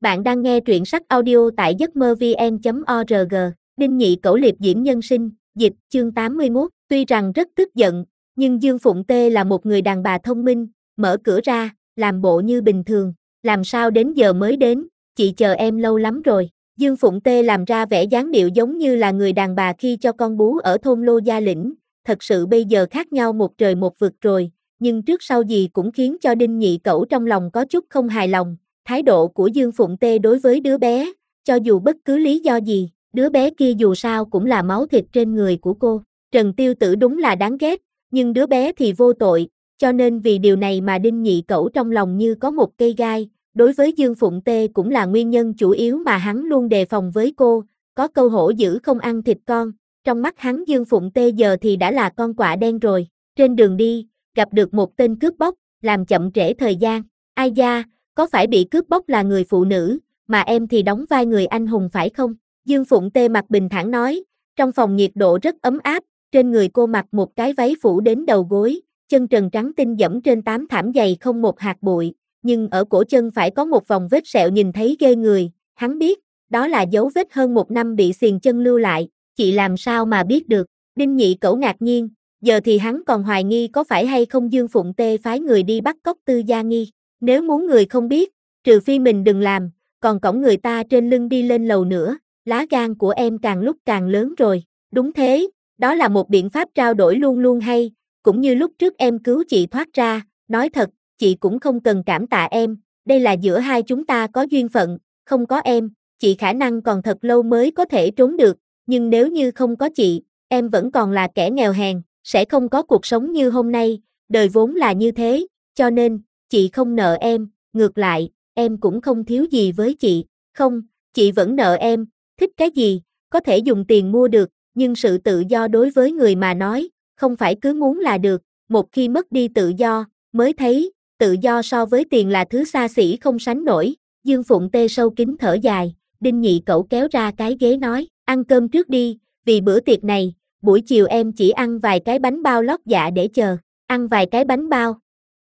Bạn đang nghe truyện sách audio tại giấc mơ vn.org. Đinh Nhị Cẩu liệp diễm nhân sinh, dịch, chương 81. Tuy rằng rất tức giận, nhưng Dương Phụng Tê là một người đàn bà thông minh, mở cửa ra, làm bộ như bình thường. Làm sao đến giờ mới đến, chị chờ em lâu lắm rồi. Dương Phụng Tê làm ra vẻ dáng điệu giống như là người đàn bà khi cho con bú ở thôn Lô Gia Lĩnh. Thật sự bây giờ khác nhau một trời một vực rồi, nhưng trước sau gì cũng khiến cho Đinh Nhị Cẩu trong lòng có chút không hài lòng. Thái độ của Dương Phụng Tê đối với đứa bé, cho dù bất cứ lý do gì, đứa bé kia dù sao cũng là máu thịt trên người của cô. Trần Tiêu Tử đúng là đáng ghét, nhưng đứa bé thì vô tội, cho nên vì điều này mà Đinh Nhị Cẩu trong lòng như có một cây gai. Đối với Dương Phụng Tê cũng là nguyên nhân chủ yếu mà hắn luôn đề phòng với cô, có câu hổ dữ không ăn thịt con, trong mắt hắn Dương Phụng Tê giờ thì đã là con quạ đen rồi. Trên đường đi, gặp được một tên cướp bóc, làm chậm trễ thời gian. Ai da, có phải bị cướp bóc là người phụ nữ, mà em thì đóng vai người anh hùng phải không? Dương Phụng Tê mặt bình thản nói, trong phòng nhiệt độ rất ấm áp, trên người cô mặc một cái váy phủ đến đầu gối, chân trần trắng tinh dẫm trên 8 thảm dày không một hạt bụi, nhưng ở cổ chân phải có một vòng vết sẹo nhìn thấy ghê người, hắn biết, đó là dấu vết hơn 1 năm bị xiềng chân lưu lại, chị làm sao mà biết được? Đinh Nhị Cẩu ngạc nhiên, giờ thì hắn còn hoài nghi có phải hay không Dương Phụng Tê phái người đi bắt cóc Tư Gia Nghi. Nếu muốn người không biết, trừ phi mình đừng làm, còn cõng người ta trên lưng đi lên lầu nữa, lá gan của em càng lúc càng lớn rồi. Đúng thế, đó là một biện pháp trao đổi luôn luôn hay, cũng như lúc trước em cứu chị thoát ra, nói thật, chị cũng không cần cảm tạ em, đây là giữa hai chúng ta có duyên phận, không có em, chị khả năng còn thật lâu mới có thể trốn được, nhưng nếu như không có chị, em vẫn còn là kẻ nghèo hèn, sẽ không có cuộc sống như hôm nay, đời vốn là như thế, cho nên, chị không nợ em, ngược lại, em cũng không thiếu gì với chị, không, chị vẫn nợ em, thích cái gì, có thể dùng tiền mua được, nhưng sự tự do đối với người mà nói, không phải cứ muốn là được, một khi mất đi tự do, mới thấy, tự do so với tiền là thứ xa xỉ không sánh nổi. Dương Phụng Tê sâu kín thở dài, Đinh Nhị Cẩu kéo ra cái ghế nói, ăn cơm trước đi, vì bữa tiệc này, buổi chiều em chỉ ăn vài cái bánh bao lót dạ để chờ, ăn vài cái bánh bao.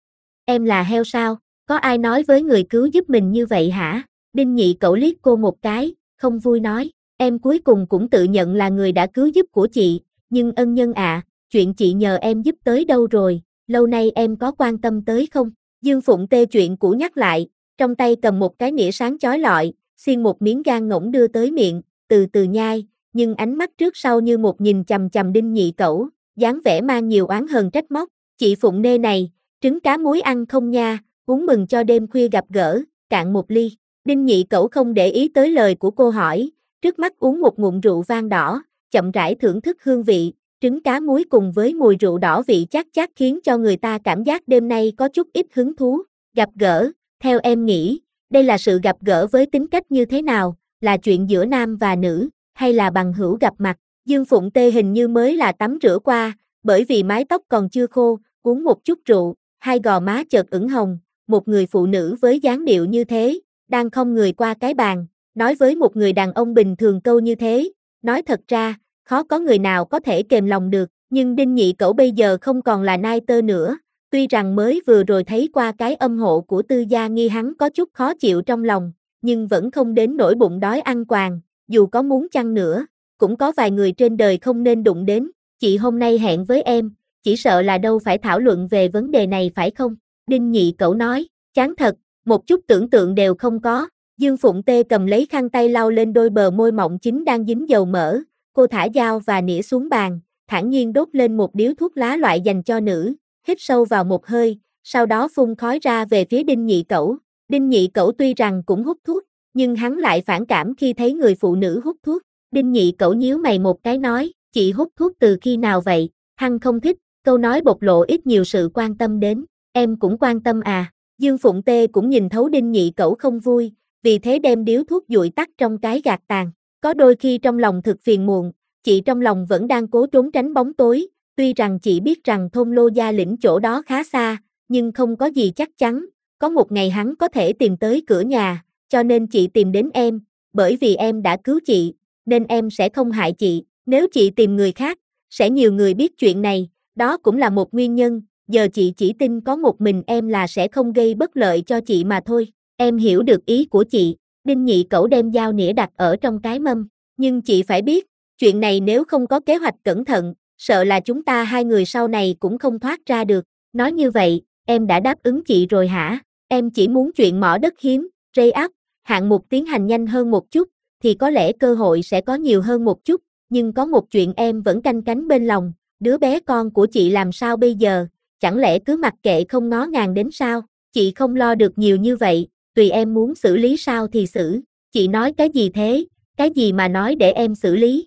Em là heo sao, có ai nói với người cứu giúp mình như vậy hả? Đinh Nhị Cẩu liếc cô một cái, không vui nói, em cuối cùng cũng tự nhận là người đã cứu giúp của chị, nhưng ân nhân chuyện chị nhờ em giúp tới đâu rồi, lâu nay em có quan tâm tới không? Dương Phụng Tê chuyện cũ nhắc lại, trong tay cầm một cái nĩa sáng chói lọi, xiên một miếng gan ngỗng đưa tới miệng, từ từ nhai, nhưng ánh mắt trước sau như một nhìn chằm chằm Đinh Nhị Cẩu, dáng vẻ mang nhiều oán hờn trách móc, chị Phụng Nê này, trứng cá muối ăn không nha, uống mừng cho đêm khuya gặp gỡ, cạn một ly. Đinh Nhị Cẩu không để ý tới lời của cô hỏi, trước mắt uống một ngụm rượu vang đỏ, chậm rãi thưởng thức hương vị, trứng cá muối cùng với mùi rượu đỏ vị chát chát khiến cho người ta cảm giác đêm nay có chút ít hứng thú. Gặp gỡ, theo em nghĩ, đây là sự gặp gỡ với tính cách như thế nào, là chuyện giữa nam và nữ, hay là bằng hữu gặp mặt? Dương Phụng Tê hình như mới là tắm rửa qua, bởi vì mái tóc còn chưa khô, uống một chút rượu, hai gò má chợt ửng hồng, một người phụ nữ với dáng điệu như thế, đang không người qua cái bàn, nói với một người đàn ông bình thường câu như thế, nói thật ra, khó có người nào có thể kềm lòng được, nhưng Đinh Nhị Cẩu bây giờ không còn là nai tơ nữa, tuy rằng mới vừa rồi thấy qua cái âm hộ của Tư Gia Nghi hắn có chút khó chịu trong lòng, nhưng vẫn không đến nỗi bụng đói ăn quàng, dù có muốn chăng nữa, cũng có vài người trên đời không nên đụng đến, chị hôm nay hẹn với em, chỉ sợ là đâu phải thảo luận về vấn đề này phải không? Đinh Nhị Cẩu nói, chán thật, một chút tưởng tượng đều không có. Dương Phụng Tê cầm lấy khăn tay lau lên đôi bờ môi mọng chính đang dính dầu mỡ, cô thả dao và nĩa xuống bàn, thản nhiên đốt lên một điếu thuốc lá loại dành cho nữ, hít sâu vào một hơi, sau đó phun khói ra về phía Đinh Nhị Cẩu. Đinh Nhị Cẩu tuy rằng cũng hút thuốc, nhưng hắn lại phản cảm khi thấy người phụ nữ hút thuốc. Đinh Nhị Cẩu nhíu mày một cái nói, chị hút thuốc từ khi nào vậy? Hắn không thích, câu nói bộc lộ ít nhiều sự quan tâm đến, em cũng quan tâm à? Dương Phụng Tê cũng nhìn thấu Đinh Nhị Cẩu không vui, vì thế đem điếu thuốc dụi tắt trong cái gạt tàn. Có đôi khi trong lòng thực phiền muộn, chị trong lòng vẫn đang cố trốn tránh bóng tối, tuy rằng chị biết rằng thôn Lô Gia Lĩnh chỗ đó khá xa, nhưng không có gì chắc chắn, có một ngày hắn có thể tìm tới cửa nhà, cho nên chị tìm đến em, bởi vì em đã cứu chị, nên em sẽ không hại chị, nếu chị tìm người khác, sẽ nhiều người biết chuyện này, đó cũng là một nguyên nhân, giờ chị chỉ tin có một mình em là sẽ không gây bất lợi cho chị mà thôi, em hiểu được ý của chị. Đinh Nhị Cẩu đem dao nĩa đặt ở trong cái mâm. Nhưng chị phải biết, chuyện này nếu không có kế hoạch cẩn thận, sợ là chúng ta hai người sau này cũng không thoát ra được. Nói như vậy, em đã đáp ứng chị rồi hả? Em chỉ muốn chuyện mỏ đất hiếm, rây áp, hạng mục tiến hành nhanh hơn một chút, thì có lẽ cơ hội sẽ có nhiều hơn một chút, nhưng có một chuyện em vẫn canh cánh bên lòng, đứa bé con của chị làm sao bây giờ, chẳng lẽ cứ mặc kệ không ngó ngàng đến sao? Chị không lo được nhiều như vậy, tùy em muốn xử lý sao thì xử. Chị nói cái gì thế, cái gì mà nói để em xử lý?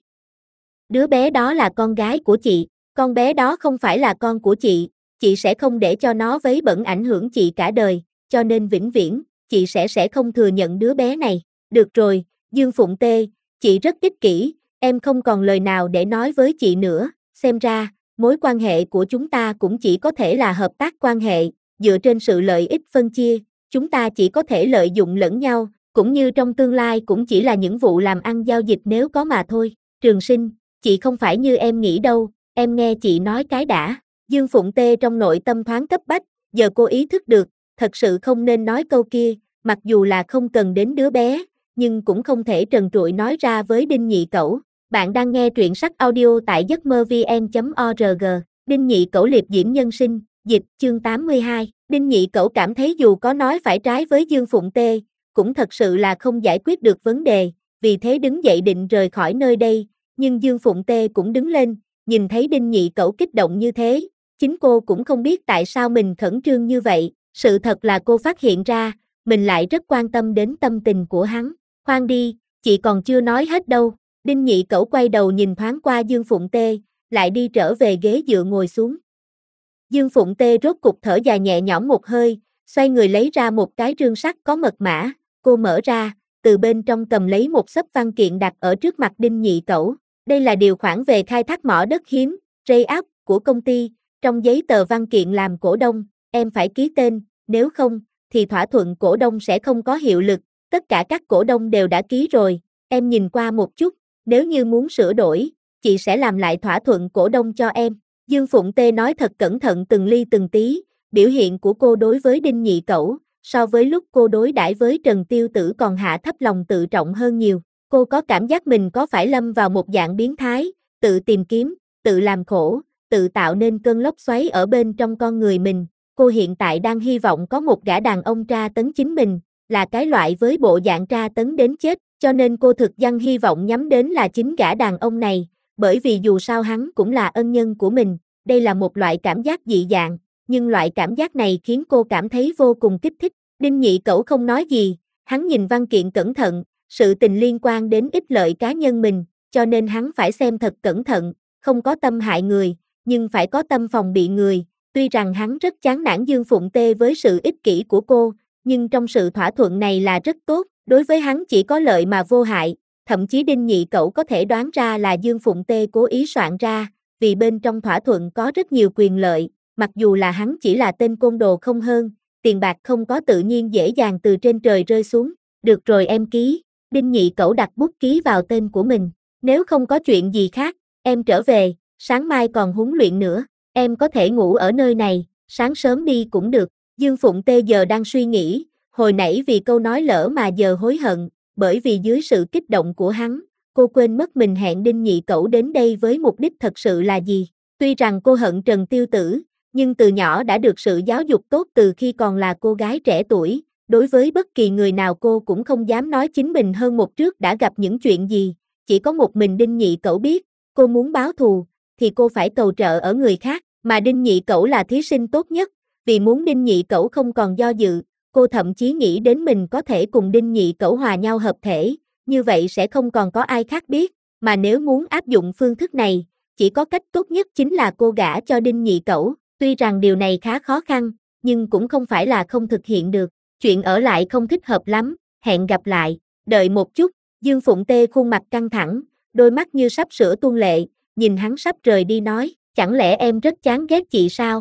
Đứa bé đó là con gái của chị, con bé đó không phải là con của chị sẽ không để cho nó vấy bẩn ảnh hưởng chị cả đời, cho nên vĩnh viễn, chị sẽ không thừa nhận đứa bé này. Được rồi, Dương Phụng Tê, chị rất ích kỷ, em không còn lời nào để nói với chị nữa, xem ra, mối quan hệ của chúng ta cũng chỉ có thể là hợp tác quan hệ, dựa trên sự lợi ích phân chia, chúng ta chỉ có thể lợi dụng lẫn nhau, cũng như trong tương lai cũng chỉ là những vụ làm ăn giao dịch nếu có mà thôi. Trường Sinh, chị không phải như em nghĩ đâu, em nghe chị nói cái đã. Dương Phụng Tê trong nội tâm thoáng cấp bách, giờ cô ý thức được, thật sự không nên nói câu kia, mặc dù là không cần đến đứa bé, nhưng cũng không thể trần trụi nói ra với Đinh Nhị Cẩu. Bạn đang nghe truyện sách audio tại giấcmơ-vn.org. Đinh Nhị Cẩu liệp diễm nhân sinh, dịch, chương 82. Đinh Nhị Cẩu cảm thấy dù có nói phải trái với Dương Phụng Tê, cũng thật sự là không giải quyết được vấn đề, vì thế đứng dậy định rời khỏi nơi đây, nhưng Dương Phụng Tê cũng đứng lên, nhìn thấy Đinh Nhị Cẩu kích động như thế, chính cô cũng không biết tại sao mình khẩn trương như vậy, sự thật là cô phát hiện ra, mình lại rất quan tâm đến tâm tình của hắn. Khoan đi, chị còn chưa nói hết đâu. Đinh Nhị Cẩu quay đầu nhìn thoáng qua Dương Phụng Tê, lại đi trở về ghế dựa ngồi xuống. Dương Phụng Tê rốt cục thở dài nhẹ nhõm một hơi, xoay người lấy ra một cái rương sắt có mật mã, cô mở ra, từ bên trong cầm lấy một xấp văn kiện đặt ở trước mặt Đinh Nhị Cẩu. Đây là điều khoản về khai thác mỏ đất hiếm, rây áp của công ty, trong giấy tờ văn kiện làm cổ đông, em phải ký tên, nếu không, thì thỏa thuận cổ đông sẽ không có hiệu lực, tất cả các cổ đông đều đã ký rồi, em nhìn qua một chút, nếu như muốn sửa đổi, chị sẽ làm lại thỏa thuận cổ đông cho em. Dương Phụng Tê nói thật cẩn thận từng ly từng tí, biểu hiện của cô đối với Đinh Nhị Cẩu, so với lúc cô đối đãi với Trần Tiêu Tử còn hạ thấp lòng tự trọng hơn nhiều. Cô có cảm giác mình có phải lâm vào một dạng biến thái, tự tìm kiếm, tự làm khổ, tự tạo nên cơn lốc xoáy ở bên trong con người mình. Cô hiện tại đang hy vọng có một gã đàn ông tra tấn chính mình, là cái loại với bộ dạng tra tấn đến chết, cho nên cô thực dâng hy vọng nhắm đến là chính gã đàn ông này, bởi vì dù sao hắn cũng là ân nhân của mình, đây là một loại cảm giác dị dạng, nhưng loại cảm giác này khiến cô cảm thấy vô cùng kích thích. Đinh Nhị Cẩu không nói gì, hắn nhìn văn kiện cẩn thận, sự tình liên quan đến ích lợi cá nhân mình, cho nên hắn phải xem thật cẩn thận, không có tâm hại người, nhưng phải có tâm phòng bị người. Tuy rằng hắn rất chán nản Dương Phụng Tê với sự ích kỷ của cô, nhưng trong sự thỏa thuận này là rất tốt, đối với hắn chỉ có lợi mà vô hại, thậm chí Đinh Nhị Cẩu có thể đoán ra là Dương Phụng Tê cố ý soạn ra, vì bên trong thỏa thuận có rất nhiều quyền lợi, mặc dù là hắn chỉ là tên côn đồ không hơn, tiền bạc không có tự nhiên dễ dàng từ trên trời rơi xuống. Được rồi em ký. Đinh Nhị Cẩu đặt bút ký vào tên của mình. Nếu không có chuyện gì khác, em trở về, sáng mai còn huấn luyện nữa, em có thể ngủ ở nơi này, sáng sớm đi cũng được. Dương Phụng Tê giờ đang suy nghĩ, hồi nãy vì câu nói lỡ mà giờ hối hận, bởi vì dưới sự kích động của hắn, cô quên mất mình hẹn Đinh Nhị Cẩu đến đây với mục đích thật sự là gì. Tuy rằng cô hận Trần Tiêu Tử, nhưng từ nhỏ đã được sự giáo dục tốt từ khi còn là cô gái trẻ tuổi. Đối với bất kỳ người nào cô cũng không dám nói chính mình hơn một trước đã gặp những chuyện gì, chỉ có một mình Đinh Nhị Cẩu biết, cô muốn báo thù, thì cô phải cầu trợ ở người khác, mà Đinh Nhị Cẩu là thí sinh tốt nhất, vì muốn Đinh Nhị Cẩu không còn do dự, cô thậm chí nghĩ đến mình có thể cùng Đinh Nhị Cẩu hòa nhau hợp thể, như vậy sẽ không còn có ai khác biết, mà nếu muốn áp dụng phương thức này, chỉ có cách tốt nhất chính là cô gả cho Đinh Nhị Cẩu, tuy rằng điều này khá khó khăn, nhưng cũng không phải là không thực hiện được. Chuyện ở lại không thích hợp lắm, hẹn gặp lại, đợi một chút. Dương Phụng Tê khuôn mặt căng thẳng, đôi mắt như sắp sửa tuôn lệ, nhìn hắn sắp rời đi nói, chẳng lẽ em rất chán ghét chị sao?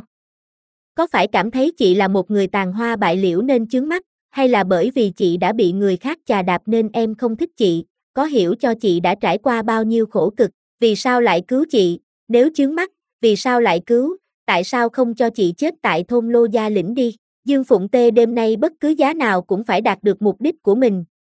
Có phải cảm thấy chị là một người tàn hoa bại liễu nên chướng mắt, hay là bởi vì chị đã bị người khác chà đạp nên em không thích chị, có hiểu cho chị đã trải qua bao nhiêu khổ cực, vì sao lại cứu chị, nếu chướng mắt, vì sao lại cứu, tại sao không cho chị chết tại thôn Lô Gia Lĩnh đi? Dương Phụng Tê đêm nay bất cứ giá nào cũng phải đạt được mục đích của mình,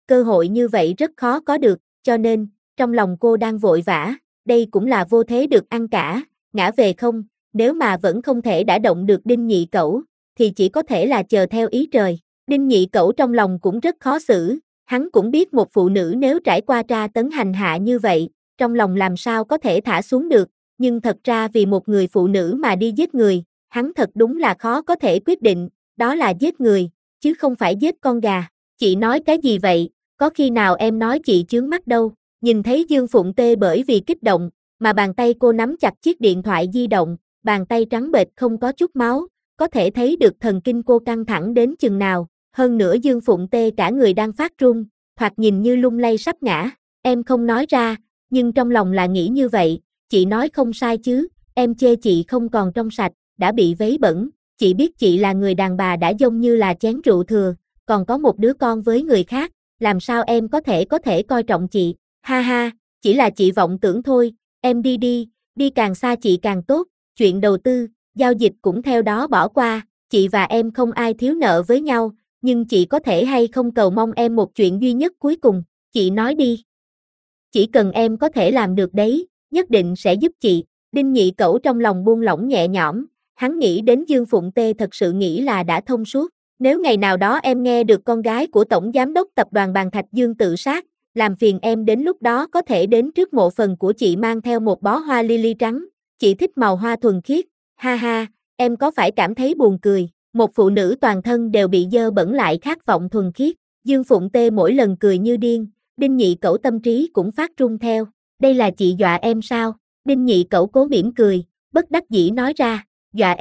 cơ hội như vậy rất khó có được, cho nên, trong lòng cô đang vội vã, đây cũng là vô thế được ăn cả, ngã về không, nếu mà vẫn không thể đả động được Đinh Nhị Cẩu, thì chỉ có thể là chờ theo ý trời. Đinh Nhị Cẩu trong lòng cũng rất khó xử, hắn cũng biết một phụ nữ nếu trải qua tra tấn hành hạ như vậy, trong lòng làm sao có thể thả xuống được, nhưng thật ra vì một người phụ nữ mà đi giết người, hắn thật đúng là khó có thể quyết định, đó là giết người, chứ không phải giết con gà. Chị nói cái gì vậy, có khi nào em nói chị chướng mắt đâu, nhìn thấy Dương Phụng Tê bởi vì kích động, mà bàn tay cô nắm chặt chiếc điện thoại di động, bàn tay trắng bệch không có chút máu, có thể thấy được thần kinh cô căng thẳng đến chừng nào, hơn nữa Dương Phụng Tê cả người đang phát run, thoạt nhìn như lung lay sắp ngã, em không nói ra, nhưng trong lòng là nghĩ như vậy, chị nói không sai chứ, em chê chị không còn trong sạch, đã bị vấy bẩn, chị biết chị là người đàn bà đã giống như là chén rượu thừa, còn có một đứa con với người khác, làm sao em có thể coi trọng chị, ha ha, chỉ là chị vọng tưởng thôi, em đi đi, đi càng xa chị càng tốt, chuyện đầu tư, giao dịch cũng theo đó bỏ qua, chị và em không ai thiếu nợ với nhau, nhưng chị có thể hay không cầu mong em một chuyện duy nhất cuối cùng, chị nói đi. Chỉ cần em có thể làm được đấy, nhất định sẽ giúp chị. Đinh Nhị Cẩu trong lòng buông lỏng nhẹ nhõm, hắn nghĩ đến Dương Phụng Tê thật sự nghĩ là đã thông suốt. Nếu ngày nào đó em nghe được con gái của Tổng Giám đốc Tập đoàn Bàn Thạch Dương tự sát, làm phiền em đến lúc đó có thể đến trước mộ phần của chị mang theo một bó hoa lily trắng, chị thích màu hoa thuần khiết, ha ha, em có phải cảm thấy buồn cười, một phụ nữ toàn thân đều bị dơ bẩn lại khát vọng thuần khiết, Dương Phụng Tê mỗi lần cười như điên, Đinh Nhị Cẩu tâm trí cũng phát run theo, đây là chị dọa em sao, Đinh Nhị Cẩu cố mỉm cười, bất đắc dĩ nói ra, dọa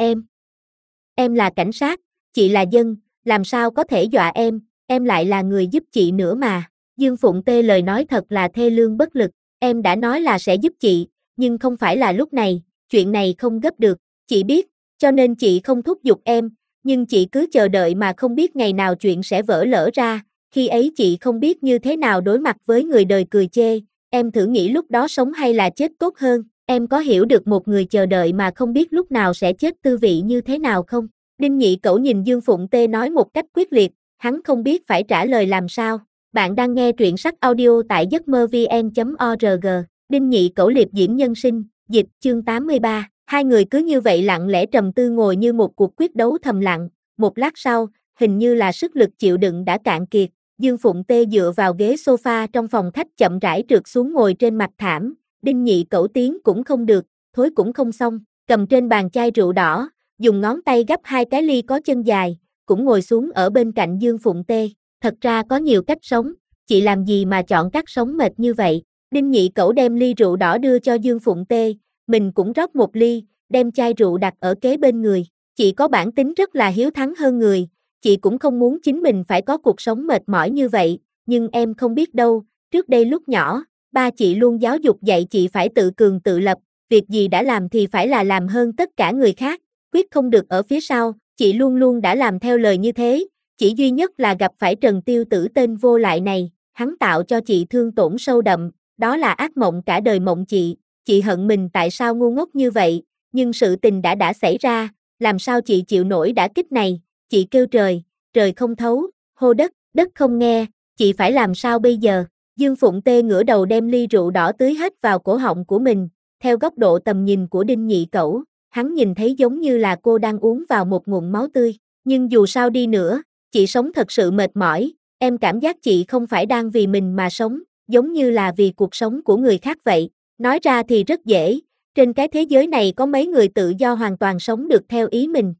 em là cảnh sát, chị là dân, làm sao có thể dọa em lại là người giúp chị nữa mà, Dương Phụng Tê lời nói thật là thê lương bất lực, em đã nói là sẽ giúp chị, nhưng không phải là lúc này, chuyện này không gấp được, chị biết, cho nên chị không thúc giục em, nhưng chị cứ chờ đợi mà không biết ngày nào chuyện sẽ vỡ lỡ ra, khi ấy chị không biết như thế nào đối mặt với người đời cười chê, em thử nghĩ lúc đó sống hay là chết tốt hơn, em có hiểu được một người chờ đợi mà không biết lúc nào sẽ chết tư vị như thế nào không? Đinh Nhị Cẩu nhìn Dương Phụng Tê nói một cách quyết liệt, hắn không biết phải trả lời làm sao. Bạn đang nghe truyện sách audio tại giấc mơ vn.org, Đinh Nhị Cẩu liệp diễm nhân sinh, dịch chương 83, hai người cứ như vậy lặng lẽ trầm tư ngồi như một cuộc quyết đấu thầm lặng, một lát sau, hình như là sức lực chịu đựng đã cạn kiệt, Dương Phụng Tê dựa vào ghế sofa trong phòng khách chậm rãi trượt xuống ngồi trên mặt thảm, Đinh Nhị Cẩu tiếng cũng không được, thối cũng không xong, cầm trên bàn chai rượu đỏ, dùng ngón tay gấp hai cái ly có chân dài, cũng ngồi xuống ở bên cạnh Dương Phụng Tê. Thật ra có nhiều cách sống, chị làm gì mà chọn cách sống mệt như vậy? Đinh Nhị Cẩu đem ly rượu đỏ đưa cho Dương Phụng Tê, mình cũng rót một ly, đem chai rượu đặt ở kế bên người. Chị có bản tính rất là hiếu thắng hơn người, chị cũng không muốn chính mình phải có cuộc sống mệt mỏi như vậy, nhưng em không biết đâu, trước đây lúc nhỏ, ba chị luôn giáo dục dạy chị phải tự cường tự lập, việc gì đã làm thì phải là làm hơn tất cả người khác, quyết không được ở phía sau, chị luôn luôn đã làm theo lời như thế. Chỉ duy nhất là gặp phải Trần Tiêu Tử tên vô lại này, hắn tạo cho chị thương tổn sâu đậm, đó là ác mộng cả đời mộng chị hận mình tại sao ngu ngốc như vậy, nhưng sự tình đã xảy ra, làm sao chị chịu nổi đả kích này, chị kêu trời, trời không thấu, hô đất, đất không nghe, chị phải làm sao bây giờ, Dương Phụng Tê ngửa đầu đem ly rượu đỏ tưới hết vào cổ họng của mình, theo góc độ tầm nhìn của Đinh Nhị Cẩu, hắn nhìn thấy giống như là cô đang uống vào một nguồn máu tươi, nhưng dù sao đi nữa, chị sống thật sự mệt mỏi, em cảm giác chị không phải đang vì mình mà sống, giống như là vì cuộc sống của người khác vậy. Nói ra thì rất dễ, trên cái thế giới này có mấy người tự do hoàn toàn sống được theo ý mình.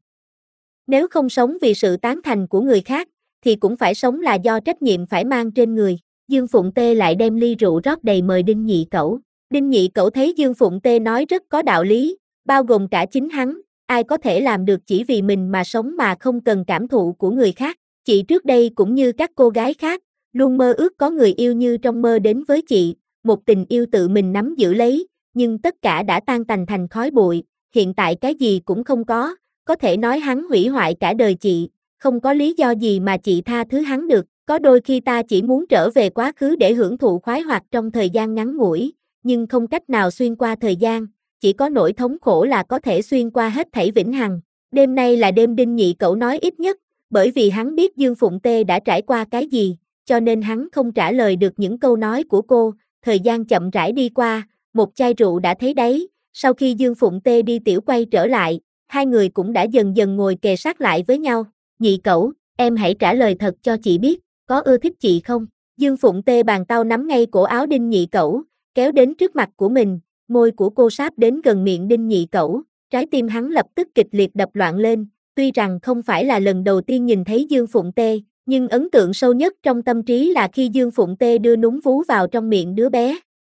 Nếu không sống vì sự tán thành của người khác, thì cũng phải sống là do trách nhiệm phải mang trên người. Dương Phụng Tê lại đem ly rượu rót đầy mời Đinh Nhị Cẩu. Đinh Nhị Cẩu thấy Dương Phụng Tê nói rất có đạo lý, bao gồm cả chính hắn, ai có thể làm được chỉ vì mình mà sống mà không cần cảm thụ của người khác. Chị trước đây cũng như các cô gái khác, luôn mơ ước có người yêu như trong mơ đến với chị, một tình yêu tự mình nắm giữ lấy, nhưng tất cả đã tan tành thành khói bụi, hiện tại cái gì cũng không có thể nói hắn hủy hoại cả đời chị, không có lý do gì mà chị tha thứ hắn được, có đôi khi ta chỉ muốn trở về quá khứ để hưởng thụ khoái hoạt trong thời gian ngắn ngủi, nhưng không cách nào xuyên qua thời gian, chỉ có nỗi thống khổ là có thể xuyên qua hết thảy vĩnh hằng. Đêm nay là đêm Đinh Nhị Cẩu nói ít nhất, bởi vì hắn biết Dương Phụng Tê đã trải qua cái gì, cho nên hắn không trả lời được những câu nói của cô. Thời gian chậm rãi đi qua, một chai rượu đã thấy đáy, sau khi Dương Phụng Tê đi tiểu quay trở lại, hai người cũng đã dần dần ngồi kề sát lại với nhau. Nhị cẩu, em hãy trả lời thật cho chị biết, có ưa thích chị không? Dương Phụng Tê bàn tay nắm ngay cổ áo Đinh Nhị Cẩu, kéo đến trước mặt của mình, môi của cô sáp đến gần miệng Đinh Nhị Cẩu, trái tim hắn lập tức kịch liệt đập loạn lên, tuy rằng không phải là lần đầu tiên nhìn thấy Dương Phụng Tê, nhưng ấn tượng sâu nhất trong tâm trí là khi Dương Phụng Tê đưa núm vú vào trong miệng đứa bé.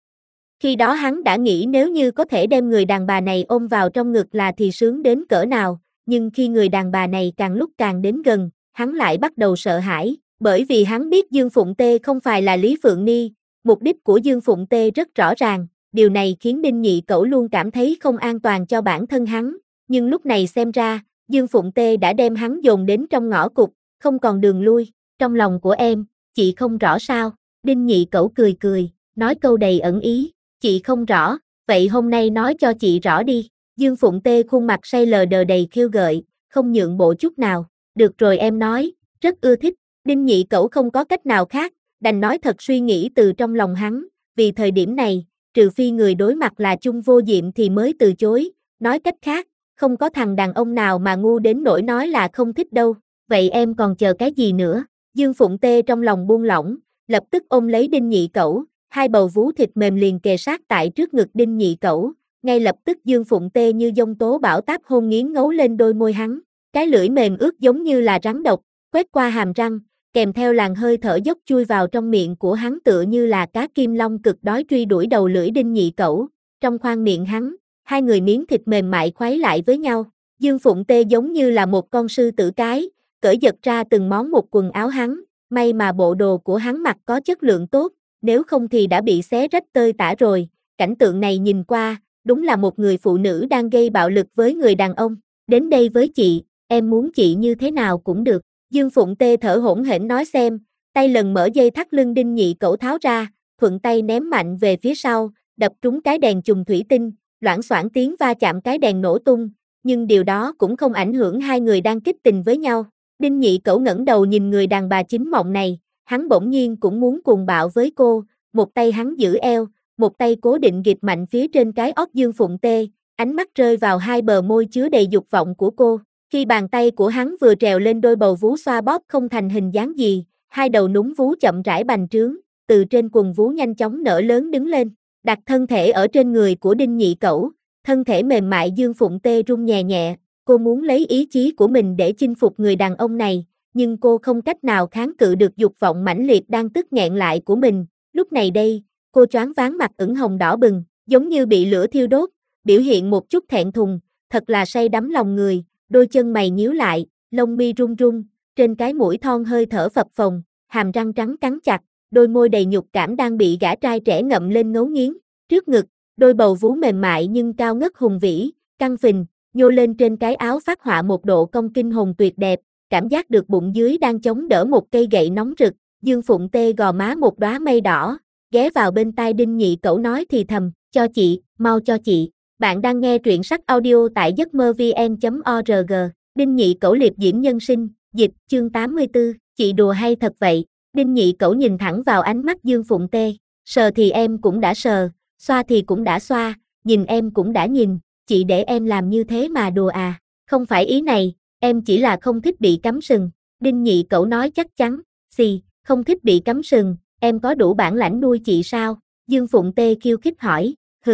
Khi đó hắn đã nghĩ nếu như có thể đem người đàn bà này ôm vào trong ngực là thì sướng đến cỡ nào, nhưng khi người đàn bà này càng lúc càng đến gần, hắn lại bắt đầu sợ hãi, bởi vì hắn biết Dương Phụng Tê không phải là Lý Phượng Ni, mục đích của Dương Phụng Tê rất rõ ràng, điều này khiến Đinh Nhị Cẩu luôn cảm thấy không an toàn cho bản thân hắn, nhưng lúc này xem ra, Dương Phụng Tê đã đem hắn dồn đến trong ngõ cụt, không còn đường lui, trong lòng của em, chị không rõ sao, Đinh Nhị Cẩu cười cười, nói câu đầy ẩn ý, chị không rõ, vậy hôm nay nói cho chị rõ đi, Dương Phụng Tê khuôn mặt say lờ đờ đầy khiêu gợi, không nhượng bộ chút nào, được rồi em nói, rất ưa thích, Đinh Nhị Cẩu không có cách nào khác, đành nói thật suy nghĩ từ trong lòng hắn, vì thời điểm này, trừ phi người đối mặt là Chung Vô Diệm thì mới từ chối, nói cách khác, không có thằng đàn ông nào mà ngu đến nỗi nói là không thích đâu, vậy em còn chờ cái gì nữa, Dương Phụng Tê trong lòng buông lỏng, lập tức ôm lấy Đinh Nhị Cẩu, hai bầu vú thịt mềm liền kề sát tại trước ngực Đinh Nhị Cẩu, ngay lập tức Dương Phụng Tê như giông tố bão táp hôn nghiến ngấu lên đôi môi hắn, cái lưỡi mềm ướt giống như là rắn độc, quét qua hàm răng, kèm theo làn hơi thở dốc chui vào trong miệng của hắn tựa như là cá kim long cực đói truy đuổi đầu lưỡi Đinh Nhị Cẩu, trong khoang miệng hắn, hai người miếng thịt mềm mại khuấy lại với nhau, Dương Phụng Tê giống như là một con sư tử cái, cởi giật ra từng món một quần áo hắn, may mà bộ đồ của hắn mặc có chất lượng tốt, nếu không thì đã bị xé rách tơi tả rồi, cảnh tượng này nhìn qua, đúng là một người phụ nữ đang gây bạo lực với người đàn ông, đến đây với chị, em muốn chị như thế nào cũng được, Dương Phụng Tê thở hổn hển nói xem, tay lần mở dây thắt lưng Đinh Nhị Cẩu tháo ra, thuận tay ném mạnh về phía sau, đập trúng cái đèn chùm thủy tinh, loảng xoảng tiếng va chạm cái đèn nổ tung, nhưng điều đó cũng không ảnh hưởng hai người đang kích tình với nhau. Đinh Nhị Cẩu ngẩng đầu nhìn người đàn bà chính mộng này, hắn bỗng nhiên cũng muốn cuồng bạo với cô, một tay hắn giữ eo, một tay cố định ghịp mạnh phía trên cái óc Dương Phụng Tê, ánh mắt rơi vào hai bờ môi chứa đầy dục vọng của cô. Khi bàn tay của hắn vừa trèo lên đôi bầu vú xoa bóp không thành hình dáng gì, hai đầu núm vú chậm rãi bành trướng, từ trên quần vú nhanh chóng nở lớn đứng lên, đặt thân thể ở trên người của Đinh Nhị Cẩu, thân thể mềm mại Dương Phụng Tê rung nhẹ nhẹ, cô muốn lấy ý chí của mình để chinh phục người đàn ông này, nhưng cô không cách nào kháng cự được dục vọng mãnh liệt đang tức nghẹn lại của mình, lúc này đây, cô choáng váng mặt ửng hồng đỏ bừng, giống như bị lửa thiêu đốt, biểu hiện một chút thẹn thùng, thật là say đắm lòng người. Đôi chân mày nhíu lại, lông mi run run, trên cái mũi thon hơi thở phập phồng, hàm răng trắng cắn chặt, đôi môi đầy nhục cảm đang bị gã trai trẻ ngậm lên ngấu nghiến. Trước ngực, đôi bầu vú mềm mại nhưng cao ngất hùng vĩ, căng phình, nhô lên trên cái áo phát họa một độ cong kinh hồn tuyệt đẹp, cảm giác được bụng dưới đang chống đỡ một cây gậy nóng rực. Dương Phụng Tê gò má một đóa mây đỏ, ghé vào bên tai Đinh Nhị Cẩu nói thì thầm, cho chị, mau cho chị. Bạn đang nghe truyện sách audio tại giấc mơ vn.org, Đinh Nhị Cẩu liệp diễm nhân sinh, dịch, chương 84, chị đùa hay thật vậy, Đinh Nhị Cẩu nhìn thẳng vào ánh mắt Dương Phụng Tê, sờ thì em cũng đã sờ, xoa thì cũng đã xoa, nhìn em cũng đã nhìn, chị để em làm như thế mà đùa à, không phải ý này, em chỉ là không thích bị cắm sừng, Đinh Nhị Cẩu nói chắc chắn, xì, không thích bị cắm sừng, em có đủ bản lãnh nuôi chị sao, Dương Phụng Tê khiêu khích hỏi,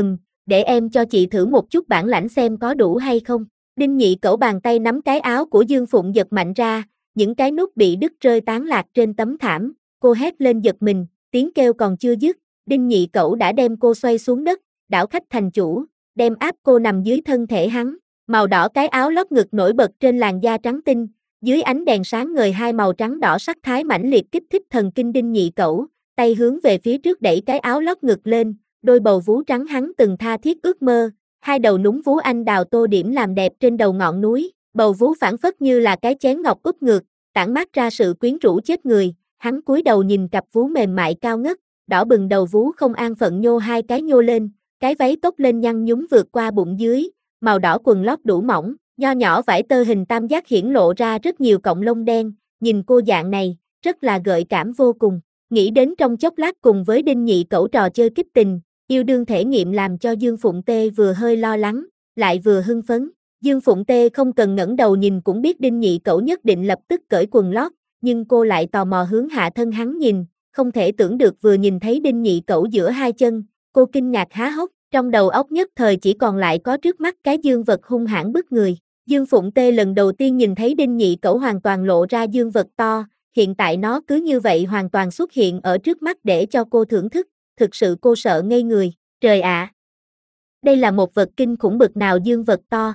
để em cho chị thử một chút bản lãnh xem có đủ hay không. Đinh Nhị Cẩu bàn tay nắm cái áo của Dương Phụng giật mạnh ra, những cái nút bị đứt rơi tán lạc trên tấm thảm, cô hét lên giật mình, tiếng kêu còn chưa dứt, Đinh Nhị Cẩu đã đem cô xoay xuống đất, đảo khách thành chủ, đem áp cô nằm dưới thân thể hắn, màu đỏ cái áo lót ngực nổi bật trên làn da trắng tinh, dưới ánh đèn sáng ngời hai màu trắng đỏ sắc thái mãnh liệt kích thích thần kinh Đinh Nhị Cẩu, tay hướng về phía trước đẩy cái áo lót ngực lên. Đôi bầu vú trắng hắn từng tha thiết ước mơ, hai đầu núm vú anh đào tô điểm làm đẹp trên đầu ngọn núi, bầu vú phảng phất như là cái chén ngọc úp ngược, tản mát ra sự quyến rũ chết người, hắn cúi đầu nhìn cặp vú mềm mại cao ngất, đỏ bừng đầu vú không an phận nhô hai cái nhô lên, cái váy tóc lên nhăn nhúm vượt qua bụng dưới, màu đỏ quần lót đủ mỏng, nho nhỏ vải tơ hình tam giác hiển lộ ra rất nhiều cọng lông đen, nhìn cô dạng này, rất là gợi cảm vô cùng. Nghĩ đến trong chốc lát cùng với Đinh Nhị Cẩu trò chơi kích tình, yêu đương thể nghiệm làm cho Dương Phụng Tê vừa hơi lo lắng, lại vừa hưng phấn. Dương Phụng Tê không cần ngẩng đầu nhìn cũng biết Đinh Nhị Cẩu nhất định lập tức cởi quần lót, nhưng cô lại tò mò hướng hạ thân hắn nhìn, không thể tưởng được vừa nhìn thấy Đinh Nhị Cẩu giữa hai chân, cô kinh ngạc há hốc, trong đầu óc nhất thời chỉ còn lại có trước mắt cái dương vật hung hãn bức người. Dương Phụng Tê lần đầu tiên nhìn thấy Đinh Nhị Cẩu hoàn toàn lộ ra dương vật to, hiện tại nó cứ như vậy hoàn toàn xuất hiện ở trước mắt để cho cô thưởng thức, thực sự cô sợ ngây người, trời ạ! Đây là một vật kinh khủng bực nào dương vật to.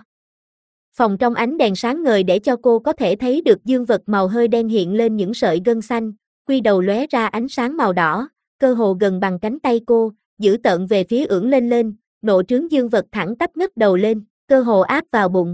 Phòng trong ánh đèn sáng ngời để cho cô có thể thấy được dương vật màu hơi đen hiện lên những sợi gân xanh, quy đầu lóe ra ánh sáng màu đỏ, cơ hồ gần bằng cánh tay cô, dữ tợn về phía ưỡn lên, nộ trướng dương vật thẳng tắp ngất đầu lên, cơ hồ áp vào bụng.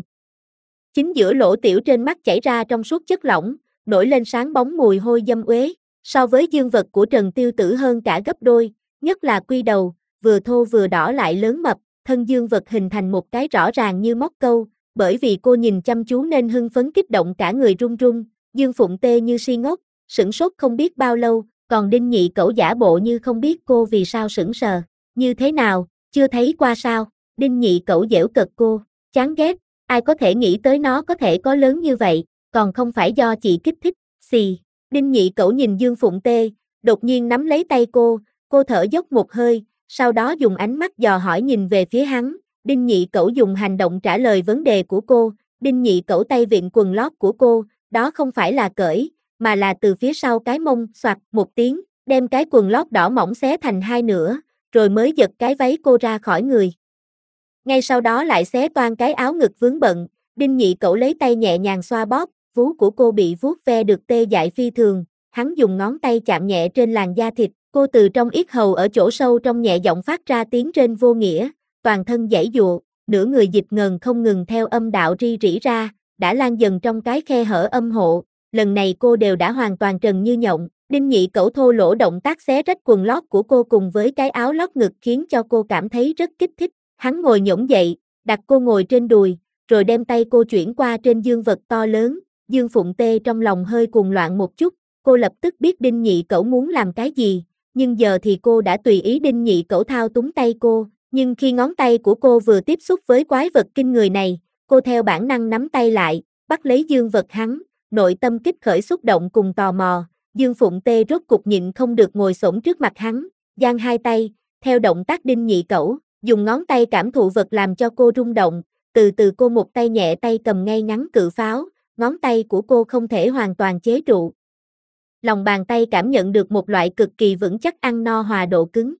Chính giữa lỗ tiểu trên mắt chảy ra trong suốt chất lỏng, nổi lên sáng bóng mùi hôi dâm uế, so với dương vật của Trần Tiêu Tử hơn cả gấp đôi, nhất là quy đầu, vừa thô vừa đỏ lại lớn mập, thân dương vật hình thành một cái rõ ràng như móc câu, bởi vì cô nhìn chăm chú nên hưng phấn kích động cả người run run, Dương Phụng Tê như si ngốc, sửng sốt không biết bao lâu, còn Đinh Nhị Cẩu giả bộ như không biết cô vì sao sững sờ, như thế nào, chưa thấy qua sao, Đinh Nhị Cẩu giễu cợt cô, chán ghét, ai có thể nghĩ tới nó có thể có lớn như vậy, còn không phải do chị kích thích, xì, Đinh Nhị Cẩu nhìn Dương Phụng Tê, đột nhiên nắm lấy tay cô thở dốc một hơi, sau đó dùng ánh mắt dò hỏi nhìn về phía hắn, Đinh Nhị Cẩu dùng hành động trả lời vấn đề của cô, Đinh Nhị Cẩu tay vịn quần lót của cô, đó không phải là cởi, mà là từ phía sau cái mông, xoạt một tiếng, đem cái quần lót đỏ mỏng xé thành hai nửa, rồi mới giật cái váy cô ra khỏi người. Ngay sau đó lại xé toang cái áo ngực vướng bận, Đinh Nhị Cẩu lấy tay nhẹ nhàng xoa bóp, vú của cô bị vuốt ve được tê dại phi thường, hắn dùng ngón tay chạm nhẹ trên làn da thịt, cô từ trong yết hầu ở chỗ sâu trong nhẹ giọng phát ra tiếng rên vô nghĩa, toàn thân giãy giụa, nửa người dịch ngần không ngừng theo âm đạo ri rỉ ra, đã lan dần trong cái khe hở âm hộ, lần này cô đều đã hoàn toàn trần như nhộng, Đinh Nhị Cẩu thô lỗ động tác xé rách quần lót của cô cùng với cái áo lót ngực khiến cho cô cảm thấy rất kích thích, hắn ngồi nhổm dậy, đặt cô ngồi trên đùi, rồi đem tay cô chuyển qua trên dương vật to lớn, Dương Phụng Tê trong lòng hơi cuồng loạn một chút, cô lập tức biết Đinh Nhị Cẩu muốn làm cái gì, nhưng giờ thì cô đã tùy ý Đinh Nhị Cẩu thao túng tay cô, nhưng khi ngón tay của cô vừa tiếp xúc với quái vật kinh người này, cô theo bản năng nắm tay lại, bắt lấy dương vật hắn, nội tâm kích khởi xúc động cùng tò mò, Dương Phụng Tê rốt cục nhịn không được ngồi xổm trước mặt hắn, giang hai tay, theo động tác Đinh Nhị Cẩu, dùng ngón tay cảm thụ vật làm cho cô rung động, từ từ cô một tay nhẹ tay cầm ngay ngắn cự pháo, ngón tay của cô không thể hoàn toàn chế trụ. Lòng bàn tay cảm nhận được một loại cực kỳ vững chắc ăn no hòa độ cứng.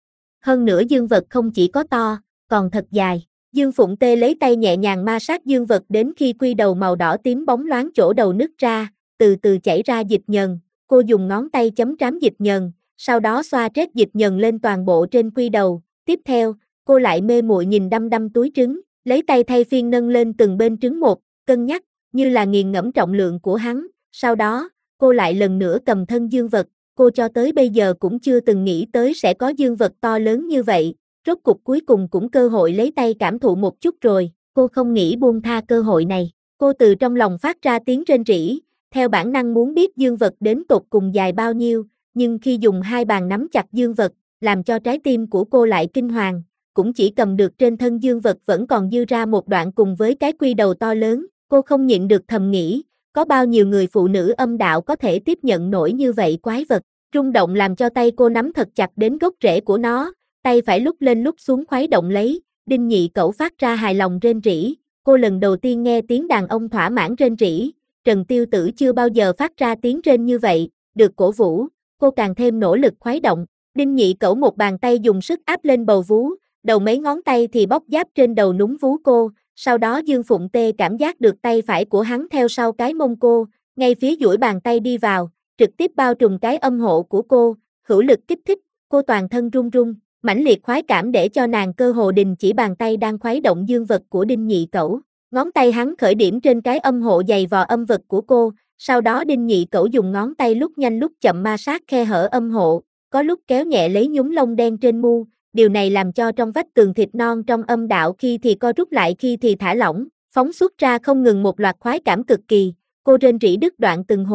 Hơn nữa dương vật không chỉ có to, còn thật dài. Dương Phụng Tê lấy tay nhẹ nhàng ma sát dương vật đến khi quy đầu màu đỏ tím bóng loáng chỗ đầu nứt ra, từ từ chảy ra dịch nhờn. Cô dùng ngón tay chấm trám dịch nhờn, sau đó xoa trét dịch nhờn lên toàn bộ trên quy đầu. Tiếp theo, cô lại mê muội nhìn đăm đăm túi trứng, lấy tay thay phiên nâng lên từng bên trứng một, cân nhắc, như là nghiền ngẫm trọng lượng của hắn. Sau đó, cô lại lần nữa cầm thân dương vật, cô cho tới bây giờ cũng chưa từng nghĩ tới sẽ có dương vật to lớn như vậy, rốt cục cuối cùng cũng cơ hội lấy tay cảm thụ một chút rồi, cô không nghĩ buông tha cơ hội này, cô từ trong lòng phát ra tiếng rên rỉ, theo bản năng muốn biết dương vật đến tột cùng dài bao nhiêu, nhưng khi dùng hai bàn nắm chặt dương vật, làm cho trái tim của cô lại kinh hoàng, cũng chỉ cầm được trên thân dương vật vẫn còn dư ra một đoạn cùng với cái quy đầu to lớn, cô không nhịn được thầm nghĩ, có bao nhiêu người phụ nữ âm đạo có thể tiếp nhận nổi như vậy quái vật, rung động làm cho tay cô nắm thật chặt đến gốc rễ của nó, tay phải lúc lên lúc xuống khuấy động lấy, Đinh Nhị Cẩu phát ra hài lòng rên rỉ, cô lần đầu tiên nghe tiếng đàn ông thỏa mãn rên rỉ, Trần Tiêu Tử chưa bao giờ phát ra tiếng rên như vậy, được cổ vũ, cô càng thêm nỗ lực khuấy động, Đinh Nhị Cẩu một bàn tay dùng sức áp lên bầu vú, đầu mấy ngón tay thì bóc giáp trên đầu núm vú cô, sau đó Dương Phụng Tê cảm giác được tay phải của hắn theo sau cái mông cô, ngay phía duỗi bàn tay đi vào, trực tiếp bao trùm cái âm hộ của cô, hữu lực kích thích, cô toàn thân run run, mãnh liệt khoái cảm để cho nàng cơ hồ đình chỉ bàn tay đang khuấy động dương vật của Đinh Nhị Cẩu. Ngón tay hắn khởi điểm trên cái âm hộ dày vò âm vật của cô, sau đó Đinh Nhị Cẩu dùng ngón tay lúc nhanh lúc chậm ma sát khe hở âm hộ, có lúc kéo nhẹ lấy nhúm lông đen trên mu, điều này làm cho trong vách tường thịt non trong âm đạo khi thì co rút lại khi thì thả lỏng, phóng xuất ra không ngừng một loạt khoái cảm cực kỳ, cô rên rỉ đứt đoạn từng hồi,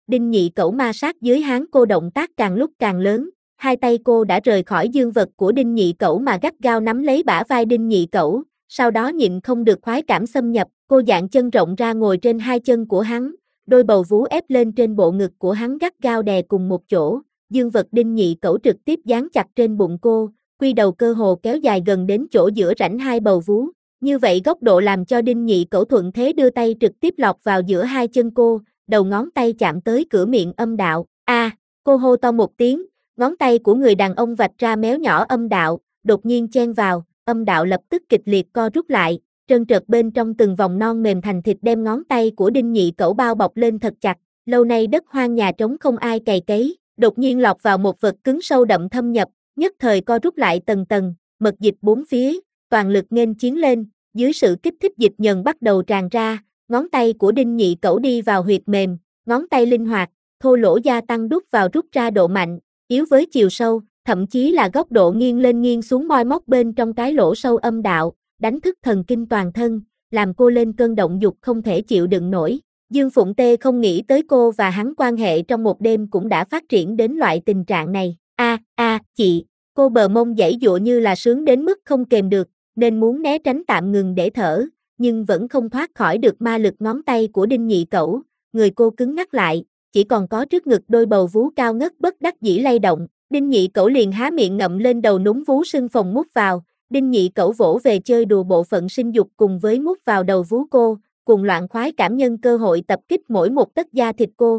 Đinh Nhị Cẩu ma sát dưới háng cô động tác càng lúc càng lớn, hai tay cô đã rời khỏi dương vật của Đinh Nhị Cẩu mà gắt gao nắm lấy bả vai Đinh Nhị Cẩu, sau đó nhịn không được khoái cảm xâm nhập, cô dạn chân rộng ra ngồi trên hai chân của hắn, đôi bầu vú ép lên trên bộ ngực của hắn gắt gao đè cùng một chỗ, dương vật Đinh Nhị Cẩu trực tiếp dán chặt trên bụng cô, quy đầu cơ hồ kéo dài gần đến chỗ giữa rãnh hai bầu vú. Như vậy góc độ làm cho Đinh Nhị Cẩu thuận thế đưa tay trực tiếp lọt vào giữa hai chân cô, đầu ngón tay chạm tới cửa miệng âm đạo. Cô hô to một tiếng, ngón tay của người đàn ông vạch ra méo nhỏ âm đạo, đột nhiên chen vào, âm đạo lập tức kịch liệt co rút lại, trơn trượt bên trong từng vòng non mềm thành thịt đem ngón tay của Đinh Nhị Cẩu bao bọc lên thật chặt. Lâu nay đất hoang nhà trống không ai cày cấy, đột nhiên lọt vào một vật cứng sâu đậm thâm nhập, nhất thời co rút lại tầng tầng, mật dịch bốn phía, toàn lực nghênh chiến lên, dưới sự kích thích dịch nhờn bắt đầu tràn ra, ngón tay của Đinh Nhị Cẩu đi vào huyệt mềm, ngón tay linh hoạt, thô lỗ gia tăng đút vào rút ra độ mạnh, yếu với chiều sâu, thậm chí là góc độ nghiêng lên nghiêng xuống moi móc bên trong cái lỗ sâu âm đạo, đánh thức thần kinh toàn thân, làm cô lên cơn động dục không thể chịu đựng nổi. Dương Phụng Tê không nghĩ tới cô và hắn quan hệ trong một đêm cũng đã phát triển đến loại tình trạng này. Chị, cô bờ mông giãy giụa như là sướng đến mức không kềm được, nên muốn né tránh tạm ngừng để thở, nhưng vẫn không thoát khỏi được ma lực ngón tay của Đinh Nhị Cẩu, người cô cứng ngắc lại, chỉ còn có trước ngực đôi bầu vú cao ngất bất đắc dĩ lay động, Đinh Nhị Cẩu liền há miệng ngậm lên đầu núm vú sưng phồng mút vào, Đinh Nhị Cẩu vỗ về chơi đùa bộ phận sinh dục cùng với mút vào đầu vú cô, cùng loạn khoái cảm nhân cơ hội tập kích mỗi một tấc da thịt cô.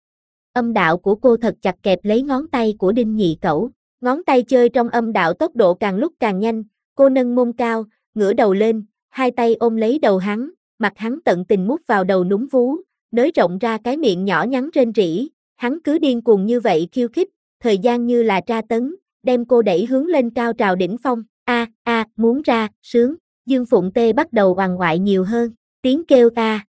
Âm đạo của cô thật chặt kẹp lấy ngón tay của Đinh Nhị Cẩu, ngón tay chơi trong âm đạo tốc độ càng lúc càng nhanh, cô nâng mông cao, ngửa đầu lên, hai tay ôm lấy đầu hắn, mặt hắn tận tình mút vào đầu núm vú, nới rộng ra cái miệng nhỏ nhắn rên rỉ, hắn cứ điên cuồng như vậy khiêu khích, thời gian như là tra tấn, đem cô đẩy hướng lên cao trào đỉnh phong. Muốn ra, sướng, Dương Phụng Tê bắt đầu oằn oại nhiều hơn, tiếng kêu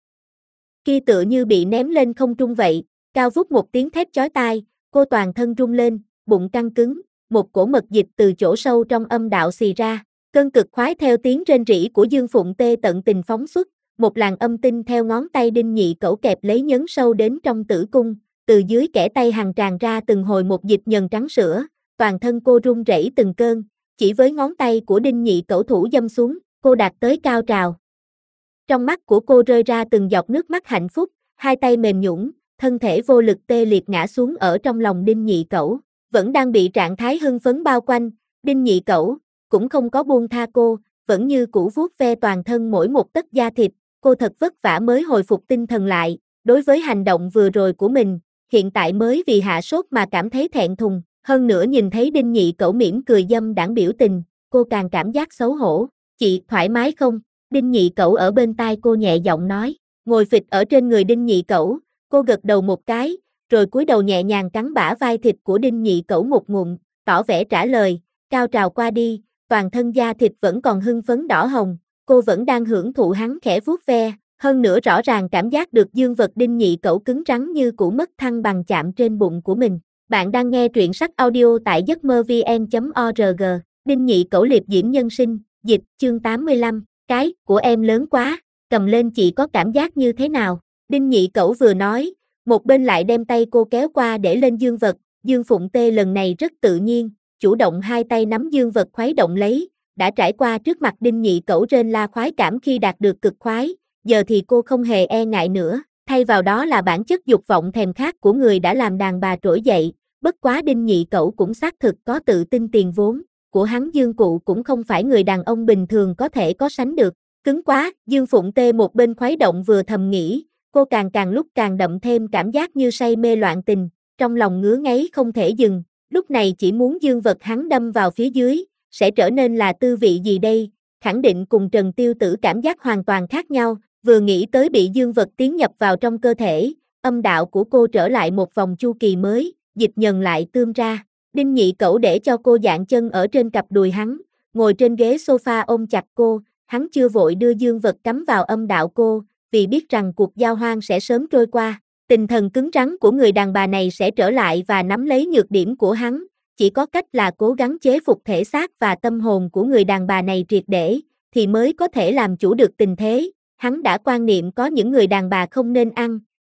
kia tựa như bị ném lên không trung vậy, cao vút một tiếng thét chói tai, cô toàn thân rung lên, bụng căng cứng, một cổ mật dịch từ chỗ sâu trong âm đạo xì ra, cơn cực khoái theo tiếng rên rỉ của Dương Phụng Tê tận tình phóng xuất, một làn âm tinh theo ngón tay Đinh Nhị Cẩu kẹp lấy nhấn sâu đến trong tử cung, từ dưới kẽ tay hằng tràn ra từng hồi một dịch nhờn trắng sữa, toàn thân cô run rẩy từng cơn, chỉ với ngón tay của Đinh Nhị Cẩu thủ dâm xuống, cô đạt tới cao trào. Trong mắt của cô rơi ra từng giọt nước mắt hạnh phúc, hai tay mềm nhũn, thân thể vô lực tê liệt ngã xuống ở trong lòng Đinh Nhị Cẩu, vẫn đang bị trạng thái hưng phấn bao quanh, Đinh Nhị Cẩu cũng không có buông tha cô, vẫn như cũ vuốt ve toàn thân mỗi một tấc da thịt, cô thật vất vả mới hồi phục tinh thần lại, đối với hành động vừa rồi của mình, hiện tại mới vì hạ sốt mà cảm thấy thẹn thùng, hơn nữa nhìn thấy Đinh Nhị Cẩu mỉm cười dâm đãng biểu tình, cô càng cảm giác xấu hổ. Chị, thoải mái không? Đinh Nhị Cẩu ở bên tai cô nhẹ giọng nói, ngồi phịch ở trên người Đinh Nhị Cẩu, cô gật đầu một cái, rồi cúi đầu nhẹ nhàng cắn bả vai thịt của Đinh Nhị Cẩu một ngụm, tỏ vẻ trả lời, cao trào qua đi, toàn thân da thịt vẫn còn hưng phấn đỏ hồng, cô vẫn đang hưởng thụ hắn khẽ vuốt ve, hơn nữa rõ ràng cảm giác được dương vật Đinh Nhị Cẩu cứng rắn như củ mất thăng bằng chạm trên bụng của mình. Bạn đang nghe truyện sách audio tại giấc mơ vn.org, Đinh Nhị Cẩu liệp diễm nhân sinh, dịch, chương 85, cái của em lớn quá, cầm lên chị có cảm giác như thế nào? Đinh Nhị Cẩu vừa nói, một bên lại đem tay cô kéo qua để lên dương vật, Dương Phụng Tê lần này rất tự nhiên, chủ động hai tay nắm dương vật khuấy động lấy, đã trải qua trước mặt Đinh Nhị Cẩu rên la khoái cảm khi đạt được cực khoái, giờ thì cô không hề e ngại nữa, thay vào đó là bản chất dục vọng thèm khát của người đã làm đàn bà trỗi dậy, bất quá Đinh Nhị Cẩu cũng xác thực có tự tin tiền vốn, của hắn Dương Cụ cũng không phải người đàn ông bình thường có thể có sánh được, cứng quá, Dương Phụng Tê một bên khuấy động vừa thầm nghĩ, cô càng lúc càng đậm thêm cảm giác như say mê loạn tình, trong lòng ngứa ngáy không thể dừng, lúc này chỉ muốn dương vật hắn đâm vào phía dưới, sẽ trở nên là tư vị gì đây, khẳng định cùng Trần Tiêu Tử cảm giác hoàn toàn khác nhau, vừa nghĩ tới bị dương vật tiến nhập vào trong cơ thể, âm đạo của cô trở lại một vòng chu kỳ mới, dịch nhờn lại tươm ra, Đinh Nhị Cẩu để cho cô dạn chân ở trên cặp đùi hắn, ngồi trên ghế sofa ôm chặt cô, hắn chưa vội đưa dương vật cắm vào âm đạo cô, vì biết rằng cuộc giao hoan sẽ sớm trôi qua, tinh thần cứng rắn của người đàn bà này sẽ trở lại và nắm lấy nhược điểm của hắn, chỉ có cách là cố gắng chế phục thể xác và tâm hồn của người đàn bà này triệt để, thì mới có thể làm chủ được tình thế, hắn đã quan niệm có những người đàn bà không nên ăn,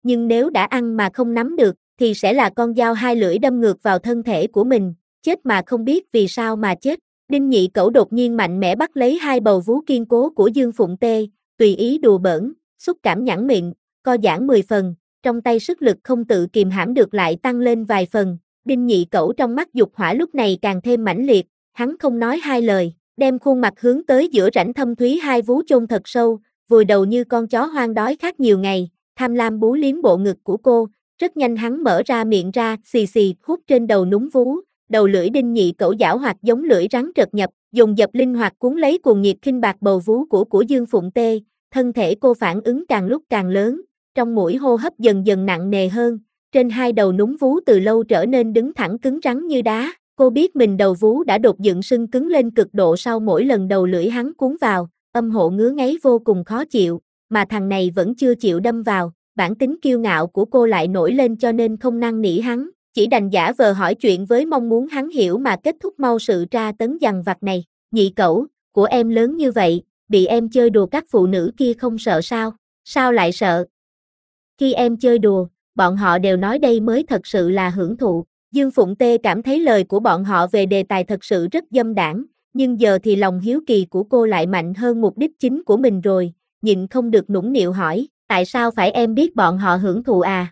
nhưng nếu đã ăn mà không nắm được, thì sẽ là con dao hai lưỡi đâm ngược vào thân thể của mình, chết mà không biết vì sao mà chết. Đinh Nhị Cẩu đột nhiên mạnh mẽ bắt lấy hai bầu vú kiên cố của Dương Phụng Tê, tùy ý đùa bỡn, xúc cảm nhẵn miệng, co giãn 10 phần, trong tay sức lực không tự kìm hãm được lại tăng lên vài phần. Đinh Nhị Cẩu trong mắt dục hỏa lúc này càng thêm mãnh liệt, hắn không nói hai lời, đem khuôn mặt hướng tới giữa rãnh thâm thúy hai vú chôn thật sâu, vùi đầu như con chó hoang đói khát nhiều ngày, tham lam bú liếm bộ ngực của cô. Rất nhanh hắn mở ra miệng ra, xì xì hút trên đầu núm vú, đầu lưỡi Đinh Nhị Cẩu giảo hoạt giống lưỡi rắn trật nhập, dồn dập linh hoạt cuốn lấy cuồng nhiệt khinh bạc bầu vú của Dương Phụng Tê, thân thể cô phản ứng càng lúc càng lớn, trong mũi hô hấp dần dần nặng nề hơn, trên hai đầu núm vú từ lâu trở nên đứng thẳng cứng rắn như đá. Cô biết mình đầu vú đã đột dựng sưng cứng lên cực độ sau mỗi lần đầu lưỡi hắn cuốn vào, âm hộ ngứa ngáy vô cùng khó chịu, mà thằng này vẫn chưa chịu đâm vào, bản tính kiêu ngạo của cô lại nổi lên cho nên không năn nỉ hắn, chỉ đành giả vờ hỏi chuyện với mong muốn hắn hiểu mà kết thúc mau sự tra tấn dằn vặt này. Nhị Cẩu, của em lớn như vậy, bị em chơi đùa các phụ nữ kia không sợ sao? Sao lại sợ? Khi em chơi đùa, bọn họ đều nói đây mới thật sự là hưởng thụ. Dương Phụng Tê cảm thấy lời của bọn họ về đề tài thật sự rất dâm đãng, nhưng giờ thì lòng hiếu kỳ của cô lại mạnh hơn mục đích chính của mình rồi, nhịn không được nũng nịu hỏi, tại sao phải em biết bọn họ hưởng thụ à?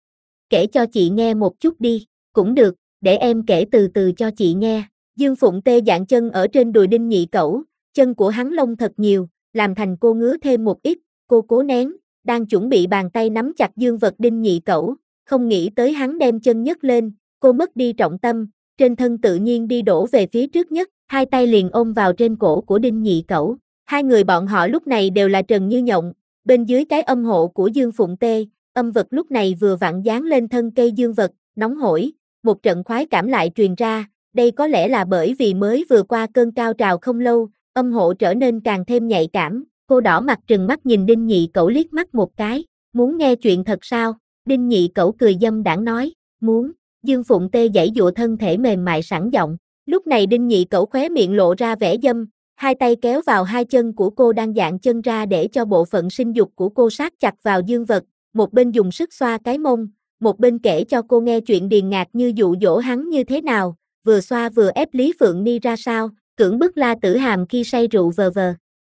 Kể cho chị nghe một chút đi, cũng được, để em kể từ từ cho chị nghe. Dương Phụng Tê dạn chân ở trên đùi Đinh Nhị Cẩu, chân của hắn lông thật nhiều, làm thành cô ngứa thêm một ít, cô cố nén, đang chuẩn bị bàn tay nắm chặt dương vật Đinh Nhị Cẩu, không nghĩ tới hắn đem chân nhấc lên, cô mất đi trọng tâm, trên thân tự nhiên đi đổ về phía trước nhất, hai tay liền ôm vào trên cổ của Đinh Nhị Cẩu. Hai người bọn họ lúc này đều là trần như nhộng, bên dưới cái âm hộ của Dương Phụng Tê, âm vật lúc này vừa vặn dán lên thân cây dương vật, nóng hổi, một trận khoái cảm lại truyền ra, đây có lẽ là bởi vì mới vừa qua cơn cao trào không lâu, âm hộ trở nên càng thêm nhạy cảm, cô đỏ mặt trừng mắt nhìn Đinh Nhị Cẩu liếc mắt một cái, muốn nghe chuyện thật sao? Đinh Nhị Cẩu cười dâm đãng nói, muốn. Dương Phụng Tê giãy giụa thân thể mềm mại sẵn giọng, lúc này Đinh Nhị Cẩu khóe miệng lộ ra vẻ dâm, hai tay kéo vào hai chân của cô đang dạn chân ra để cho bộ phận sinh dục của cô sát chặt vào dương vật, một bên dùng sức xoa cái mông, một bên kể cho cô nghe chuyện điềm ngạc như dụ dỗ hắn như thế nào, vừa xoa vừa ép Lý Phượng Ni ra sao, cưỡng bức La Tử Hàm khi say rượu vờ vờ.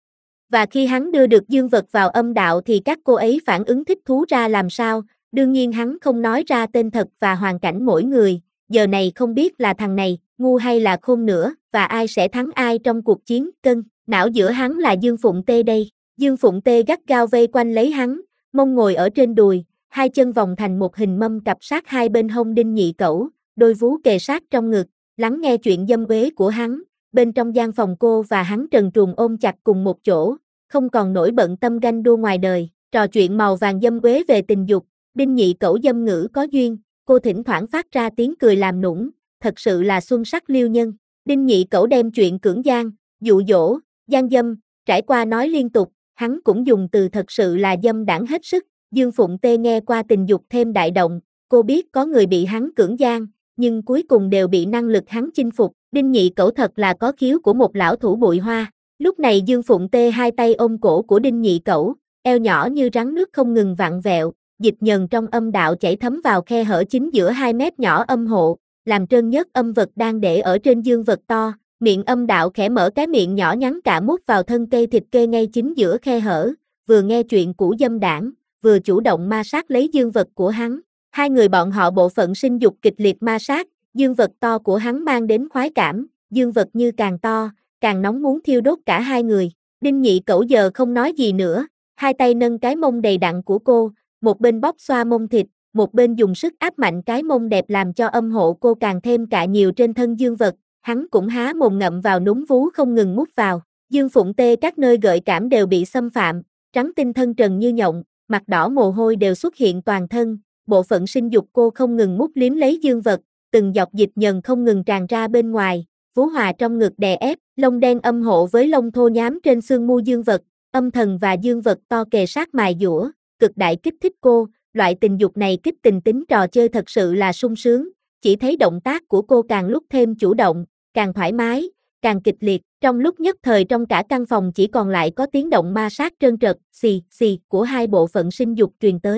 Và khi hắn đưa được dương vật vào âm đạo thì các cô ấy phản ứng thích thú ra làm sao, đương nhiên hắn không nói ra tên thật và hoàn cảnh mỗi người, giờ này không biết là thằng này, ngu hay là khôn nữa, và ai sẽ thắng ai trong cuộc chiến, cân, não giữa hắn là Dương Phụng Tê đây. Dương Phụng Tê gắt gao vây quanh lấy hắn, mông ngồi ở trên đùi, hai chân vòng thành một hình mâm cặp sát hai bên hông Đinh Nhị Cẩu, đôi vú kề sát trong ngực, lắng nghe chuyện dâm uế của hắn. Bên trong gian phòng cô và hắn trần truồng ôm chặt cùng một chỗ, không còn nổi bận tâm ganh đua ngoài đời, trò chuyện màu vàng dâm uế về tình dục. Đinh Nhị Cẩu dâm ngữ có duyên, cô thỉnh thoảng phát ra tiếng cười làm nũng, thật sự là xuân sắc liêu nhân. Đinh Nhị Cẩu đem chuyện cưỡng gian, dụ dỗ, gian dâm, trải qua nói liên tục, hắn cũng dùng từ thật sự là dâm đãng hết sức. Dương Phụng Tê nghe qua tình dục thêm đại động, cô biết có người bị hắn cưỡng gian, nhưng cuối cùng đều bị năng lực hắn chinh phục. Đinh Nhị Cẩu thật là có khiếu của một lão thủ bụi hoa. Lúc này Dương Phụng Tê hai tay ôm cổ của Đinh Nhị Cẩu, eo nhỏ như rắn nước không ngừng vặn vẹo, dịch nhờn trong âm đạo chảy thấm vào khe hở chính giữa hai mép nhỏ âm hộ, làm trơn nhớt âm vật đang để ở trên dương vật to, miệng âm đạo khẽ mở cái miệng nhỏ nhắn cả mút vào thân cây thịt kê ngay chính giữa khe hở, vừa nghe chuyện cũ dâm đảng, vừa chủ động ma sát lấy dương vật của hắn. Hai người bọn họ bộ phận sinh dục kịch liệt ma sát, dương vật to của hắn mang đến khoái cảm, dương vật như càng to, càng nóng muốn thiêu đốt cả hai người. Đinh Nhị Cẩu giờ không nói gì nữa, hai tay nâng cái mông đầy đặn của cô, một bên bóp xoa mông thịt, một bên dùng sức áp mạnh cái mông đẹp làm cho âm hộ cô càng thêm cạ nhiều trên thân dương vật, hắn cũng há mồm ngậm vào núm vú không ngừng mút vào. Dương Phụng Tê các nơi gợi cảm đều bị xâm phạm, trắng tinh thân trần như nhộng, mặt đỏ mồ hôi đều xuất hiện toàn thân, bộ phận sinh dục cô không ngừng mút liếm lấy dương vật, từng giọt dịch nhờn không ngừng tràn ra bên ngoài, vú hòa trong ngực đè ép, lông đen âm hộ với lông thô nhám trên xương mu dương vật, âm thần và dương vật to kề sát mài dũa, cực đại kích thích cô, loại tình dục này kích tình tính trò chơi thật sự là sung sướng, chỉ thấy động tác của cô càng lúc thêm chủ động, càng thoải mái, càng kịch liệt, trong lúc nhất thời trong cả căn phòng chỉ còn lại có tiếng động ma sát trơn trật, xì, xì của hai bộ phận sinh dục truyền tới.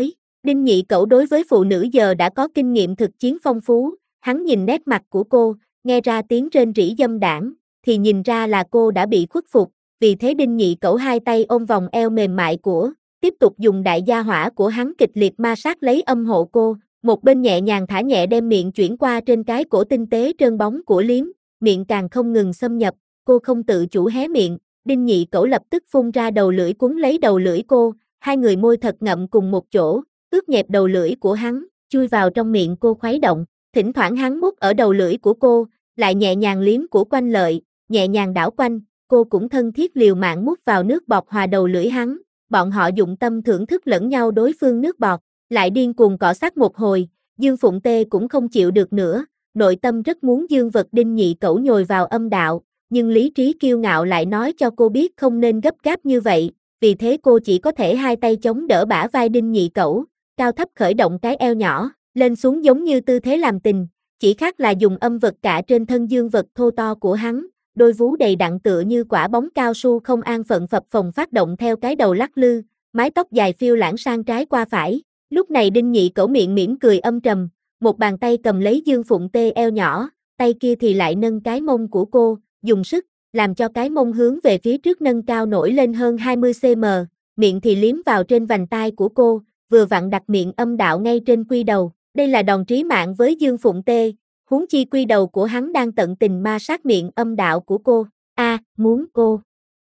Đinh Nhị Cẩu đối với phụ nữ giờ đã có kinh nghiệm thực chiến phong phú, hắn nhìn nét mặt của cô, nghe ra tiếng rên rỉ dâm đãng, thì nhìn ra là cô đã bị khuất phục, vì thế Đinh Nhị Cẩu hai tay ôm vòng eo mềm mại của, tiếp tục dùng đại gia hỏa của hắn kịch liệt ma sát lấy âm hộ cô, một bên nhẹ nhàng thả nhẹ đem miệng chuyển qua trên cái cổ tinh tế trơn bóng của Liếm, miệng càng không ngừng xâm nhập, cô không tự chủ hé miệng, Đinh Nhị Cẩu lập tức phun ra đầu lưỡi cuốn lấy đầu lưỡi cô, hai người môi thật ngậm cùng một chỗ, ướt nhẹp đầu lưỡi của hắn, chui vào trong miệng cô khuấy động, thỉnh thoảng hắn mút ở đầu lưỡi của cô, lại nhẹ nhàng liếm của quanh lợi, nhẹ nhàng đảo quanh, cô cũng thân thiết liều mạng mút vào nước bọt hòa đầu lưỡi hắn, bọn họ dụng tâm thưởng thức lẫn nhau đối phương nước bọt, lại điên cuồng cọ sát một hồi, Dương Phụng Tê cũng không chịu được nữa, nội tâm rất muốn dương vật Đinh Nhị Cẩu nhồi vào âm đạo, nhưng lý trí kiêu ngạo lại nói cho cô biết không nên gấp gáp như vậy, vì thế cô chỉ có thể hai tay chống đỡ bả vai Đinh Nhị Cẩu, cao thấp khởi động cái eo nhỏ, lên xuống giống như tư thế làm tình, chỉ khác là dùng âm vật cả trên thân dương vật thô to của hắn, đôi vú đầy đặn tựa như quả bóng cao su không an phận phập phồng phát động theo cái đầu lắc lư, mái tóc dài phiêu lãng sang trái qua phải. Lúc này Đinh Nhị Cẩu miệng mỉm cười âm trầm, một bàn tay cầm lấy Dương Phụng Tê eo nhỏ, tay kia thì lại nâng cái mông của cô, dùng sức, làm cho cái mông hướng về phía trước nâng cao nổi lên hơn 20 cm, miệng thì liếm vào trên vành tai của cô, vừa vặn đặt miệng âm đạo ngay trên quy đầu. Đây là đòn trí mạng với Dương Phụng Tê, huống chi quy đầu của hắn đang tận tình ma sát miệng âm đạo của cô. Muốn cô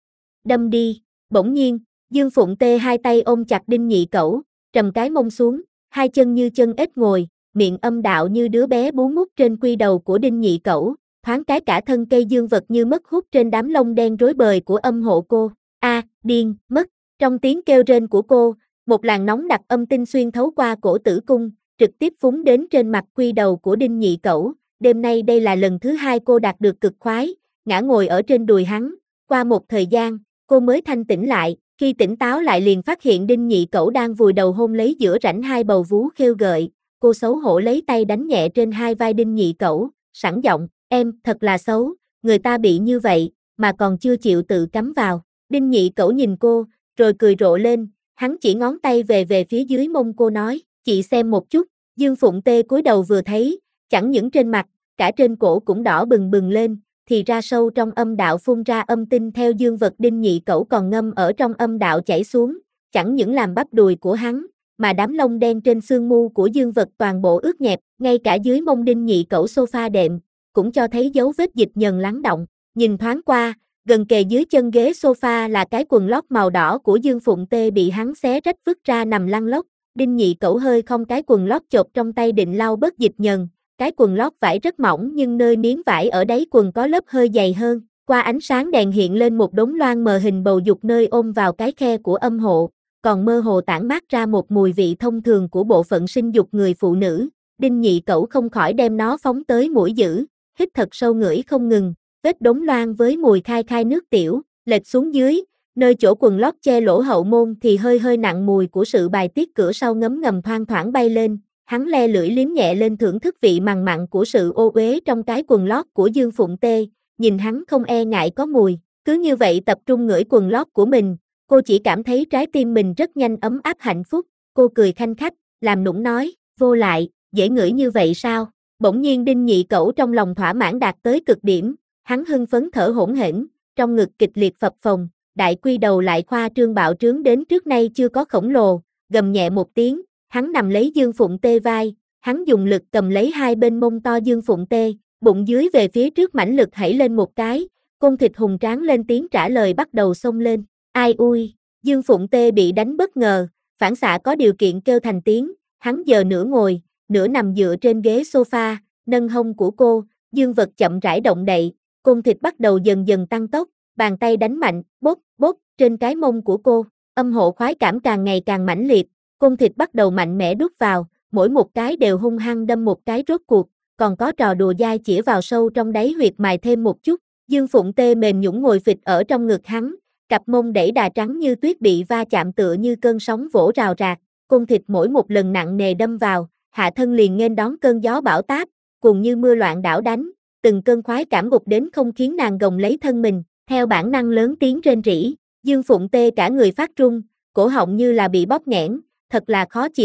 đâm đi. Bỗng nhiên, Dương Phụng Tê hai tay ôm chặt Đinh Nhị Cẩu, trầm cái mông xuống, hai chân như chân ếch ngồi, miệng âm đạo như đứa bé bú mút trên quy đầu của Đinh Nhị Cẩu, thoáng cái cả thân cây dương vật như mất hút trên đám lông đen rối bời của âm hộ cô. Điên, mất. Trong tiếng kêu rên của cô, một làn nóng đặc âm tinh xuyên thấu qua cổ tử cung, trực tiếp phúng đến trên mặt quy đầu của Đinh Nhị Cẩu. Đêm nay đây là lần thứ hai cô đạt được cực khoái, ngã ngồi ở trên đùi hắn. Qua một thời gian, cô mới thanh tỉnh lại, khi tỉnh táo lại liền phát hiện Đinh Nhị Cẩu đang vùi đầu hôn lấy giữa rãnh hai bầu vú khêu gợi. Cô xấu hổ lấy tay đánh nhẹ trên hai vai Đinh Nhị Cẩu, sẵn giọng, em, thật là xấu, người ta bị như vậy, mà còn chưa chịu tự cắm vào. Đinh Nhị Cẩu nhìn cô, rồi cười rộ lên, hắn chỉ ngón tay về phía dưới mông cô nói, chị xem một chút. Dương Phụng Tê cúi đầu vừa thấy, chẳng những trên mặt, cả trên cổ cũng đỏ bừng bừng lên, thì ra sâu trong âm đạo phun ra âm tinh theo dương vật Đinh Nhị Cẩu còn ngâm ở trong âm đạo chảy xuống, chẳng những làm bắp đùi của hắn, mà đám lông đen trên xương mu của dương vật toàn bộ ướt nhẹp, ngay cả dưới mông Đinh Nhị Cẩu sofa đệm, cũng cho thấy dấu vết dịch nhờn lắng động. Nhìn thoáng qua, gần kề dưới chân ghế sofa là cái quần lót màu đỏ của Dương Phụng Tê bị hắn xé rách vứt ra nằm lăn lóc. Đinh Nhị Cẩu hơi không cái quần lót chộp trong tay định lau bớt dịch nhờn, cái quần lót vải rất mỏng nhưng nơi miếng vải ở đáy quần có lớp hơi dày hơn. Qua ánh sáng đèn hiện lên một đống loang mờ hình bầu dục nơi ôm vào cái khe của âm hộ, còn mơ hồ tản mát ra một mùi vị thông thường của bộ phận sinh dục người phụ nữ. Đinh Nhị Cẩu không khỏi đem nó phóng tới mũi giữ, hít thật sâu ngửi không ngừng, vết đống loang với mùi khai khai nước tiểu, lệch xuống dưới, nơi chỗ quần lót che lỗ hậu môn thì hơi hơi nặng mùi của sự bài tiết cửa sau ngấm ngầm thoang thoảng bay lên, hắn le lưỡi liếm nhẹ lên thưởng thức vị mằn mặn của sự ô uế trong cái quần lót của Dương Phụng Tê, nhìn hắn không e ngại có mùi, cứ như vậy tập trung ngửi quần lót của mình, cô chỉ cảm thấy trái tim mình rất nhanh ấm áp hạnh phúc, cô cười khanh khách, làm nũng nói, vô lại, dễ ngửi như vậy sao? Bỗng nhiên Đinh Nhị Cẩu trong lòng thỏa mãn đạt tới cực điểm, hắn hưng phấn thở hổn hển, trong ngực kịch liệt phập phồng, đại quy đầu lại khoa trương bạo trướng đến trước nay chưa có khổng lồ, gầm nhẹ một tiếng, hắn nằm lấy Dương Phụng Tê vai, hắn dùng lực cầm lấy hai bên mông to Dương Phụng Tê, bụng dưới về phía trước mãnh lực hẩy lên một cái, côn thịt hùng tráng lên tiếng trả lời bắt đầu xông lên, ai ui, Dương Phụng Tê bị đánh bất ngờ, phản xạ có điều kiện kêu thành tiếng, hắn giờ nửa ngồi, nửa nằm dựa trên ghế sofa, nâng hông của cô, dương vật chậm rãi động đậy, côn thịt bắt đầu dần dần tăng tốc, bàn tay đánh mạnh, bóp, bóp, trên cái mông của cô, âm hộ khoái cảm càng ngày càng mãnh liệt, côn thịt bắt đầu mạnh mẽ đút vào, mỗi một cái đều hung hăng đâm một cái rốt cuộc, còn có trò đùa dai chĩa vào sâu trong đáy huyệt mài thêm một chút, Dương Phụng Tê mềm nhũn ngồi phịch ở trong ngực hắn, cặp mông đẩy đà trắng như tuyết bị va chạm tựa như cơn sóng vỗ rào rạc, côn thịt mỗi một lần nặng nề đâm vào, hạ thân liền nghênh đón cơn gió bão táp, cùng như mưa loạn đảo đánh, từng cơn khoái cảm gục đến không khiến nàng gồng lấy thân mình, theo bản năng lớn tiếng rên rỉ, Dương Phụng Tê cả người phát run, cổ họng như là bị bóp nghẽn, thật là khó chịu,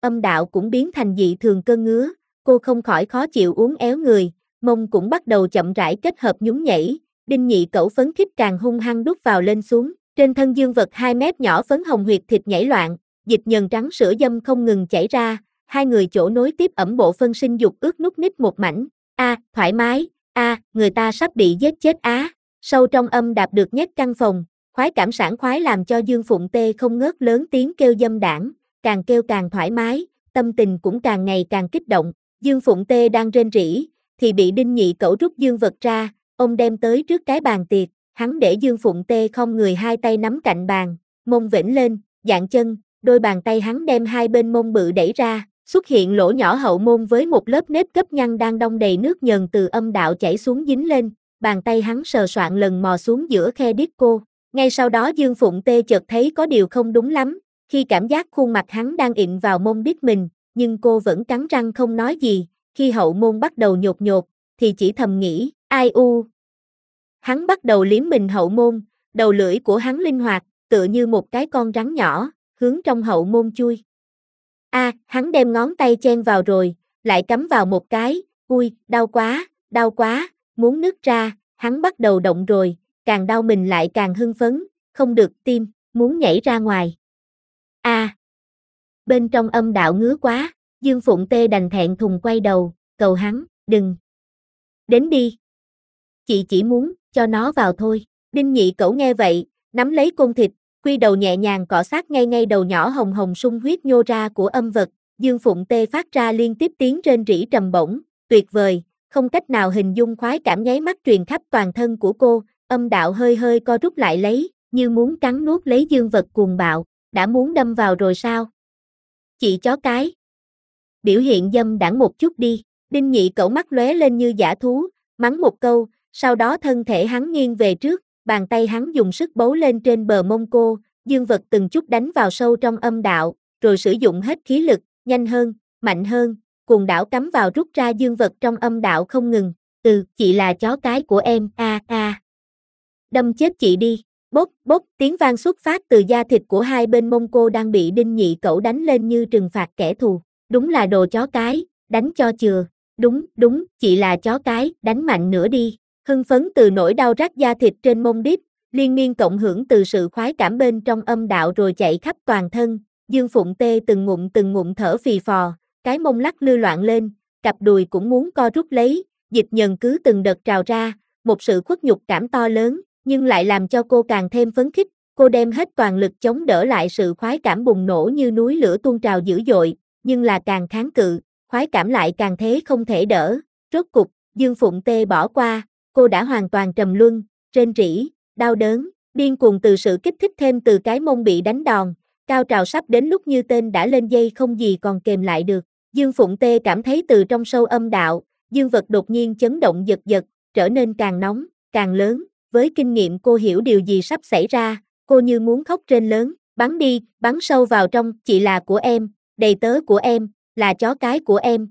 âm đạo cũng biến thành dị thường cơn ngứa, cô không khỏi khó chịu uốn éo người, mông cũng bắt đầu chậm rãi kết hợp nhún nhảy, Đinh Nhị Cẩu phấn khích càng hung hăng đút vào lên xuống, trên thân dương vật 2 mét nhỏ phấn hồng huyệt thịt nhảy loạn, dịch nhờn trắng sữa dâm không ngừng chảy ra, hai người chỗ nối tiếp ẩm bộ phân sinh dục ướt nút nít một mảnh, thoải mái, người ta sắp bị giết chết á, sâu trong âm đạp được nhét căn phòng, khoái cảm sảng khoái làm cho Dương Phụng Tê không ngớt lớn tiếng kêu dâm đảng, càng kêu càng thoải mái, tâm tình cũng càng ngày càng kích động, Dương Phụng Tê đang rên rỉ, thì bị Đinh Nhị Cẩu rút dương vật ra, ông đem tới trước cái bàn tiệc, hắn để Dương Phụng Tê không người hai tay nắm cạnh bàn, mông vểnh lên, dạng chân, đôi bàn tay hắn đem hai bên mông bự đẩy ra, xuất hiện lỗ nhỏ hậu môn với một lớp nếp gấp nhăn đang đong đầy nước nhờn từ âm đạo chảy xuống dính lên, bàn tay hắn sờ soạng lần mò xuống giữa khe disco. Ngay sau đó Dương Phụng Tê chợt thấy có điều không đúng lắm, khi cảm giác khuôn mặt hắn đang ịn vào mông đít mình, nhưng cô vẫn cắn răng không nói gì, khi hậu môn bắt đầu nhột nhột, thì chỉ thầm nghĩ, ai u. Hắn bắt đầu liếm mình hậu môn, đầu lưỡi của hắn linh hoạt, tựa như một cái con rắn nhỏ, hướng trong hậu môn chui. Hắn đem ngón tay chen vào rồi, lại cắm vào một cái, ui, đau quá, muốn nứt ra, hắn bắt đầu động rồi, càng đau mình lại càng hưng phấn, không được tim, muốn nhảy ra ngoài. Bên trong âm đạo ngứa quá, Dương Phụng Tê đành thẹn thùng quay đầu, cầu hắn, đừng. Đến đi. Chị chỉ muốn, cho nó vào thôi. Đinh Nhị Cẩu nghe vậy, nắm lấy côn thịt, quy đầu nhẹ nhàng cọ sát ngay đầu nhỏ hồng hồng sung huyết nhô ra của âm vật, Dương Phụng Tê phát ra liên tiếp tiếng rên rỉ trầm bổng, tuyệt vời, không cách nào hình dung khoái cảm nháy mắt truyền khắp toàn thân của cô, âm đạo hơi hơi co rút lại lấy, như muốn cắn nuốt lấy dương vật cuồng bạo, đã muốn đâm vào rồi sao? Chị chó cái. Biểu hiện dâm đãng một chút đi, Đinh Nhị Cẩu mắt lóe lên như dã thú, mắng một câu, sau đó thân thể hắn nghiêng về trước, bàn tay hắn dùng sức bấu lên trên bờ mông cô, dương vật từng chút đánh vào sâu trong âm đạo, rồi sử dụng hết khí lực, nhanh hơn, mạnh hơn, cuồng đảo cắm vào rút ra dương vật trong âm đạo không ngừng, chị là chó cái của em, Đâm chết chị đi, bốc, tiếng vang xuất phát từ da thịt của hai bên mông cô đang bị Đinh Nhị Cẩu đánh lên như trừng phạt kẻ thù, đúng là đồ chó cái, đánh cho chừa, đúng, chị là chó cái, đánh mạnh nữa đi, hưng phấn từ nỗi đau rát da thịt trên mông đít, liên miên cộng hưởng từ sự khoái cảm bên trong âm đạo rồi chạy khắp toàn thân, Dương Phụng Tê từng ngụm thở phì phò, cái mông lắc lư loạn lên, cặp đùi cũng muốn co rút lấy, dịch nhờn cứ từng đợt trào ra, một sự khuất nhục cảm to lớn, nhưng lại làm cho cô càng thêm phấn khích, cô đem hết toàn lực chống đỡ lại sự khoái cảm bùng nổ như núi lửa tuôn trào dữ dội, nhưng là càng kháng cự, khoái cảm lại càng thế không thể đỡ, rốt cục, Dương Phụng Tê bỏ qua, cô đã hoàn toàn trầm luân, rên rỉ, đau đớn, điên cuồng từ sự kích thích thêm từ cái mông bị đánh đòn, cao trào sắp đến lúc như tên đã lên dây không gì còn kềm lại được, Dương Phụng Tê cảm thấy từ trong sâu âm đạo, dương vật đột nhiên chấn động giật, trở nên càng nóng, càng lớn, với kinh nghiệm cô hiểu điều gì sắp xảy ra, cô như muốn khóc rên lớn, bắn đi, bắn sâu vào trong, chị là của em, đầy tớ của em, là chó cái của em,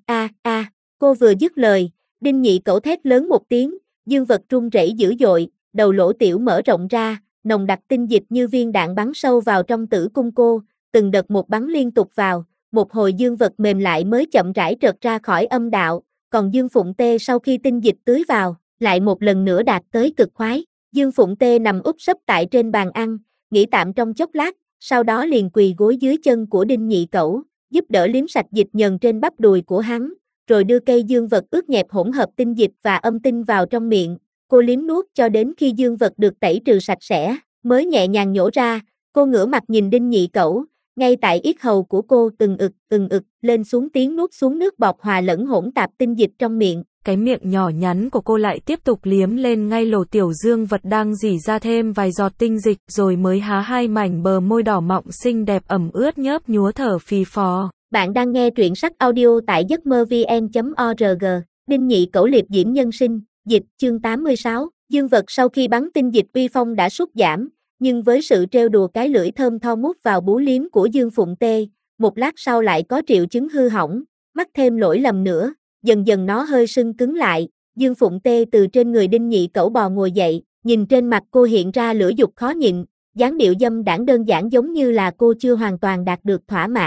cô vừa dứt lời, Đinh Nhị Cẩu thét lớn một tiếng, dương vật rung rẩy dữ dội, đầu lỗ tiểu mở rộng ra, nồng đặc tinh dịch như viên đạn bắn sâu vào trong tử cung cô, từng đợt một bắn liên tục vào, một hồi dương vật mềm lại mới chậm rãi trượt ra khỏi âm đạo, còn Dương Phụng Tê sau khi tinh dịch tưới vào, lại một lần nữa đạt tới cực khoái. Dương Phụng Tê nằm úp sấp tại trên bàn ăn, nghỉ tạm trong chốc lát, sau đó liền quỳ gối dưới chân của Đinh Nhị Cẩu, giúp đỡ liếm sạch dịch nhờn trên bắp đùi của hắn, rồi đưa cây dương vật ướt nhẹp hỗn hợp tinh dịch và âm tinh vào trong miệng, cô liếm nuốt cho đến khi dương vật được tẩy trừ sạch sẽ, mới nhẹ nhàng nhổ ra, cô ngửa mặt nhìn Đinh Nhị Cẩu, ngay tại yết hầu của cô từng ực lên xuống tiếng nuốt xuống nước bọt hòa lẫn hỗn tạp tinh dịch trong miệng. Cái miệng nhỏ nhắn của cô lại tiếp tục liếm lên ngay lỗ tiểu dương vật đang rỉ ra thêm vài giọt tinh dịch rồi mới há hai mảnh bờ môi đỏ mọng xinh đẹp ẩm ướt nhớp nhúa thở phì phò. Bạn đang nghe truyện sách audio tại giấc mơ vn.org, Đinh Nhị Cẩu liệp diễm nhân sinh, dịch chương 86, dương vật sau khi bắn tinh dịch uy phong đã sút giảm, nhưng với sự trêu đùa cái lưỡi thơm tho mút vào bú liếm của Dương Phụng Tê, một lát sau lại có triệu chứng hư hỏng, mắc thêm lỗi lầm nữa, dần dần nó hơi sưng cứng lại, Dương Phụng Tê từ trên người Đinh Nhị Cẩu bò ngồi dậy, nhìn trên mặt cô hiện ra lửa dục khó nhịn, dáng điệu dâm đãng đơn giản giống như là cô chưa hoàn toàn đạt được thỏa mãn,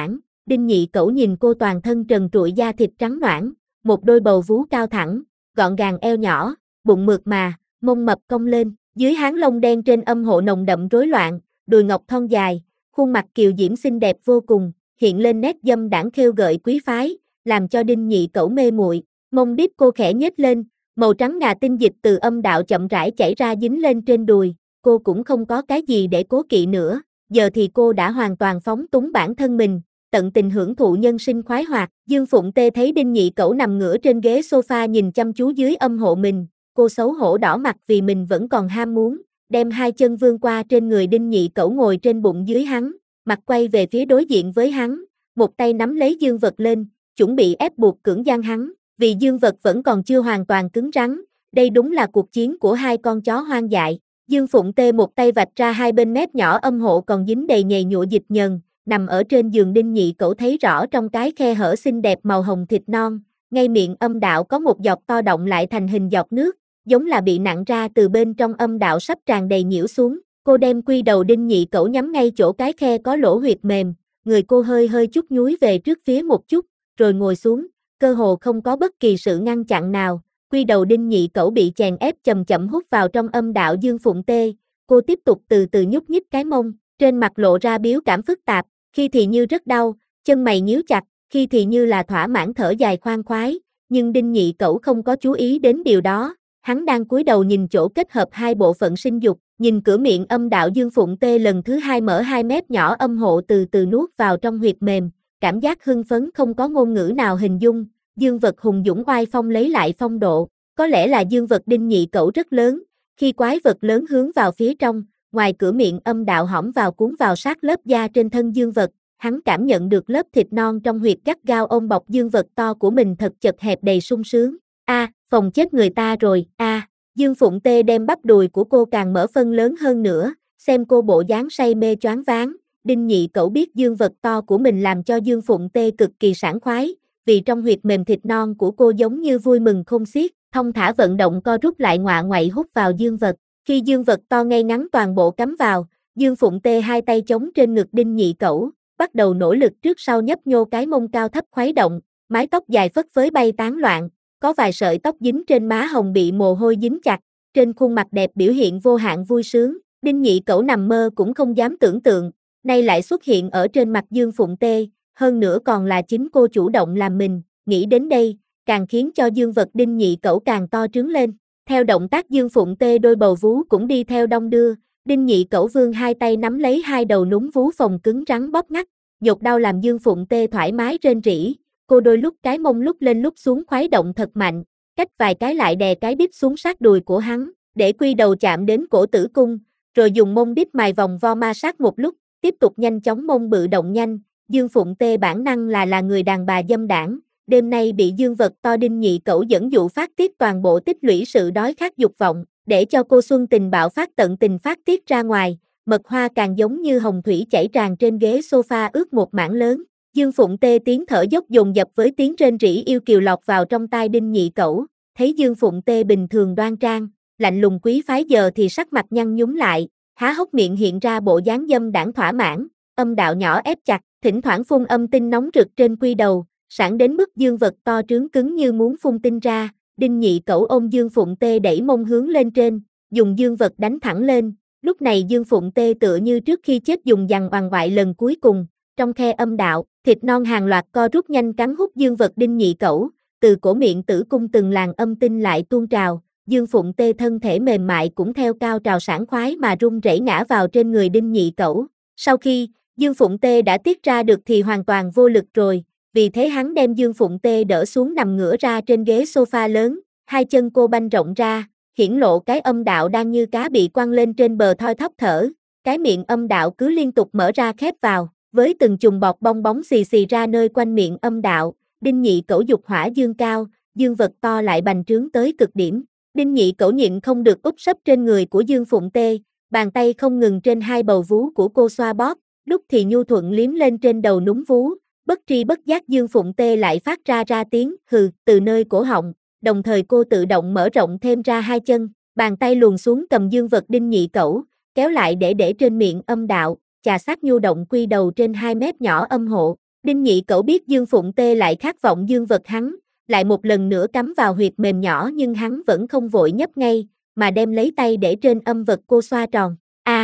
Đinh Nhị Cẩu nhìn cô toàn thân trần trụi da thịt trắng nõn, một đôi bầu vú cao thẳng, gọn gàng eo nhỏ, bụng mượt mà, mông mập cong lên, dưới háng lông đen trên âm hộ nồng đậm rối loạn, đùi ngọc thon dài, khuôn mặt kiều diễm xinh đẹp vô cùng, hiện lên nét dâm đãng khêu gợi quý phái, làm cho Đinh Nhị Cẩu mê muội. Mông đít cô khẽ nhếch lên, màu trắng ngà tinh dịch từ âm đạo chậm rãi chảy ra dính lên trên đùi, cô cũng không có cái gì để cố kỵ nữa, giờ thì cô đã hoàn toàn phóng túng bản thân mình, tận tình hưởng thụ nhân sinh khoái hoạt. Dương Phụng Tê thấy Đinh Nhị Cẩu nằm ngửa trên ghế sofa nhìn chăm chú dưới âm hộ mình, cô xấu hổ đỏ mặt vì mình vẫn còn ham muốn, đem hai chân vươn qua trên người Đinh Nhị Cẩu ngồi trên bụng dưới hắn, mặt quay về phía đối diện với hắn, một tay nắm lấy dương vật lên, chuẩn bị ép buộc cưỡng gian hắn, vì dương vật vẫn còn chưa hoàn toàn cứng rắn, đây đúng là cuộc chiến của hai con chó hoang dại. Dương Phụng Tê một tay vạch ra hai bên mép nhỏ âm hộ còn dính đầy nhầy nhụa dịch nhờn, nằm ở trên giường Đinh Nhị Cẩu thấy rõ trong cái khe hở xinh đẹp màu hồng thịt non, ngay miệng âm đạo có một giọt to động lại thành hình giọt nước, giống là bị nặn ra từ bên trong âm đạo sắp tràn đầy nhiễu xuống. Cô đem quy đầu Đinh Nhị Cẩu nhắm ngay chỗ cái khe có lỗ huyệt mềm, người cô hơi hơi chút nhúi về trước phía một chút, rồi ngồi xuống, cơ hồ không có bất kỳ sự ngăn chặn nào. Quy đầu Đinh Nhị Cẩu bị chèn ép chậm chậm hút vào trong âm đạo Dương Phụng Tê, cô tiếp tục từ từ nhúc nhích cái mông, trên mặt lộ ra biểu cảm phức tạp, khi thì như rất đau, chân mày nhíu chặt, khi thì như là thỏa mãn thở dài khoan khoái, nhưng Đinh Nhị Cẩu không có chú ý đến điều đó, hắn đang cúi đầu nhìn chỗ kết hợp hai bộ phận sinh dục, nhìn cửa miệng âm đạo Dương Phụng Tê lần thứ hai mở hai mép nhỏ âm hộ từ từ nuốt vào trong huyệt mềm, cảm giác hưng phấn không có ngôn ngữ nào hình dung, dương vật hùng dũng oai phong lấy lại phong độ, có lẽ là dương vật Đinh Nhị Cẩu rất lớn, khi quái vật lớn hướng vào phía trong, ngoài cửa miệng âm đạo hõm vào cuốn vào sát lớp da trên thân dương vật, hắn cảm nhận được lớp thịt non trong huyệt gắt gao ôm bọc dương vật to của mình thật chật hẹp đầy sung sướng. Phòng chết người ta rồi, Dương Phụng Tê đem bắp đùi của cô càng mở phân lớn hơn nữa, xem cô bộ dáng say mê choáng váng, Đinh Nhị Cẩu biết dương vật to của mình làm cho Dương Phụng Tê cực kỳ sảng khoái, vì trong huyệt mềm thịt non của cô giống như vui mừng không xiết, thong thả vận động co rút lại ngoạ ngoậy hút vào dương vật, khi dương vật to ngay ngắn toàn bộ cắm vào, Dương Phụng Tê hai tay chống trên ngực Đinh Nhị Cẩu, bắt đầu nỗ lực trước sau nhấp nhô cái mông cao thấp khuấy động, mái tóc dài phất phới bay tán loạn, có vài sợi tóc dính trên má hồng bị mồ hôi dính chặt, trên khuôn mặt đẹp biểu hiện vô hạn vui sướng, Đinh Nhị Cẩu nằm mơ cũng không dám tưởng tượng, nay lại xuất hiện ở trên mặt Dương Phụng Tê, hơn nữa còn là chính cô chủ động làm mình, nghĩ đến đây, càng khiến cho dương vật Đinh Nhị Cẩu càng to trướng lên, theo động tác Dương Phụng Tê đôi bầu vú cũng đi theo đong đưa, Đinh Nhị Cẩu vươn hai tay nắm lấy hai đầu núm vú phồng cứng rắn bóp ngắt, nhột đau làm Dương Phụng Tê thoải mái rên rỉ, cô đôi lúc cái mông lúc lên lúc xuống khuấy động thật mạnh, cách vài cái lại đè cái đít xuống sát đùi của hắn, để quy đầu chạm đến cổ tử cung, rồi dùng mông đít mài vòng vo ma sát một lúc, tiếp tục nhanh chóng mông bự động nhanh, Dương Phụng Tê bản năng là người đàn bà dâm đãng, đêm nay bị dương vật to Đinh Nhị Cẩu dẫn dụ phát tiết toàn bộ tích lũy sự đói khát dục vọng, để cho cô xuân tình bạo phát tận tình phát tiết ra ngoài, mật hoa càng giống như hồng thủy chảy tràn trên ghế sofa ướt một mảng lớn. Dương Phụng Tê tiếng thở dốc dồn dập với tiếng rên rỉ yêu kiều lọt vào trong tai Đinh Nhị Cẩu, thấy Dương Phụng Tê bình thường đoan trang, lạnh lùng quý phái giờ thì sắc mặt nhăn nhúm lại, há hốc miệng hiện ra bộ dáng dâm đãng thỏa mãn, âm đạo nhỏ ép chặt, thỉnh thoảng phun âm tinh nóng rực trên quy đầu, sẵn đến mức dương vật to trướng cứng như muốn phun tinh ra, Đinh Nhị Cẩu ôm Dương Phụng Tê đẩy mông hướng lên trên, dùng dương vật đánh thẳng lên, lúc này Dương Phụng Tê tựa như trước khi chết dùng dằn oằn oại lần cuối cùng, trong khe âm đạo, thịt non hàng loạt co rút nhanh cắn hút dương vật Đinh Nhị Cẩu, từ cổ miệng tử cung từng làn âm tinh lại tuôn trào, Dương Phụng Tê thân thể mềm mại cũng theo cao trào sảng khoái mà rung rẩy ngã vào trên người Đinh Nhị Cẩu. Sau khi Dương Phụng Tê đã tiết ra được thì hoàn toàn vô lực rồi, vì thế hắn đem Dương Phụng Tê đỡ xuống nằm ngửa ra trên ghế sofa lớn, hai chân cô banh rộng ra, hiển lộ cái âm đạo đang như cá bị quăng lên trên bờ thoi thóp thở, cái miệng âm đạo cứ liên tục mở ra khép vào, với từng chùm bọt bong bóng xì xì ra nơi quanh miệng âm đạo, Đinh Nhị Cẩu dục hỏa dương cao, dương vật to lại bành trướng tới cực điểm. Đinh Nhị Cẩu nhịn không được úp sấp trên người của Dương Phụng Tê, bàn tay không ngừng trên hai bầu vú của cô xoa bóp, lúc thì nhu thuận liếm lên trên đầu núm vú, bất tri bất giác Dương Phụng Tê lại phát ra tiếng hừ từ nơi cổ họng, đồng thời cô tự động mở rộng thêm ra hai chân, bàn tay luồn xuống cầm dương vật Đinh Nhị Cẩu, kéo lại để trên miệng âm đạo, chà sát nhu động quy đầu trên hai mép nhỏ âm hộ. Đinh Nhị Cẩu biết Dương Phụng Tê lại khát vọng dương vật hắn, lại một lần nữa cắm vào huyệt mềm nhỏ nhưng hắn vẫn không vội nhấp ngay, mà đem lấy tay để trên âm vật cô xoa tròn.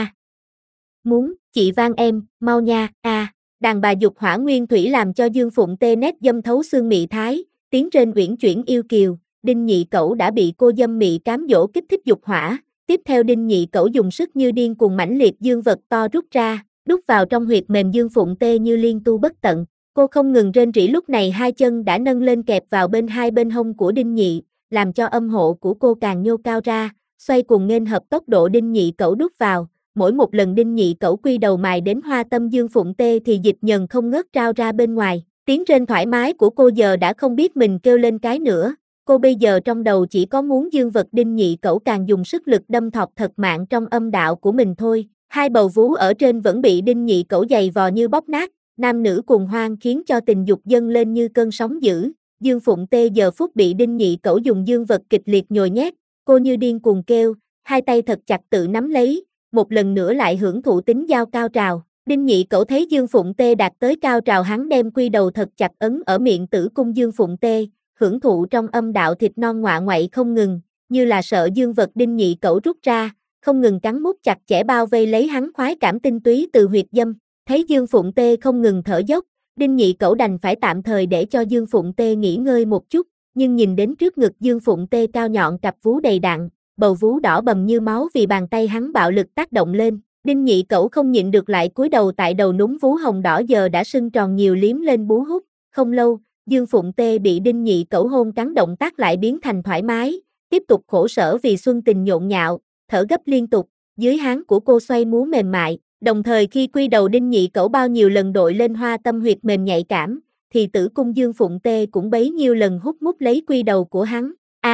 Muốn, chị Vang em, mau nha, Đàn bà dục hỏa nguyên thủy làm cho Dương Phụng Tê nét dâm thấu xương mị thái, tiếng trên uyển chuyển yêu kiều, Đinh Nhị Cẩu đã bị cô dâm mị cám dỗ kích thích dục hỏa, tiếp theo Đinh Nhị Cẩu dùng sức như điên cuồng mãnh liệt dương vật to rút ra, đút vào trong huyệt mềm Dương Phụng Tê như liên tu bất tận. Cô không ngừng rên rỉ, lúc này hai chân đã nâng lên kẹp vào hai bên hông của Đinh Nhị, làm cho âm hộ của cô càng nhô cao ra, xoay cuồng nghênh hợp tốc độ Đinh Nhị Cẩu đút vào. Mỗi một lần Đinh Nhị Cẩu quy đầu mài đến hoa tâm Dương Phụng Tê thì dịch nhờn không ngớt trao ra bên ngoài. Tiếng rên thoải mái của cô giờ đã không biết mình kêu lên cái nữa. Cô bây giờ trong đầu chỉ có muốn dương vật Đinh Nhị Cẩu càng dùng sức lực đâm thọc thật mạng trong âm đạo của mình thôi. Hai bầu vú ở trên vẫn bị Đinh Nhị Cẩu giày vò như bóp nát. Nam nữ cùng hoan khiến cho tình dục dâng lên như cơn sóng dữ. Dương Phụng Tê giờ phút bị Đinh Nhị Cẩu dùng dương vật kịch liệt nhồi nhét, cô như điên cuồng kêu, hai tay thật chặt tự nắm lấy, một lần nữa lại hưởng thụ tính giao cao trào. Đinh Nhị Cẩu thấy Dương Phụng Tê đạt tới cao trào, hắn đem quy đầu thật chặt ấn ở miệng tử cung Dương Phụng Tê, hưởng thụ trong âm đạo thịt non ngoạ ngoại không ngừng, như là sợ dương vật Đinh Nhị Cẩu rút ra, không ngừng cắn mút chặt chẽ bao vây lấy hắn khoái cảm tinh túy từ huyệt dâm. Thấy Dương Phụng Tê không ngừng thở dốc, Đinh Nhị Cẩu đành phải tạm thời để cho Dương Phụng Tê nghỉ ngơi một chút, nhưng nhìn đến trước ngực Dương Phụng Tê cao nhọn cặp vú đầy đặn, bầu vú đỏ bầm như máu vì bàn tay hắn bạo lực tác động lên, Đinh Nhị Cẩu không nhịn được lại cúi đầu tại đầu núm vú hồng đỏ giờ đã sưng tròn nhiều liếm lên bú hút. Không lâu, Dương Phụng Tê bị Đinh Nhị Cẩu hôn cắn, động tác lại biến thành thoải mái, tiếp tục khổ sở vì xuân tình nhộn nhạo, thở gấp liên tục, dưới háng của cô xoay múa mềm mại. Đồng thời khi quy đầu Đinh Nhị Cẩu bao nhiêu lần đội lên hoa tâm huyệt mềm nhạy cảm, thì tử cung Dương Phụng Tê cũng bấy nhiêu lần hút mút lấy quy đầu của hắn.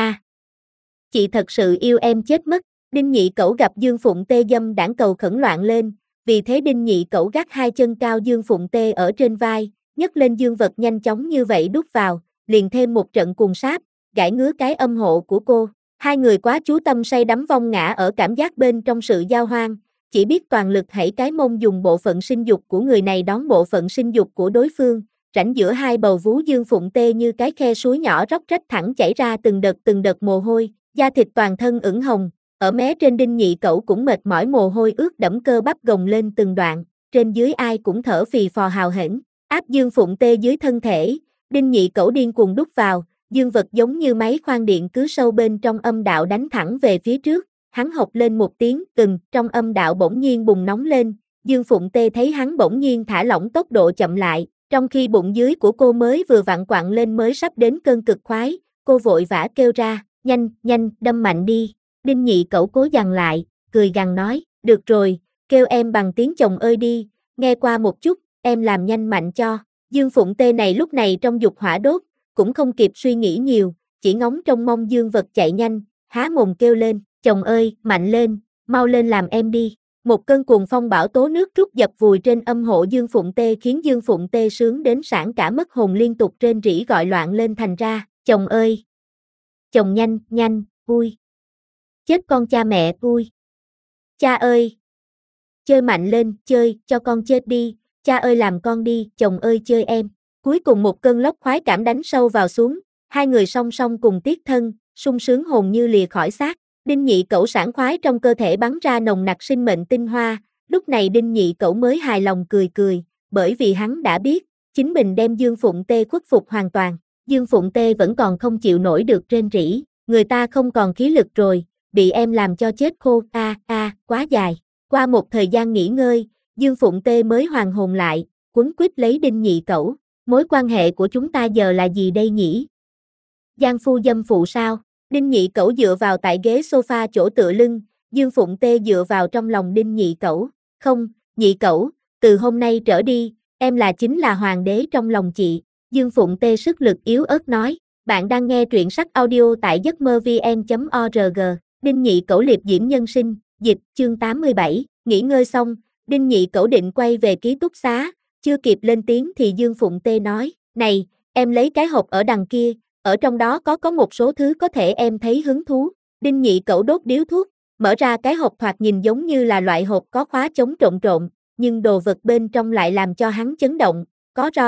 Chị thật sự yêu em chết mất. Đinh Nhị Cẩu gặp Dương Phụng Tê dâm đãng cầu khẩn loạn lên, vì thế Đinh Nhị Cẩu gác hai chân cao Dương Phụng Tê ở trên vai, nhấc lên dương vật nhanh chóng như vậy đút vào, liền thêm một trận cuồng sáp, gãi ngứa cái âm hộ của cô. Hai người quá chú tâm say đắm vong ngã ở cảm giác bên trong sự giao hoan, chỉ biết toàn lực hãy cái mông dùng bộ phận sinh dục của người này đón bộ phận sinh dục của đối phương, rãnh giữa hai bầu vú Dương Phụng Tê như cái khe suối nhỏ róc rách thẳng chảy ra từng đợt mồ hôi, da thịt toàn thân ửng hồng, ở mé trên Đinh Nhị Cẩu cũng mệt mỏi, mồ hôi ướt đẫm, cơ bắp gồng lên từng đoạn, trên dưới ai cũng thở phì phò hào hển, áp Dương Phụng Tê dưới thân thể, Đinh Nhị Cẩu điên cuồng đút vào, dương vật giống như máy khoan điện cứ sâu bên trong âm đạo đánh thẳng về phía trước. Hắn hộc lên một tiếng từng, trong âm đạo bỗng nhiên bùng nóng lên, Dương Phụng Tê thấy hắn bỗng nhiên thả lỏng tốc độ chậm lại, trong khi bụng dưới của cô mới vừa vặn quặn lên mới sắp đến cơn cực khoái, cô vội vã kêu ra, nhanh, đâm mạnh đi. Đinh Nhị Cẩu cố dằn lại, cười gằn nói, được rồi, kêu em bằng tiếng chồng ơi đi, nghe qua một chút, em làm nhanh mạnh cho. Dương Phụng Tê này lúc này trong dục hỏa đốt, cũng không kịp suy nghĩ nhiều, chỉ ngóng trông mong dương vật chạy nhanh, há mồm kêu lên, chồng ơi, mạnh lên, mau lên làm em đi. Một cơn cuồng phong bão tố nước trút dập vùi trên âm hộ Dương Phụng Tê khiến Dương Phụng Tê sướng đến sảng cả mất hồn, liên tục rên rỉ gọi loạn lên thành ra, chồng ơi, chồng nhanh, ui, chết con cha mẹ, ui, cha ơi, chơi mạnh lên, chơi, cho con chết đi, cha ơi làm con đi, chồng ơi chơi em. Cuối cùng một cơn lốc khoái cảm đánh sâu vào xuống, hai người song song cùng tiết thân, sung sướng hồn như lìa khỏi xác. Đinh Nhị Cẩu sảng khoái trong cơ thể bắn ra nồng nặc sinh mệnh tinh hoa, lúc này Đinh Nhị Cẩu mới hài lòng cười, bởi vì hắn đã biết, chính mình đem Dương Phụng Tê khuất phục hoàn toàn. Dương Phụng Tê vẫn còn không chịu nổi được rên rỉ, người ta không còn khí lực rồi, bị em làm cho chết khô, quá dài. Qua một thời gian nghỉ ngơi, Dương Phụng Tê mới hoàn hồn lại, quấn quýt lấy Đinh Nhị Cẩu, mối quan hệ của chúng ta giờ là gì đây nhỉ? Giang phu dâm phụ sao? Đinh Nhị Cẩu dựa vào tại ghế sofa chỗ tựa lưng, Dương Phụng Tê dựa vào trong lòng Đinh Nhị Cẩu. Không, Nhị Cẩu, từ hôm nay trở đi, em chính là hoàng đế trong lòng chị. Dương Phụng Tê sức lực yếu ớt nói. Bạn đang nghe truyện sách audio tại giấc mơ vn.org. Đinh Nhị Cẩu liệp diễm nhân sinh, dịch, chương 87. Nghỉ ngơi xong, Đinh Nhị Cẩu định quay về ký túc xá, chưa kịp lên tiếng thì Dương Phụng Tê nói, này, em lấy cái hộp ở đằng kia, ở trong đó có một số thứ có thể em thấy hứng thú. Đinh Nhị Cẩu đốt điếu thuốc, mở ra cái hộp thoạt nhìn giống như là loại hộp có khóa chống trộn, nhưng đồ vật bên trong lại làm cho hắn chấn động, có roi,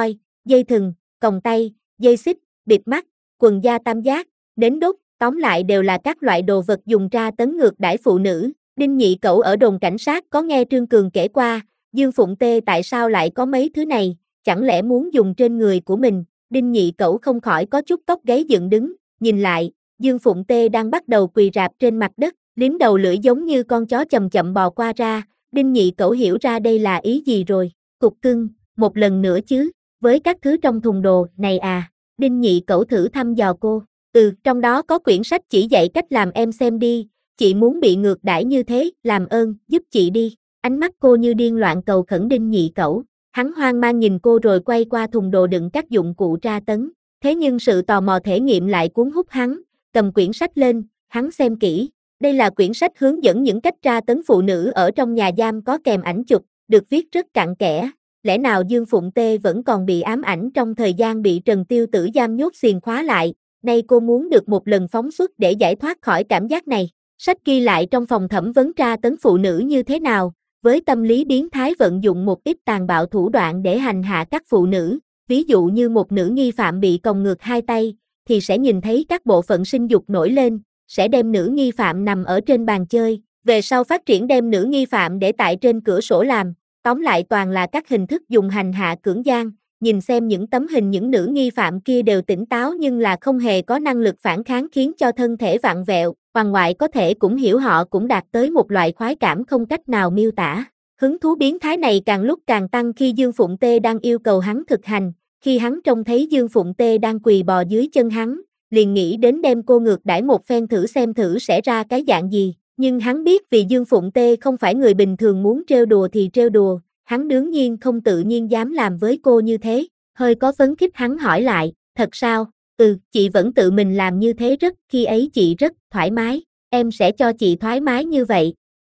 dây thừng, còng tay, dây xích, bịt mắt, quần da tam giác, nến đốt, tóm lại đều là các loại đồ vật dùng tra tấn ngược đãi phụ nữ. Đinh Nhị Cẩu ở đồn cảnh sát có nghe Trương Cường kể qua, Dương Phụng Tê tại sao lại có mấy thứ này, chẳng lẽ muốn dùng trên người của mình. Đinh Nhị Cẩu không khỏi có chút tóc gáy dựng đứng, nhìn lại, Dương Phụng Tê đang bắt đầu quỳ rạp trên mặt đất, liếm đầu lưỡi giống như con chó chậm chậm bò qua ra. Đinh Nhị Cẩu hiểu ra đây là ý gì rồi. Cục cưng, một lần nữa chứ, với các thứ trong thùng đồ này à. Đinh Nhị Cẩu thử thăm dò cô. Trong đó có quyển sách chỉ dạy cách làm, em xem đi, chị muốn bị ngược đãi như thế, làm ơn, giúp chị đi. Ánh mắt cô như điên loạn cầu khẩn Đinh Nhị Cẩu. Hắn hoang mang nhìn cô rồi quay qua thùng đồ đựng các dụng cụ tra tấn. Thế nhưng sự tò mò thể nghiệm lại cuốn hút hắn, cầm quyển sách lên, hắn xem kỹ. Đây là quyển sách hướng dẫn những cách tra tấn phụ nữ ở trong nhà giam, có kèm ảnh chụp, được viết rất cặn kẽ. Lẽ nào Dương Phụng Tê vẫn còn bị ám ảnh trong thời gian bị Trần Tiêu Tử giam nhốt xiềng khóa lại, nay cô muốn được một lần phóng xuất để giải thoát khỏi cảm giác này. Sách ghi lại trong phòng thẩm vấn tra tấn phụ nữ như thế nào, với tâm lý biến thái vận dụng một ít tàn bạo thủ đoạn để hành hạ các phụ nữ. Ví dụ như một nữ nghi phạm bị còng ngược hai tay, thì sẽ nhìn thấy các bộ phận sinh dục nổi lên, sẽ đem nữ nghi phạm nằm ở trên bàn chơi, về sau phát triển đem nữ nghi phạm để tại trên cửa sổ làm. Tóm lại toàn là các hình thức dùng hành hạ cưỡng gian. Nhìn xem những tấm hình, những nữ nghi phạm kia đều tỉnh táo nhưng là không hề có năng lực phản kháng, khiến cho thân thể vặn vẹo, hoàng ngoại có thể cũng hiểu, họ cũng đạt tới một loại khoái cảm không cách nào miêu tả. Hứng thú biến thái này càng lúc càng tăng khi Dương Phụng Tê đang yêu cầu hắn thực hành, khi hắn trông thấy Dương Phụng Tê đang quỳ bò dưới chân hắn, liền nghĩ đến đem cô ngược đãi một phen thử xem thử sẽ ra cái dạng gì, nhưng hắn biết vì Dương Phụng Tê không phải người bình thường, muốn trêu đùa thì trêu đùa. Hắn đương nhiên không tự nhiên dám làm với cô như thế, hơi có phấn khích hắn hỏi lại, thật sao? Chị vẫn tự mình làm như thế, rất, khi ấy chị rất thoải mái, em sẽ cho chị thoải mái như vậy.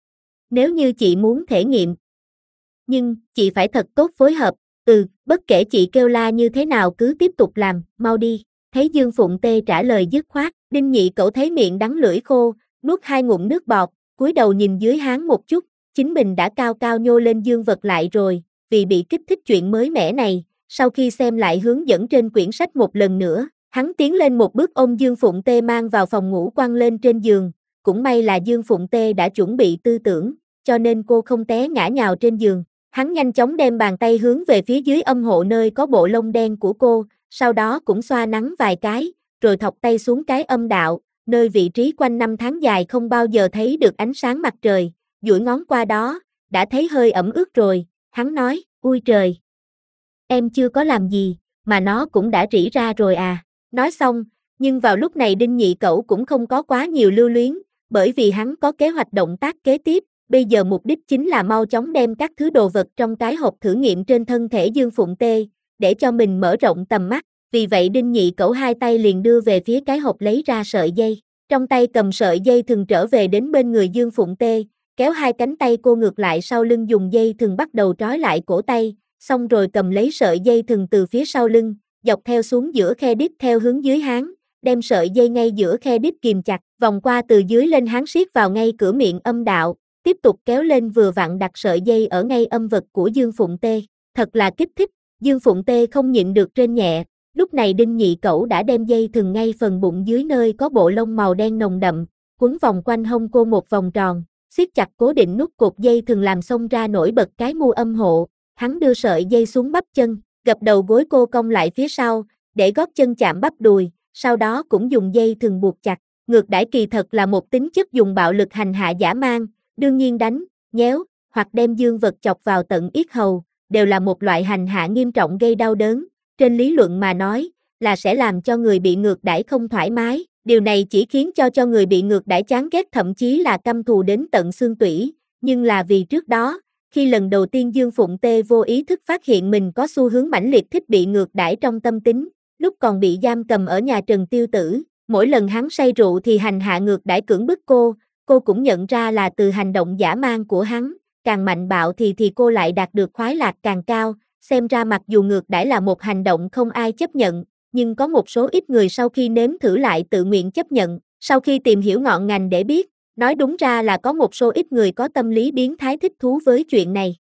Nếu như chị muốn thể nghiệm. Nhưng, chị phải thật tốt phối hợp, bất kể chị kêu la như thế nào cứ tiếp tục làm, mau đi. Thấy Dương Phụng Tê trả lời dứt khoát, Đinh Nhị Cẩu thấy miệng đắng lưỡi khô, nuốt hai ngụm nước bọt, cúi đầu nhìn dưới hắn một chút. Chính mình đã cao cao nhô lên dương vật lại rồi, vì bị kích thích chuyện mới mẻ này, sau khi xem lại hướng dẫn trên quyển sách một lần nữa, hắn tiến lên một bước ôm Dương Phụng Tê mang vào phòng ngủ quăng lên trên giường, cũng may là Dương Phụng Tê đã chuẩn bị tư tưởng, cho nên cô không té ngã nhào trên giường. Hắn nhanh chóng đem bàn tay hướng về phía dưới âm hộ nơi có bộ lông đen của cô, sau đó cũng xoa nắng vài cái, rồi thọc tay xuống cái âm đạo, nơi vị trí quanh năm tháng dài không bao giờ thấy được ánh sáng mặt trời. Duỗi ngón qua đó, đã thấy hơi ẩm ướt rồi, hắn nói, ui trời. Em chưa có làm gì, mà nó cũng đã rỉ ra rồi à. Nói xong, nhưng vào lúc này Đinh Nhị Cẩu cũng không có quá nhiều lưu luyến, bởi vì hắn có kế hoạch động tác kế tiếp, bây giờ mục đích chính là mau chóng đem các thứ đồ vật trong cái hộp thử nghiệm trên thân thể Dương Phụng Tê, để cho mình mở rộng tầm mắt, vì vậy Đinh Nhị Cẩu hai tay liền đưa về phía cái hộp lấy ra sợi dây, trong tay cầm sợi dây thừng trở về đến bên người Dương Phụng Tê, kéo hai cánh tay cô ngược lại sau lưng, dùng dây thừng bắt đầu trói lại cổ tay, xong rồi cầm lấy sợi dây thừng từ phía sau lưng, dọc theo xuống giữa khe đít theo hướng dưới háng, đem sợi dây ngay giữa khe đít kìm chặt, vòng qua từ dưới lên háng siết vào ngay cửa miệng âm đạo, tiếp tục kéo lên vừa vặn đặt sợi dây ở ngay âm vật của Dương Phụng Tê. Thật là kích thích, Dương Phụng Tê không nhịn được rên nhẹ. Lúc này Đinh Nhị Cẩu đã đem dây thừng ngay phần bụng dưới nơi có bộ lông màu đen nồng đậm, quấn vòng quanh hông cô một vòng tròn, siết chặt cố định nút cột dây thừng làm xông ra nổi bật cái mu âm hộ. Hắn đưa sợi dây xuống bắp chân, gập đầu gối cô cong lại phía sau, để gót chân chạm bắp đùi, sau đó cũng dùng dây thừng buộc chặt. Ngược đãi kỳ thật là một tính chất dùng bạo lực hành hạ dã man, đương nhiên đánh, nhéo, hoặc đem dương vật chọc vào tận yết hầu, đều là một loại hành hạ nghiêm trọng gây đau đớn. Trên lý luận mà nói, là sẽ làm cho người bị ngược đãi không thoải mái, điều này chỉ khiến cho người bị ngược đãi chán ghét, thậm chí là căm thù đến tận xương tủy, nhưng là vì trước đó, khi lần đầu tiên Dương Phụng Tê vô ý thức phát hiện mình có xu hướng mãnh liệt thích bị ngược đãi trong tâm tính, lúc còn bị giam cầm ở nhà Trần Tiêu Tử, mỗi lần hắn say rượu thì hành hạ ngược đãi cưỡng bức cô cũng nhận ra là từ hành động dã man của hắn, càng mạnh bạo thì cô lại đạt được khoái lạc càng cao. Xem ra mặc dù ngược đãi là một hành động không ai chấp nhận, nhưng có một số ít người sau khi nếm thử lại tự nguyện chấp nhận. Sau khi tìm hiểu ngọn ngành để biết, nói đúng ra là có một số ít người có tâm lý biến thái thích thú với chuyện này.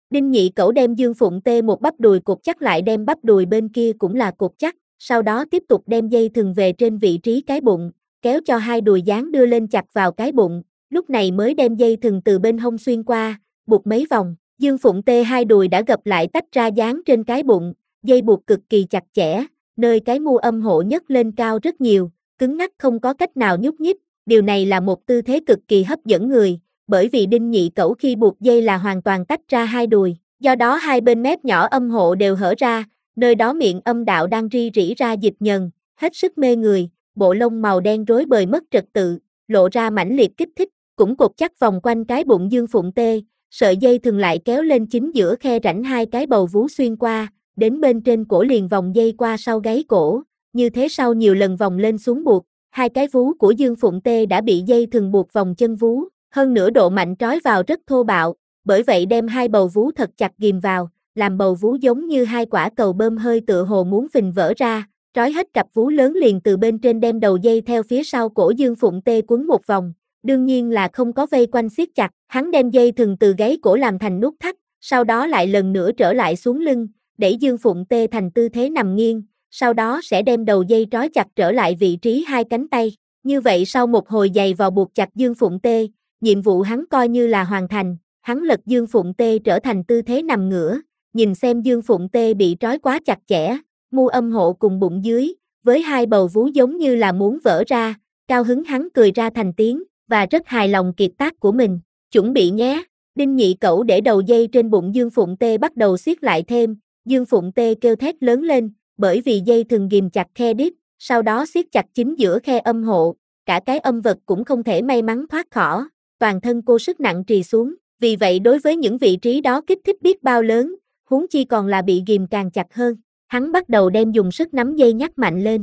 Đinh Nhị Cẩu đem Dương Phụng Tê một bắp đùi cột chắc lại đem bắp đùi bên kia cũng là cột chắc, sau đó tiếp tục đem dây thừng về trên vị trí cái bụng, kéo cho hai đùi dán đưa lên chặt vào cái bụng, lúc này mới đem dây thừng từ bên hông xuyên qua, buộc mấy vòng. Dương Phụng Tê hai đùi đã gập lại tách ra dán trên cái bụng, dây buộc cực kỳ chặt chẽ, nơi cái mu âm hộ nhấc lên cao rất nhiều, cứng ngắc không có cách nào nhúc nhích, điều này là một tư thế cực kỳ hấp dẫn người, bởi vì Đinh Nhị Cẩu khi buộc dây là hoàn toàn tách ra hai đùi, do đó hai bên mép nhỏ âm hộ đều hở ra, nơi đó miệng âm đạo đang ri rỉ ra dịch nhờn, hết sức mê người, bộ lông màu đen rối bời mất trật tự, lộ ra mãnh liệt kích thích, cũng cột chắc vòng quanh cái bụng Dương Phụng Tê, sợi dây thường lại kéo lên chính giữa khe rãnh hai cái bầu vú xuyên qua, đến bên trên cổ liền vòng dây qua sau gáy cổ, như thế sau nhiều lần vòng lên xuống buộc, hai cái vú của Dương Phụng Tê đã bị dây thừng buộc vòng chân vú, hơn nữa độ mạnh trói vào rất thô bạo, bởi vậy đem hai bầu vú thật chặt ghìm vào, làm bầu vú giống như hai quả cầu bơm hơi tựa hồ muốn phình vỡ ra, trói hết cặp vú lớn liền từ bên trên đem đầu dây theo phía sau cổ Dương Phụng Tê quấn một vòng, đương nhiên là không có vây quanh siết chặt, hắn đem dây thừng từ gáy cổ làm thành nút thắt, sau đó lại lần nữa trở lại xuống lưng, đẩy Dương Phụng Tê thành tư thế nằm nghiêng, sau đó sẽ đem đầu dây trói chặt trở lại vị trí hai cánh tay, như vậy sau một hồi giày vò buộc chặt Dương Phụng Tê, nhiệm vụ hắn coi như là hoàn thành, hắn lật Dương Phụng Tê trở thành tư thế nằm ngửa, nhìn xem Dương Phụng Tê bị trói quá chặt chẽ, mu âm hộ cùng bụng dưới, với hai bầu vú giống như là muốn vỡ ra, cao hứng hắn cười ra thành tiếng, và rất hài lòng kiệt tác của mình, chuẩn bị nhé, Đinh Nhị Cẩu để đầu dây trên bụng Dương Phụng Tê bắt đầu siết lại thêm, Dương Phụng Tê kêu thét lớn lên, bởi vì dây thừng ghìm chặt khe đít, sau đó siết chặt chính giữa khe âm hộ, cả cái âm vật cũng không thể may mắn thoát khỏi, toàn thân cô sức nặng trì xuống, vì vậy đối với những vị trí đó kích thích biết bao lớn, huống chi còn là bị ghìm càng chặt hơn, hắn bắt đầu đem dùng sức nắm dây nhắc mạnh lên,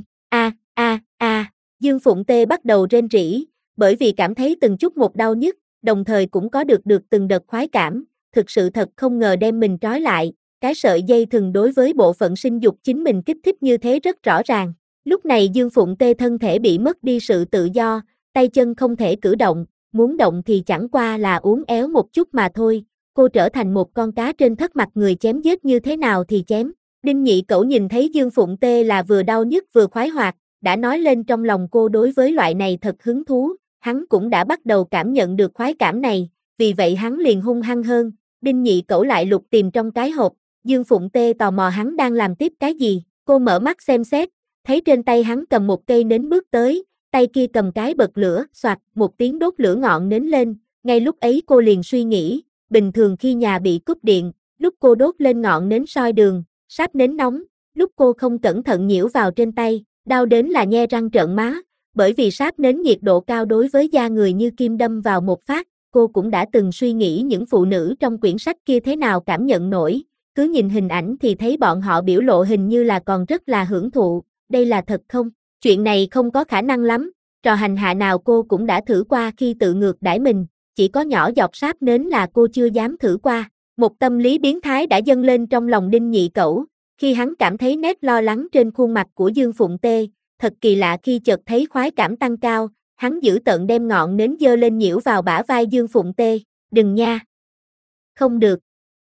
Dương Phụng Tê bắt đầu rên rỉ, bởi vì cảm thấy từng chút một đau nhức, đồng thời cũng có được từng đợt khoái cảm, thực sự thật không ngờ đem mình trói lại, cái sợi dây thừng đối với bộ phận sinh dục chính mình kích thích như thế rất rõ ràng. Lúc này Dương Phụng Tê thân thể bị mất đi sự tự do, tay chân không thể cử động, muốn động thì chẳng qua là uốn éo một chút mà thôi, cô trở thành một con cá trên thất mặt người chém giết như thế nào thì chém. Đinh Nhị Cẩu nhìn thấy Dương Phụng Tê là vừa đau nhức vừa khoái hoạt, đã nói lên trong lòng cô đối với loại này thật hứng thú, hắn cũng đã bắt đầu cảm nhận được khoái cảm này, vì vậy hắn liền hung hăng hơn, Đinh Nhị Cẩu lại lục tìm trong cái hộp, Dương Phụng Tê tò mò hắn đang làm tiếp cái gì, cô mở mắt xem xét, thấy trên tay hắn cầm một cây nến bước tới, tay kia cầm cái bật lửa, xoạt, một tiếng đốt lửa ngọn nến lên, ngay lúc ấy cô liền suy nghĩ, bình thường khi nhà bị cúp điện, lúc cô đốt lên ngọn nến soi đường, sáp nến nóng, lúc cô không cẩn thận nhiễu vào trên tay, đau đến là nhe răng trợn má, bởi vì sáp nến nhiệt độ cao đối với da người như kim đâm vào một phát, cô cũng đã từng suy nghĩ những phụ nữ trong quyển sách kia thế nào cảm nhận nổi, cứ nhìn hình ảnh thì thấy bọn họ biểu lộ hình như là còn rất là hưởng thụ, đây là thật không? Chuyện này không có khả năng lắm, trò hành hạ nào cô cũng đã thử qua khi tự ngược đãi mình, chỉ có nhỏ giọt sáp nến là cô chưa dám thử qua. Một tâm lý biến thái đã dâng lên trong lòng Đinh Nhị Cẩu, khi hắn cảm thấy nét lo lắng trên khuôn mặt của Dương Phụng Tê, thật kỳ lạ khi chợt thấy khoái cảm tăng cao, hắn giữ tợn đem ngọn nến giơ lên nhiễu vào bả vai Dương Phụng Tê, đừng nha. Không được.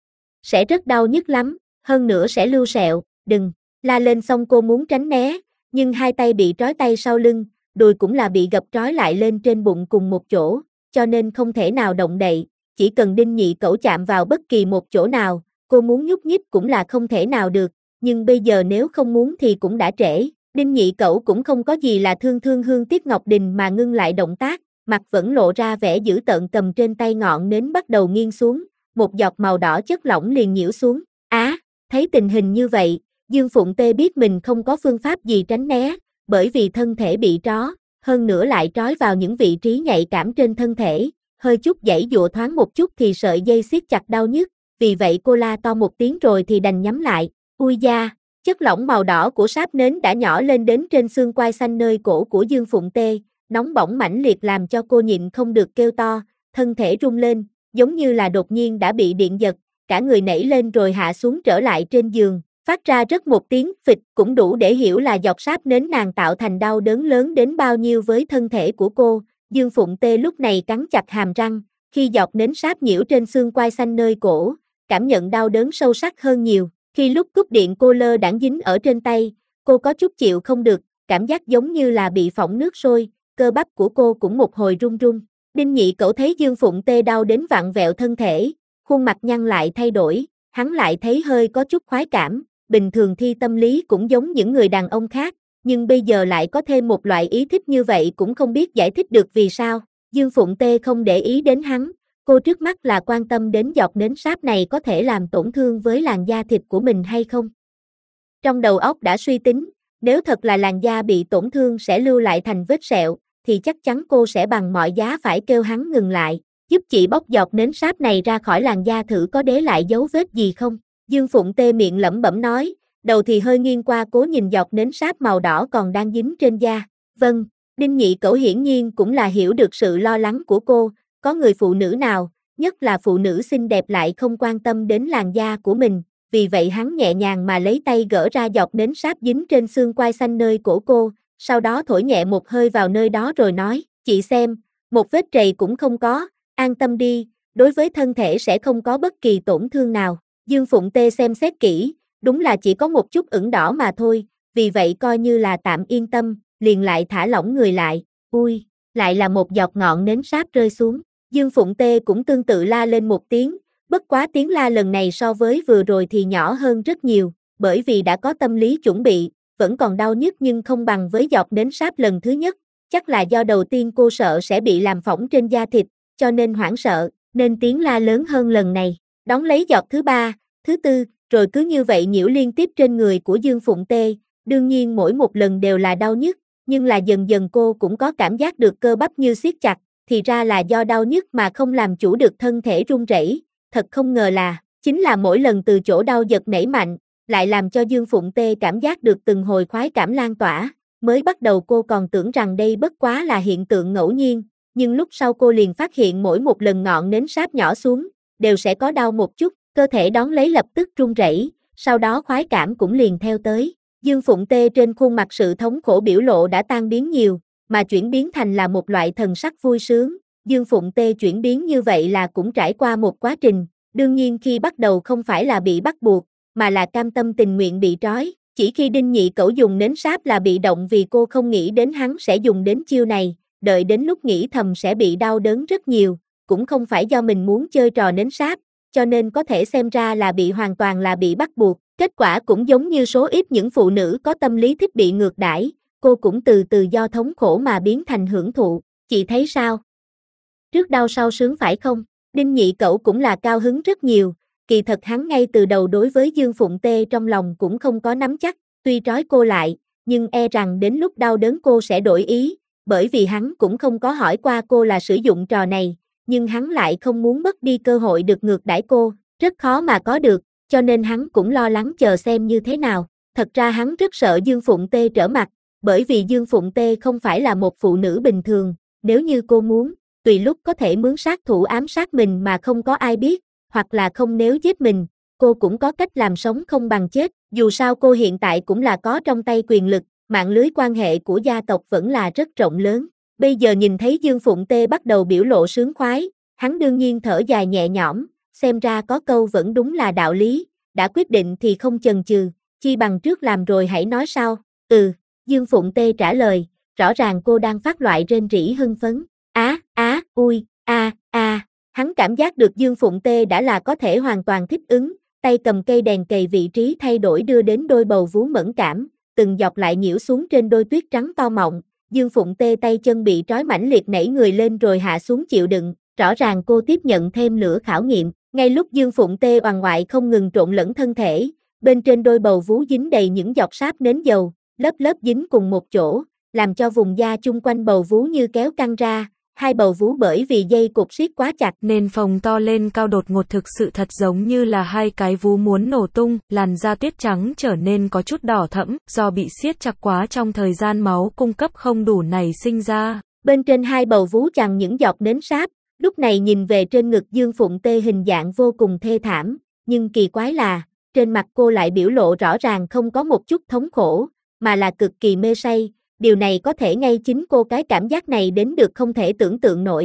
Sẽ rất đau nhức lắm, hơn nữa sẽ lưu sẹo, đừng, la lên xong cô muốn tránh né, nhưng hai tay bị trói tay sau lưng, đùi cũng là bị gập trói lại lên trên bụng cùng một chỗ, cho nên không thể nào động đậy, chỉ cần Đinh Nhị Cẩu chạm vào bất kỳ một chỗ nào, cô muốn nhúc nhích cũng là không thể nào được, nhưng bây giờ nếu không muốn thì cũng đã trễ, Đinh Nhị Cẩu cũng không có gì là thương thương hương tiếc Ngọc Đình mà ngưng lại động tác, mặt vẫn lộ ra vẻ dữ tợn cầm trên tay ngọn nến bắt đầu nghiêng xuống, một giọt màu đỏ chất lỏng liền nhiễu xuống, thấy tình hình như vậy, Dương Phụng Tê biết mình không có phương pháp gì tránh né, bởi vì thân thể bị trói, hơn nữa lại trói vào những vị trí nhạy cảm trên thân thể, hơi chút giãy giụa thoáng một chút thì sợi dây siết chặt đau nhức, vì vậy cô la to một tiếng rồi thì đành nhắm lại, ui da, chất lỏng màu đỏ của sáp nến đã nhỏ lên đến trên xương quai xanh nơi cổ của Dương Phụng Tê, nóng bỏng mãnh liệt làm cho cô nhịn không được kêu to, thân thể rung lên, giống như là đột nhiên đã bị điện giật, cả người nảy lên rồi hạ xuống trở lại trên giường, phát ra rất một tiếng phịch cũng đủ để hiểu là giọt sáp nến nàng tạo thành đau đớn lớn đến bao nhiêu với thân thể của cô. Dương Phụng Tê lúc này cắn chặt hàm răng, khi giọt nến sáp nhiễu trên xương quai xanh nơi cổ, cảm nhận đau đớn sâu sắc hơn nhiều. Khi lúc cúp điện cô lơ đãng dính ở trên tay, cô có chút chịu không được, cảm giác giống như là bị phỏng nước sôi, cơ bắp của cô cũng một hồi run run. Đinh Nhị Cẩu thấy Dương Phụng Tê đau đến vặn vẹo thân thể, khuôn mặt nhăn lại thay đổi, hắn lại thấy hơi có chút khoái cảm, bình thường thi tâm lý cũng giống những người đàn ông khác, nhưng bây giờ lại có thêm một loại ý thích như vậy cũng không biết giải thích được vì sao. Dương Phụng Tê không để ý đến hắn, cô trước mắt là quan tâm đến giọt nến sáp này có thể làm tổn thương với làn da thịt của mình hay không. Trong đầu óc đã suy tính, nếu thật là làn da bị tổn thương sẽ lưu lại thành vết sẹo, thì chắc chắn cô sẽ bằng mọi giá phải kêu hắn ngừng lại, giúp chị bóc giọt nến sáp này ra khỏi làn da thử có để lại dấu vết gì không. Dương Phụng Tê miệng lẩm bẩm nói, đầu thì hơi nghiêng qua cố nhìn giọt nến sáp màu đỏ còn đang dính trên da. Vâng, Đinh Nhị Cẩu hiển nhiên cũng là hiểu được sự lo lắng của cô, có người phụ nữ nào, nhất là phụ nữ xinh đẹp lại không quan tâm đến làn da của mình, vì vậy hắn nhẹ nhàng mà lấy tay gỡ ra giọt nến sáp dính trên xương quai xanh nơi cổ cô, sau đó thổi nhẹ một hơi vào nơi đó rồi nói, chị xem, một vết trầy cũng không có, an tâm đi, đối với thân thể sẽ không có bất kỳ tổn thương nào. Dương Phụng Tê xem xét kỹ, đúng là chỉ có một chút ửng đỏ mà thôi, vì vậy coi như là tạm yên tâm, liền lại thả lỏng người lại, ui, lại là một giọt ngọn nến sáp rơi xuống. Dương Phụng Tê cũng tương tự la lên một tiếng, bất quá tiếng la lần này so với vừa rồi thì nhỏ hơn rất nhiều, bởi vì đã có tâm lý chuẩn bị, vẫn còn đau nhức nhưng không bằng với giọt nến sáp lần thứ nhất, chắc là do đầu tiên cô sợ sẽ bị làm phỏng trên da thịt, cho nên hoảng sợ, nên tiếng la lớn hơn lần này, đón lấy giọt thứ ba, thứ tư, rồi cứ như vậy nhiễu liên tiếp trên người của Dương Phụng Tê, đương nhiên mỗi một lần đều là đau nhức, nhưng là dần dần cô cũng có cảm giác được cơ bắp như siết chặt, thì ra là do đau nhức mà không làm chủ được thân thể run rẩy, thật không ngờ là, chính là mỗi lần từ chỗ đau giật nảy mạnh, lại làm cho Dương Phụng Tê cảm giác được từng hồi khoái cảm lan tỏa, mới bắt đầu cô còn tưởng rằng đây bất quá là hiện tượng ngẫu nhiên, nhưng lúc sau cô liền phát hiện mỗi một lần ngọn nến sáp nhỏ xuống, đều sẽ có đau một chút, cơ thể đón lấy lập tức run rẩy, sau đó khoái cảm cũng liền theo tới. Dương Phụng Tê trên khuôn mặt sự thống khổ biểu lộ đã tan biến nhiều, mà chuyển biến thành là một loại thần sắc vui sướng. Dương Phụng Tê chuyển biến như vậy là cũng trải qua một quá trình, đương nhiên khi bắt đầu không phải là bị bắt buộc, mà là cam tâm tình nguyện bị trói. Chỉ khi Đinh Nhị Cẩu dùng nến sáp là bị động vì cô không nghĩ đến hắn sẽ dùng đến chiêu này, đợi đến lúc nghĩ thầm sẽ bị đau đớn rất nhiều, cũng không phải do mình muốn chơi trò nến sáp, cho nên có thể xem ra là bị hoàn toàn là bị bắt buộc. Kết quả cũng giống như số ít những phụ nữ có tâm lý thích bị ngược đãi, cô cũng từ từ do thống khổ mà biến thành hưởng thụ, chị thấy sao? Trước đau sau sướng phải không? Đinh Nhị Cẩu cũng là cao hứng rất nhiều, kỳ thật hắn ngay từ đầu đối với Dương Phụng Tê trong lòng cũng không có nắm chắc, tuy trói cô lại, nhưng e rằng đến lúc đau đớn cô sẽ đổi ý, bởi vì hắn cũng không có hỏi qua cô là sử dụng trò này, nhưng hắn lại không muốn mất đi cơ hội được ngược đãi cô, rất khó mà có được, cho nên hắn cũng lo lắng chờ xem như thế nào. Thật ra hắn rất sợ Dương Phụng Tê trở mặt, bởi vì Dương Phụng Tê không phải là một phụ nữ bình thường, nếu như cô muốn, tùy lúc có thể mướn sát thủ ám sát mình mà không có ai biết, hoặc là không nếu giết mình, cô cũng có cách làm sống không bằng chết, dù sao cô hiện tại cũng là có trong tay quyền lực, mạng lưới quan hệ của gia tộc vẫn là rất rộng lớn. Bây giờ nhìn thấy Dương Phụng Tê bắt đầu biểu lộ sướng khoái, hắn đương nhiên thở dài nhẹ nhõm, xem ra có câu vẫn đúng là đạo lý, đã quyết định thì không chần chừ, chi bằng trước làm rồi hãy nói sau. Dương Phụng Tê trả lời, rõ ràng cô đang phát loại rên rỉ hưng phấn, ui, hắn cảm giác được Dương Phụng Tê đã là có thể hoàn toàn thích ứng, tay cầm cây đèn cày vị trí thay đổi đưa đến đôi bầu vú mẫn cảm, từng dọc lại nhiễu xuống trên đôi tuyết trắng to mọng, Dương Phụng Tê tay chân bị trói mãnh liệt nảy người lên rồi hạ xuống chịu đựng, rõ ràng cô tiếp nhận thêm lửa khảo nghiệm, ngay lúc Dương Phụng Tê oằn ngoại không ngừng trộn lẫn thân thể, bên trên đôi bầu vú dính đầy những giọt sáp nến dầu, lớp lớp dính cùng một chỗ, làm cho vùng da chung quanh bầu vú như kéo căng ra, hai bầu vú bởi vì dây cột siết quá chặt nên phồng to lên cao đột ngột, thực sự thật giống như là hai cái vú muốn nổ tung, làn da tuyết trắng trở nên có chút đỏ thẫm, do bị siết chặt quá trong thời gian máu cung cấp không đủ nảy sinh ra. Bên trên hai bầu vú chằng những giọt nến sáp, lúc này nhìn về trên ngực Dương Phụng Tê hình dạng vô cùng thê thảm, nhưng kỳ quái là, trên mặt cô lại biểu lộ rõ ràng không có một chút thống khổ, mà là cực kỳ mê say, điều này có thể ngay chính cô cái cảm giác này đến được không thể tưởng tượng nổi.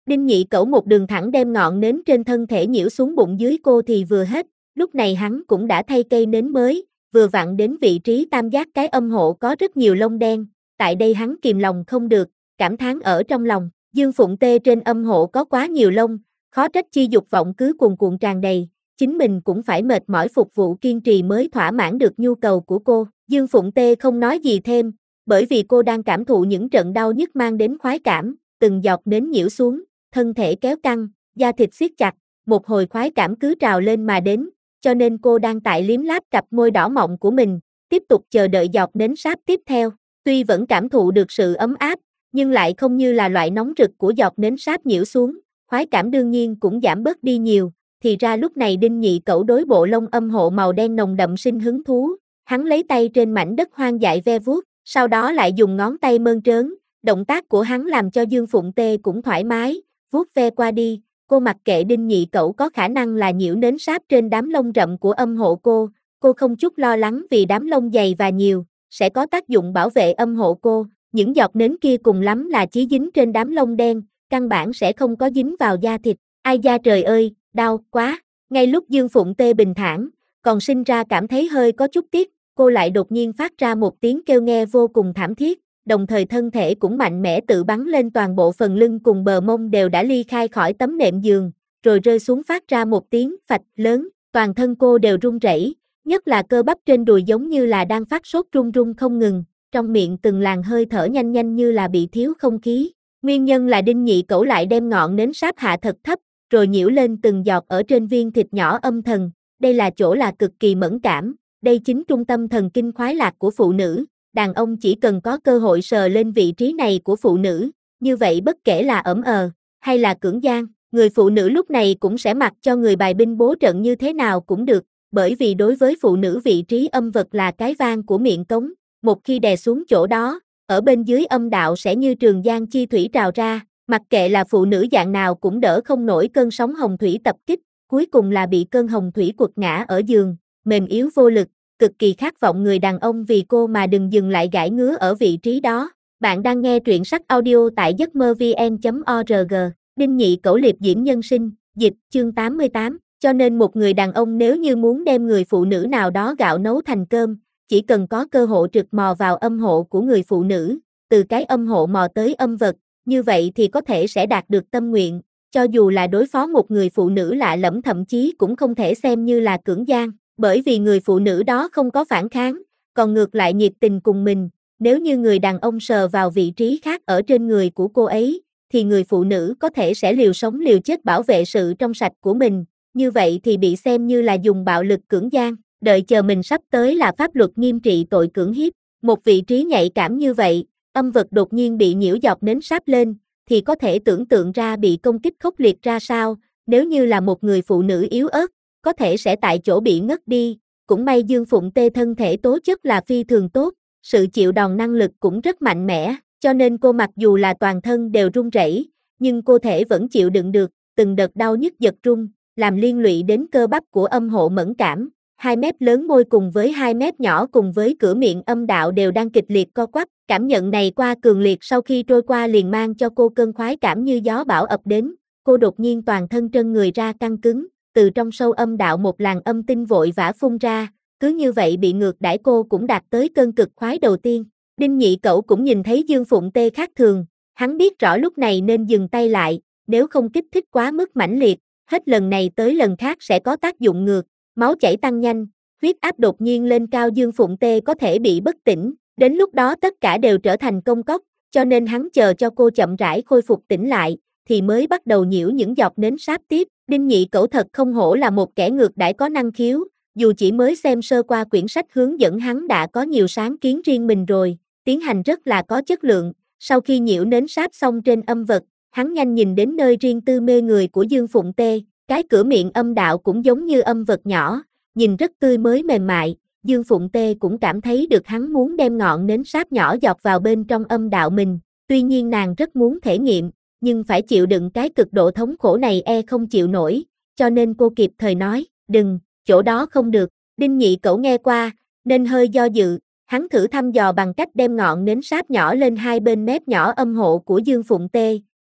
Đinh Nhị Cẩu một đường thẳng đem ngọn nến trên thân thể nhiễu xuống bụng dưới cô thì vừa hết, lúc này hắn cũng đã thay cây nến mới, vừa vặn đến vị trí tam giác cái âm hộ có rất nhiều lông đen, tại đây hắn kìm lòng không được, cảm thán ở trong lòng, Dương Phụng Tê trên âm hộ có quá nhiều lông, khó trách chi dục vọng cứ cuồn cuộn tràn đầy, chính mình cũng phải mệt mỏi phục vụ kiên trì mới thỏa mãn được nhu cầu của cô. Dương Phụng Tê không nói gì thêm, bởi vì cô đang cảm thụ những trận đau nhức mang đến khoái cảm, từng giọt nến nhiễu xuống, thân thể kéo căng, da thịt siết chặt, một hồi khoái cảm cứ trào lên mà đến, cho nên cô đang tại liếm láp cặp môi đỏ mọng của mình, tiếp tục chờ đợi giọt nến sáp tiếp theo. Tuy vẫn cảm thụ được sự ấm áp, nhưng lại không như là loại nóng rực của giọt nến sáp nhiễu xuống, khoái cảm đương nhiên cũng giảm bớt đi nhiều. Thì ra lúc này Đinh Nhị Cẩu đối bộ lông âm hộ màu đen nồng đậm sinh hứng thú, hắn lấy tay trên mảnh đất hoang dại ve vuốt, sau đó lại dùng ngón tay mơn trớn, động tác của hắn làm cho Dương Phụng Tê cũng thoải mái, vuốt ve qua đi, cô mặc kệ Đinh Nhị Cẩu có khả năng là nhiễu nến sáp trên đám lông rậm của âm hộ cô không chút lo lắng vì đám lông dày và nhiều, sẽ có tác dụng bảo vệ âm hộ cô, những giọt nến kia cùng lắm là chí dính trên đám lông đen, căn bản sẽ không có dính vào da thịt, ai da trời ơi, đau quá, ngay lúc Dương Phụng Tê bình thản, còn sinh ra cảm thấy hơi có chút tiếc, cô lại đột nhiên phát ra một tiếng kêu nghe vô cùng thảm thiết, đồng thời thân thể cũng mạnh mẽ tự bắn lên toàn bộ phần lưng cùng bờ mông đều đã ly khai khỏi tấm nệm giường, rồi rơi xuống phát ra một tiếng phạch lớn, toàn thân cô đều run rẩy, nhất là cơ bắp trên đùi giống như là đang phát sốt run run không ngừng, trong miệng từng làn hơi thở nhanh nhanh như là bị thiếu không khí. Nguyên nhân là Đinh Nhị Cẩu lại đem ngọn nến sáp hạ thật thấp, rồi nhiễu lên từng giọt ở trên viên thịt nhỏ âm thần, đây là chỗ là cực kỳ mẫn cảm, đây chính trung tâm thần kinh khoái lạc của phụ nữ, đàn ông chỉ cần có cơ hội sờ lên vị trí này của phụ nữ, như vậy bất kể là ẩm hay là cưỡng gian, người phụ nữ lúc này cũng sẽ mặc cho người bài binh bố trận như thế nào cũng được, bởi vì đối với phụ nữ vị trí âm vật là cái van của miệng cống, một khi đè xuống chỗ đó, ở bên dưới âm đạo sẽ như trường giang chi thủy trào ra, mặc kệ là phụ nữ dạng nào cũng đỡ không nổi cơn sóng hồng thủy tập kích, cuối cùng là bị cơn hồng thủy quật ngã ở giường, mềm yếu vô lực, cực kỳ khát vọng người đàn ông vì cô mà đừng dừng lại gãi ngứa ở vị trí đó. Bạn đang nghe truyện sách audio tại giấc mơ vn.org, Đinh Nhị Cẩu liệp diễm nhân sinh, dịch, chương 88, cho nên một người đàn ông nếu như muốn đem người phụ nữ nào đó gạo nấu thành cơm, chỉ cần có cơ hội trượt mò vào âm hộ của người phụ nữ, từ cái âm hộ mò tới âm vật, như vậy thì có thể sẽ đạt được tâm nguyện, cho dù là đối phó một người phụ nữ lạ lẫm thậm chí cũng không thể xem như là cưỡng gian, bởi vì người phụ nữ đó không có phản kháng, còn ngược lại nhiệt tình cùng mình, nếu như người đàn ông sờ vào vị trí khác ở trên người của cô ấy, thì người phụ nữ có thể sẽ liều sống liều chết bảo vệ sự trong sạch của mình, như vậy thì bị xem như là dùng bạo lực cưỡng gian, đợi chờ mình sắp tới là pháp luật nghiêm trị tội cưỡng hiếp, một vị trí nhạy cảm như vậy, âm vật đột nhiên bị nhiễu giọt nến sáp lên, thì có thể tưởng tượng ra bị công kích khốc liệt ra sao, nếu như là một người phụ nữ yếu ớt, có thể sẽ tại chỗ bị ngất đi, cũng may Dương Phụng Tê thân thể tố chất là phi thường tốt, sự chịu đòn năng lực cũng rất mạnh mẽ, cho nên cô mặc dù là toàn thân đều run rẩy, nhưng cô thể vẫn chịu đựng được, từng đợt đau nhức giật rung, làm liên lụy đến cơ bắp của âm hộ mẫn cảm, hai mép lớn môi cùng với hai mép nhỏ cùng với cửa miệng âm đạo đều đang kịch liệt co quắp, cảm nhận này qua cường liệt sau khi trôi qua liền mang cho cô cơn khoái cảm như gió bão ập đến, cô đột nhiên toàn thân trân người ra căng cứng, từ trong sâu âm đạo một làn âm tinh vội vã phun ra, cứ như vậy bị ngược đãi cô cũng đạt tới cơn cực khoái đầu tiên. Đinh Nhị Cẩu cũng nhìn thấy Dương Phụng Tê khác thường, hắn biết rõ lúc này nên dừng tay lại, nếu không kích thích quá mức mãnh liệt, hết lần này tới lần khác sẽ có tác dụng ngược, máu chảy tăng nhanh, huyết áp đột nhiên lên cao, Dương Phụng Tê có thể bị bất tỉnh, đến lúc đó tất cả đều trở thành công cốc, cho nên hắn chờ cho cô chậm rãi khôi phục tỉnh lại, thì mới bắt đầu nhiễu những giọt nến sáp tiếp. Đinh Nhị Cẩu thật không hổ là một kẻ ngược đãi có năng khiếu, dù chỉ mới xem sơ qua quyển sách hướng dẫn hắn đã có nhiều sáng kiến riêng mình rồi, tiến hành rất là có chất lượng. Sau khi nhiễu nến sáp xong trên âm vật, hắn nhanh nhìn đến nơi riêng tư mê người của Dương Phụng Tê, cái cửa miệng âm đạo cũng giống như âm vật nhỏ, nhìn rất tươi mới mềm mại. Dương Phụng Tê cũng cảm thấy được hắn muốn đem ngọn nến sáp nhỏ giọt vào bên trong âm đạo mình, tuy nhiên nàng rất muốn thể nghiệm, nhưng phải chịu đựng cái cực độ thống khổ này không chịu nổi, cho nên cô kịp thời nói, đừng, chỗ đó không được. Đinh Nhị Cẩu nghe qua, nên hơi do dự, hắn thử thăm dò bằng cách đem ngọn nến sáp nhỏ lên hai bên mép nhỏ âm hộ của Dương Phụng Tê,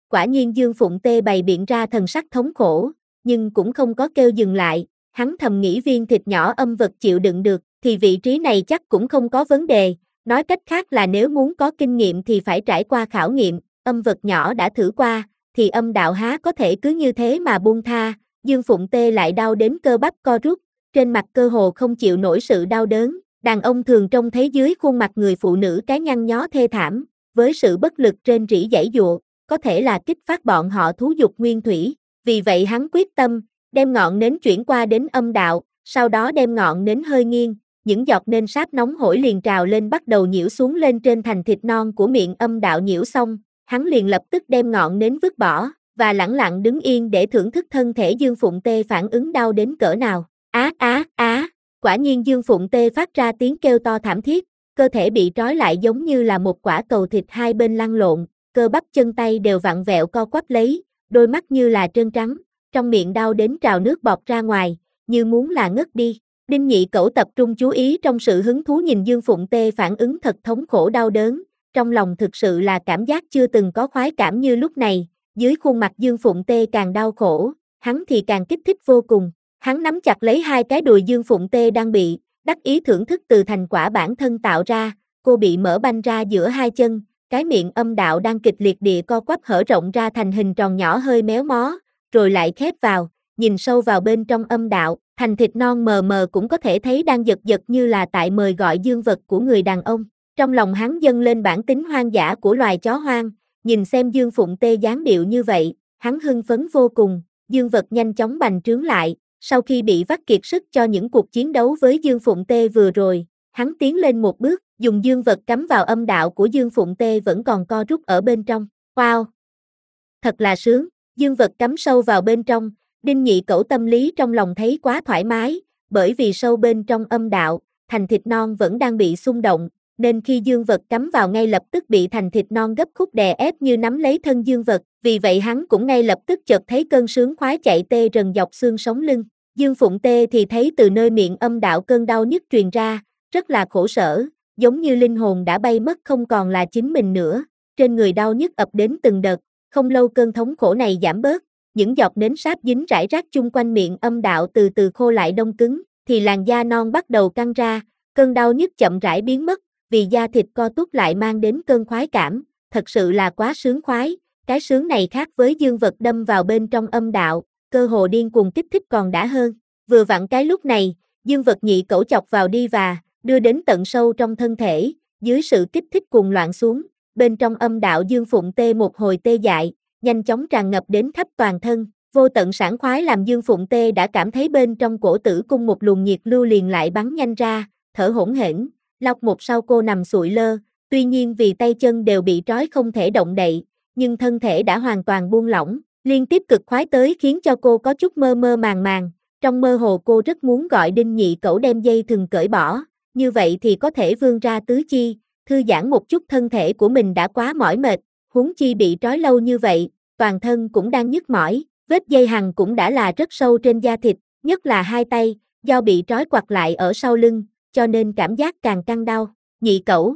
Quả nhiên Dương Phụng Tê bày biện ra thần sắc thống khổ, nhưng cũng không có kêu dừng lại, hắn thầm nghĩ viên thịt nhỏ âm vật chịu đựng được, thì vị trí này chắc cũng không có vấn đề, nói cách khác là nếu muốn có kinh nghiệm thì phải trải qua khảo nghiệm, âm vật nhỏ đã thử qua, thì âm đạo há có thể cứ như thế mà buông tha, Dương Phụng Tê lại đau đến cơ bắp co rút, trên mặt cơ hồ không chịu nổi sự đau đớn, đàn ông thường trông thấy dưới khuôn mặt người phụ nữ cái nhăn nhó thê thảm, với sự bất lực rên rỉ giãy giụa, có thể là kích phát bọn họ thú dục nguyên thủy, vì vậy hắn quyết tâm, đem ngọn nến chuyển qua đến âm đạo, sau đó đem ngọn nến hơi nghiêng, những giọt nến sáp nóng hổi liền trào lên bắt đầu nhiễu xuống lên trên thành thịt non của miệng âm đạo nhiễu xong, hắn liền lập tức đem ngọn nến vứt bỏ, và lẳng lặng đứng yên để thưởng thức thân thể Dương Phụng Tê phản ứng đau đến cỡ nào. Á á á, quả nhiên Dương Phụng Tê phát ra tiếng kêu to thảm thiết, cơ thể bị trói lại giống như là một quả cầu thịt hai bên lăn lộn, cơ bắp chân tay đều vặn vẹo co quắp lấy, đôi mắt như là trơn trắng, trong miệng đau đến trào nước bọt ra ngoài, như muốn là ngất đi. Đinh Nhị Cẩu tập trung chú ý trong sự hứng thú nhìn Dương Phụng Tê phản ứng thật thống khổ đau đớn, trong lòng thực sự là cảm giác chưa từng có khoái cảm như lúc này, dưới khuôn mặt Dương Phụng Tê càng đau khổ, hắn thì càng kích thích vô cùng. Hắn nắm chặt lấy hai cái đùi Dương Phụng Tê đang bị, đắc ý thưởng thức từ thành quả bản thân tạo ra, cô bị mở banh ra giữa hai chân, cái miệng âm đạo đang kịch liệt địa co quắp hở rộng ra thành hình tròn nhỏ hơi méo mó, rồi lại khép vào, nhìn sâu vào bên trong âm đạo, thành thịt non mờ mờ cũng có thể thấy đang giật giật như là tại mời gọi dương vật của người đàn ông. Trong lòng hắn dâng lên bản tính hoang dã của loài chó hoang, nhìn xem Dương Phụng Tê dáng điệu như vậy, hắn hưng phấn vô cùng, dương vật nhanh chóng bành trướng lại. Sau khi bị vắt kiệt sức cho những cuộc chiến đấu với Dương Phụng Tê vừa rồi, hắn tiến lên một bước, dùng dương vật cắm vào âm đạo của Dương Phụng Tê vẫn còn co rút ở bên trong. Wow! Thật là sướng, dương vật cắm sâu vào bên trong, Đinh Nhị Cẩu tâm lý trong lòng thấy quá thoải mái, bởi vì sâu bên trong âm đạo, thành thịt non vẫn đang bị xung động, nên khi dương vật cắm vào ngay lập tức bị thành thịt non gấp khúc đè ép như nắm lấy thân dương vật, vì vậy hắn cũng ngay lập tức chợt thấy cơn sướng khoái chạy tê rần dọc xương sống lưng. Dương Phụng Tê thì thấy từ nơi miệng âm đạo cơn đau nhức truyền ra, rất là khổ sở, giống như linh hồn đã bay mất không còn là chính mình nữa, trên người đau nhức ập đến từng đợt, không lâu cơn thống khổ này giảm bớt, những giọt nến sáp dính rải rác chung quanh miệng âm đạo từ từ khô lại đông cứng, thì làn da non bắt đầu căng ra, cơn đau nhức chậm rãi biến mất, vì da thịt co rút lại mang đến cơn khoái cảm, thật sự là quá sướng khoái, cái sướng này khác với dương vật đâm vào bên trong âm đạo, cơ hồ điên cuồng kích thích còn đã hơn. Vừa vặn cái lúc này, dương vật Nhị Cẩu chọc vào đi và đưa đến tận sâu trong thân thể, dưới sự kích thích cuồng loạn xuống, bên trong âm đạo Dương Phụng Tê một hồi tê dại, nhanh chóng tràn ngập đến khắp toàn thân, vô tận sảng khoái làm Dương Phụng Tê đã cảm thấy bên trong cổ tử cung một luồng nhiệt lưu liền lại bắn nhanh ra, thở hổn hển, lọc một sau cô nằm sụi lơ, tuy nhiên vì tay chân đều bị trói không thể động đậy, nhưng thân thể đã hoàn toàn buông lỏng, liên tiếp cực khoái tới khiến cho cô có chút mơ mơ màng màng, trong mơ hồ cô rất muốn gọi Đinh Nhị Cẩu đem dây thừng cởi bỏ, như vậy thì có thể vươn ra tứ chi, thư giãn một chút thân thể của mình đã quá mỏi mệt, huống chi bị trói lâu như vậy, toàn thân cũng đang nhức mỏi, vết dây hằn cũng đã là rất sâu trên da thịt, nhất là hai tay, do bị trói quặt lại ở sau lưng, cho nên cảm giác càng căng đau. Nhị Cẩu,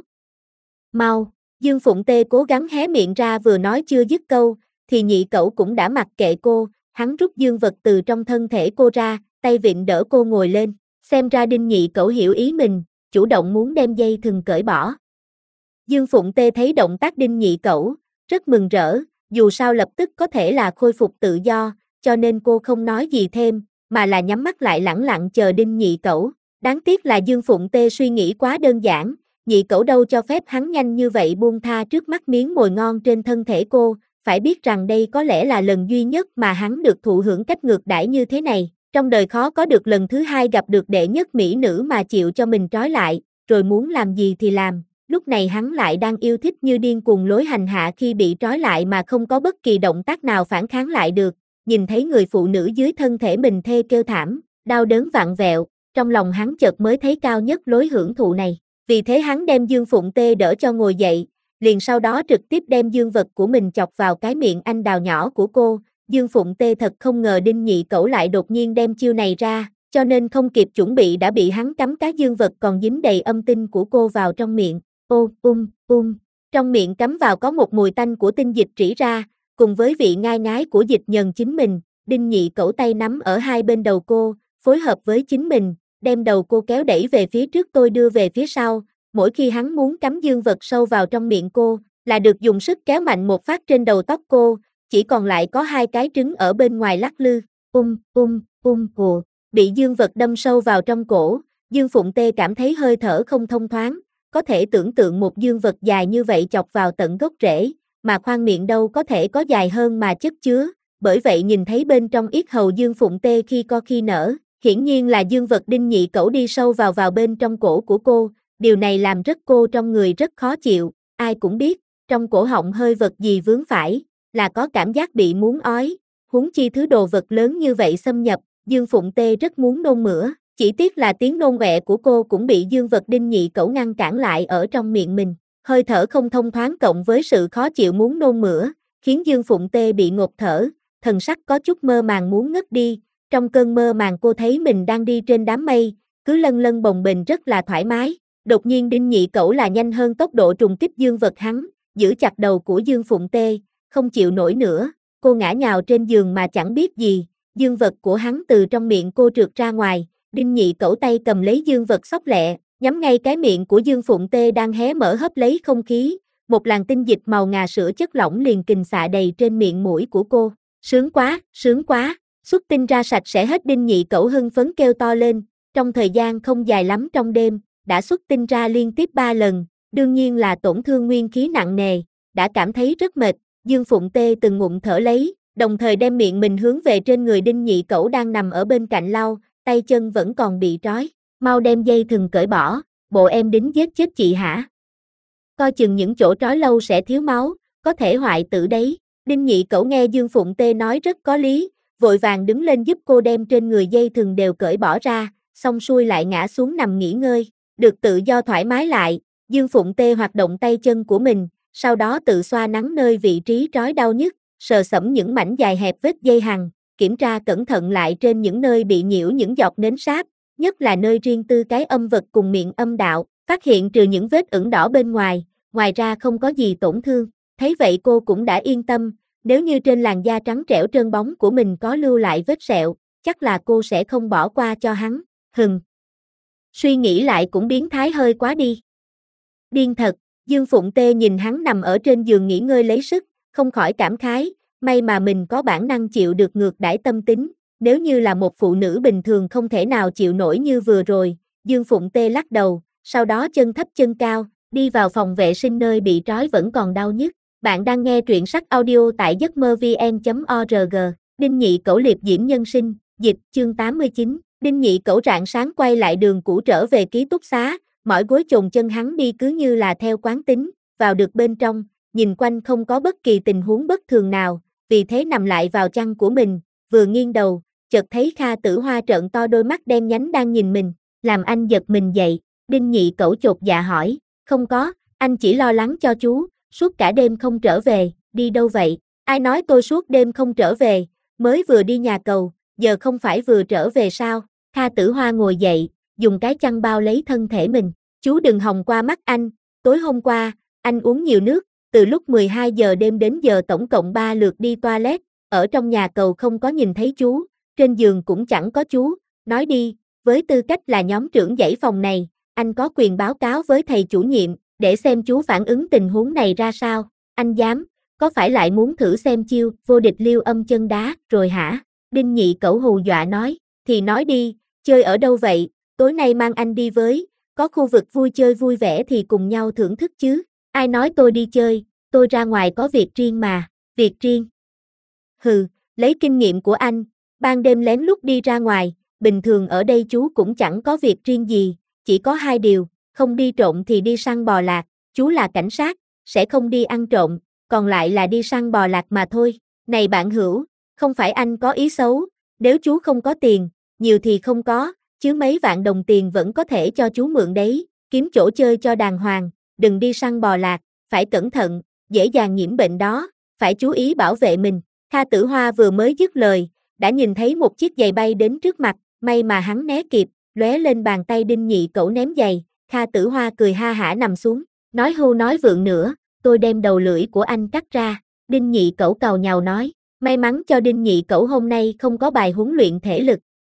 mau! Dương Phụng Tê cố gắng hé miệng ra vừa nói chưa dứt câu, thì Nhị Cẩu cũng đã mặc kệ cô, hắn rút dương vật từ trong thân thể cô ra, tay vịn đỡ cô ngồi lên, xem ra Đinh Nhị Cẩu hiểu ý mình, chủ động muốn đem dây thừng cởi bỏ. Dương Phụng Tê thấy động tác Đinh Nhị Cẩu, rất mừng rỡ, dù sao lập tức có thể là khôi phục tự do, cho nên cô không nói gì thêm, mà là nhắm mắt lại lẳng lặng chờ Đinh Nhị Cẩu. Đáng tiếc là Dương Phụng Tê suy nghĩ quá đơn giản, Nhị Cẩu đâu cho phép hắn nhanh như vậy buông tha trước mắt miếng mồi ngon trên thân thể cô, phải biết rằng đây có lẽ là lần duy nhất mà hắn được thụ hưởng cách ngược đãi như thế này, trong đời khó có được lần thứ hai gặp được đệ nhất mỹ nữ mà chịu cho mình trói lại, rồi muốn làm gì thì làm, lúc này hắn lại đang yêu thích như điên cuồng lối hành hạ khi bị trói lại mà không có bất kỳ động tác nào phản kháng lại được, nhìn thấy người phụ nữ dưới thân thể mình thê kêu thảm, đau đớn vặn vẹo, trong lòng hắn chợt mới thấy cao nhất lối hưởng thụ này, vì thế hắn đem Dương Phụng Tê đỡ cho ngồi dậy, liền sau đó trực tiếp đem dương vật của mình chọc vào cái miệng anh đào nhỏ của cô. Dương Phụng Tê thật không ngờ Đinh Nhị Cẩu lại đột nhiên đem chiêu này ra, cho nên không kịp chuẩn bị đã bị hắn cắm cá dương vật còn dính đầy âm tinh của cô vào trong miệng. Ô, trong miệng cắm vào có một mùi tanh của tinh dịch rỉ ra, cùng với vị ngai ngái của Dịch Nhần chính mình, Đinh Nhị Cẩu tay nắm ở hai bên đầu cô, phối hợp với chính mình, đem đầu cô kéo đẩy về phía trước tôi đưa về phía sau, mỗi khi hắn muốn cắm dương vật sâu vào trong miệng cô, là được dùng sức kéo mạnh một phát trên đầu tóc cô, chỉ còn lại có hai cái trứng ở bên ngoài lắc lư, cù, bị dương vật đâm sâu vào trong cổ, Dương Phụng Tê cảm thấy hơi thở không thông thoáng, có thể tưởng tượng một dương vật dài như vậy chọc vào tận gốc rễ, mà khoang miệng đâu có thể có dài hơn mà chất chứa, bởi vậy nhìn thấy bên trong yết hầu Dương Phụng Tê khi co khi nở, hiển nhiên là dương vật Đinh Nhị Cẩu đi sâu vào bên trong cổ của cô, điều này làm rất cô trong người rất khó chịu, ai cũng biết, trong cổ họng hơi vật gì vướng phải, là có cảm giác bị muốn ói, huống chi thứ đồ vật lớn như vậy xâm nhập, Dương Phụng Tê rất muốn nôn mửa, chỉ tiếc là tiếng nôn ọe của cô cũng bị dương vật Đinh Nhị Cẩu ngăn cản lại ở trong miệng mình, hơi thở không thông thoáng cộng với sự khó chịu muốn nôn mửa, khiến Dương Phụng Tê bị ngộp thở, thần sắc có chút mơ màng muốn ngất đi, trong cơn mơ màng cô thấy mình đang đi trên đám mây, cứ lân lân bồng bềnh rất là thoải mái, đột nhiên Đinh Nhị Cẩu là nhanh hơn tốc độ trùng kích dương vật hắn, giữ chặt đầu của Dương Phụng Tê, không chịu nổi nữa, cô ngã nhào trên giường mà chẳng biết gì, dương vật của hắn từ trong miệng cô trượt ra ngoài, Đinh Nhị Cẩu tay cầm lấy dương vật xốc lẹ, nhắm ngay cái miệng của Dương Phụng Tê đang hé mở hấp lấy không khí, một làn tinh dịch màu ngà sữa chất lỏng liền kình xạ đầy trên miệng mũi của cô, sướng quá, xuất tinh ra sạch sẽ hết. Đinh Nhị Cẩu hưng phấn kêu to lên, trong thời gian không dài lắm trong đêm, đã xuất tinh ra liên tiếp 3 lần, đương nhiên là tổn thương nguyên khí nặng nề, đã cảm thấy rất mệt, Dương Phụng Tê từng ngụm thở lấy, đồng thời đem miệng mình hướng về trên người Đinh Nhị Cẩu đang nằm ở bên cạnh lau, tay chân vẫn còn bị trói, mau đem dây thừng cởi bỏ, bộ em đính giết chết chị hả? Coi chừng những chỗ trói lâu sẽ thiếu máu, có thể hoại tử đấy. Đinh Nhị Cẩu nghe Dương Phụng Tê nói rất có lý, vội vàng đứng lên giúp cô đem trên người dây thừng đều cởi bỏ ra, xong xuôi lại ngã xuống nằm nghỉ ngơi, được tự do thoải mái lại, Dương Phụng Tê hoạt động tay chân của mình, sau đó tự xoa nắng nơi vị trí trói đau nhức, sờ sẫm những mảnh dài hẹp vết dây hằng, kiểm tra cẩn thận lại trên những nơi bị nhiễu những giọt nến sáp, nhất là nơi riêng tư cái âm vật cùng miệng âm đạo, phát hiện trừ những vết ửng đỏ bên ngoài, ngoài ra không có gì tổn thương, thấy vậy cô cũng đã yên tâm, nếu như trên làn da trắng trẻo trơn bóng của mình có lưu lại vết sẹo, chắc là cô sẽ không bỏ qua cho hắn, suy nghĩ lại cũng biến thái hơi quá đi. Điên thật, Dương Phụng Tê nhìn hắn nằm ở trên giường nghỉ ngơi lấy sức, không khỏi cảm khái, may mà mình có bản năng chịu được ngược đãi tâm tính, nếu như là một phụ nữ bình thường không thể nào chịu nổi như vừa rồi, Dương Phụng Tê lắc đầu, sau đó chân thấp chân cao, đi vào phòng vệ sinh nơi bị trói vẫn còn đau nhức. Bạn đang nghe truyện sách audio tại giấc mơ vn.org, Đinh Nhị Cẩu liệp diễm nhân sinh, dịch, chương 89, Đinh Nhị Cẩu rạng sáng quay lại đường cũ trở về ký túc xá, mỏi gối chồn chân hắn đi cứ như là theo quán tính, vào được bên trong, nhìn quanh không có bất kỳ tình huống bất thường nào, vì thế nằm lại vào chăn của mình, vừa nghiêng đầu, chợt thấy Kha Tử Hoa trợn to đôi mắt đen nhánh đang nhìn mình, làm anh giật mình dậy, Đinh Nhị Cẩu chột dạ hỏi, không có, anh chỉ lo lắng cho chú, suốt cả đêm không trở về, đi đâu vậy? Ai nói tôi suốt đêm không trở về, mới vừa đi nhà cầu, giờ không phải vừa trở về sao? Kha Tử Hoa ngồi dậy, dùng cái chăn bao lấy thân thể mình, chú đừng hòng qua mắt anh, tối hôm qua, anh uống nhiều nước, từ lúc 12 giờ đêm đến giờ tổng cộng 3 lượt đi toilet, ở trong nhà cầu không có nhìn thấy chú, trên giường cũng chẳng có chú, nói đi, với tư cách là nhóm trưởng dãy phòng này, anh có quyền báo cáo với thầy chủ nhiệm, để xem chú phản ứng tình huống này ra sao, anh dám, có phải lại muốn thử xem chiêu, vô địch Liêu Âm chân đá, rồi hả? Đinh Nhị Cẩu hù dọa nói, thì nói đi, chơi ở đâu vậy, tối nay mang anh đi với, có khu vực vui chơi vui vẻ thì cùng nhau thưởng thức chứ, ai nói tôi đi chơi, tôi ra ngoài có việc riêng mà, việc riêng. Lấy kinh nghiệm của anh, ban đêm lén lút đi ra ngoài, bình thường ở đây chú cũng chẳng có việc riêng gì, chỉ có 2 điều, không đi trộm thì đi săn bò lạc, chú là cảnh sát, sẽ không đi ăn trộm, còn lại là đi săn bò lạc mà thôi. Này bạn hữu, không phải anh có ý xấu, nếu chú không có tiền, nhiều thì không có, chứ mấy vạn đồng tiền vẫn có thể cho chú mượn đấy, kiếm chỗ chơi cho đàng hoàng, đừng đi săn bò lạc, phải cẩn thận, dễ dàng nhiễm bệnh đó, phải chú ý bảo vệ mình. Kha Tử Hoa vừa mới dứt lời, đã nhìn thấy một chiếc giày bay đến trước mặt, may mà hắn né kịp, lóe lên bàn tay Đinh Nhị Cẩu ném giày, Kha Tử Hoa cười ha hả nằm xuống, nói hưu nói vượng nữa, tôi đem đầu lưỡi của anh cắt ra. Đinh Nhị Cẩu càu nhàu nói, may mắn cho Đinh Nhị Cẩu hôm nay không có bài huấn luyện thể lực.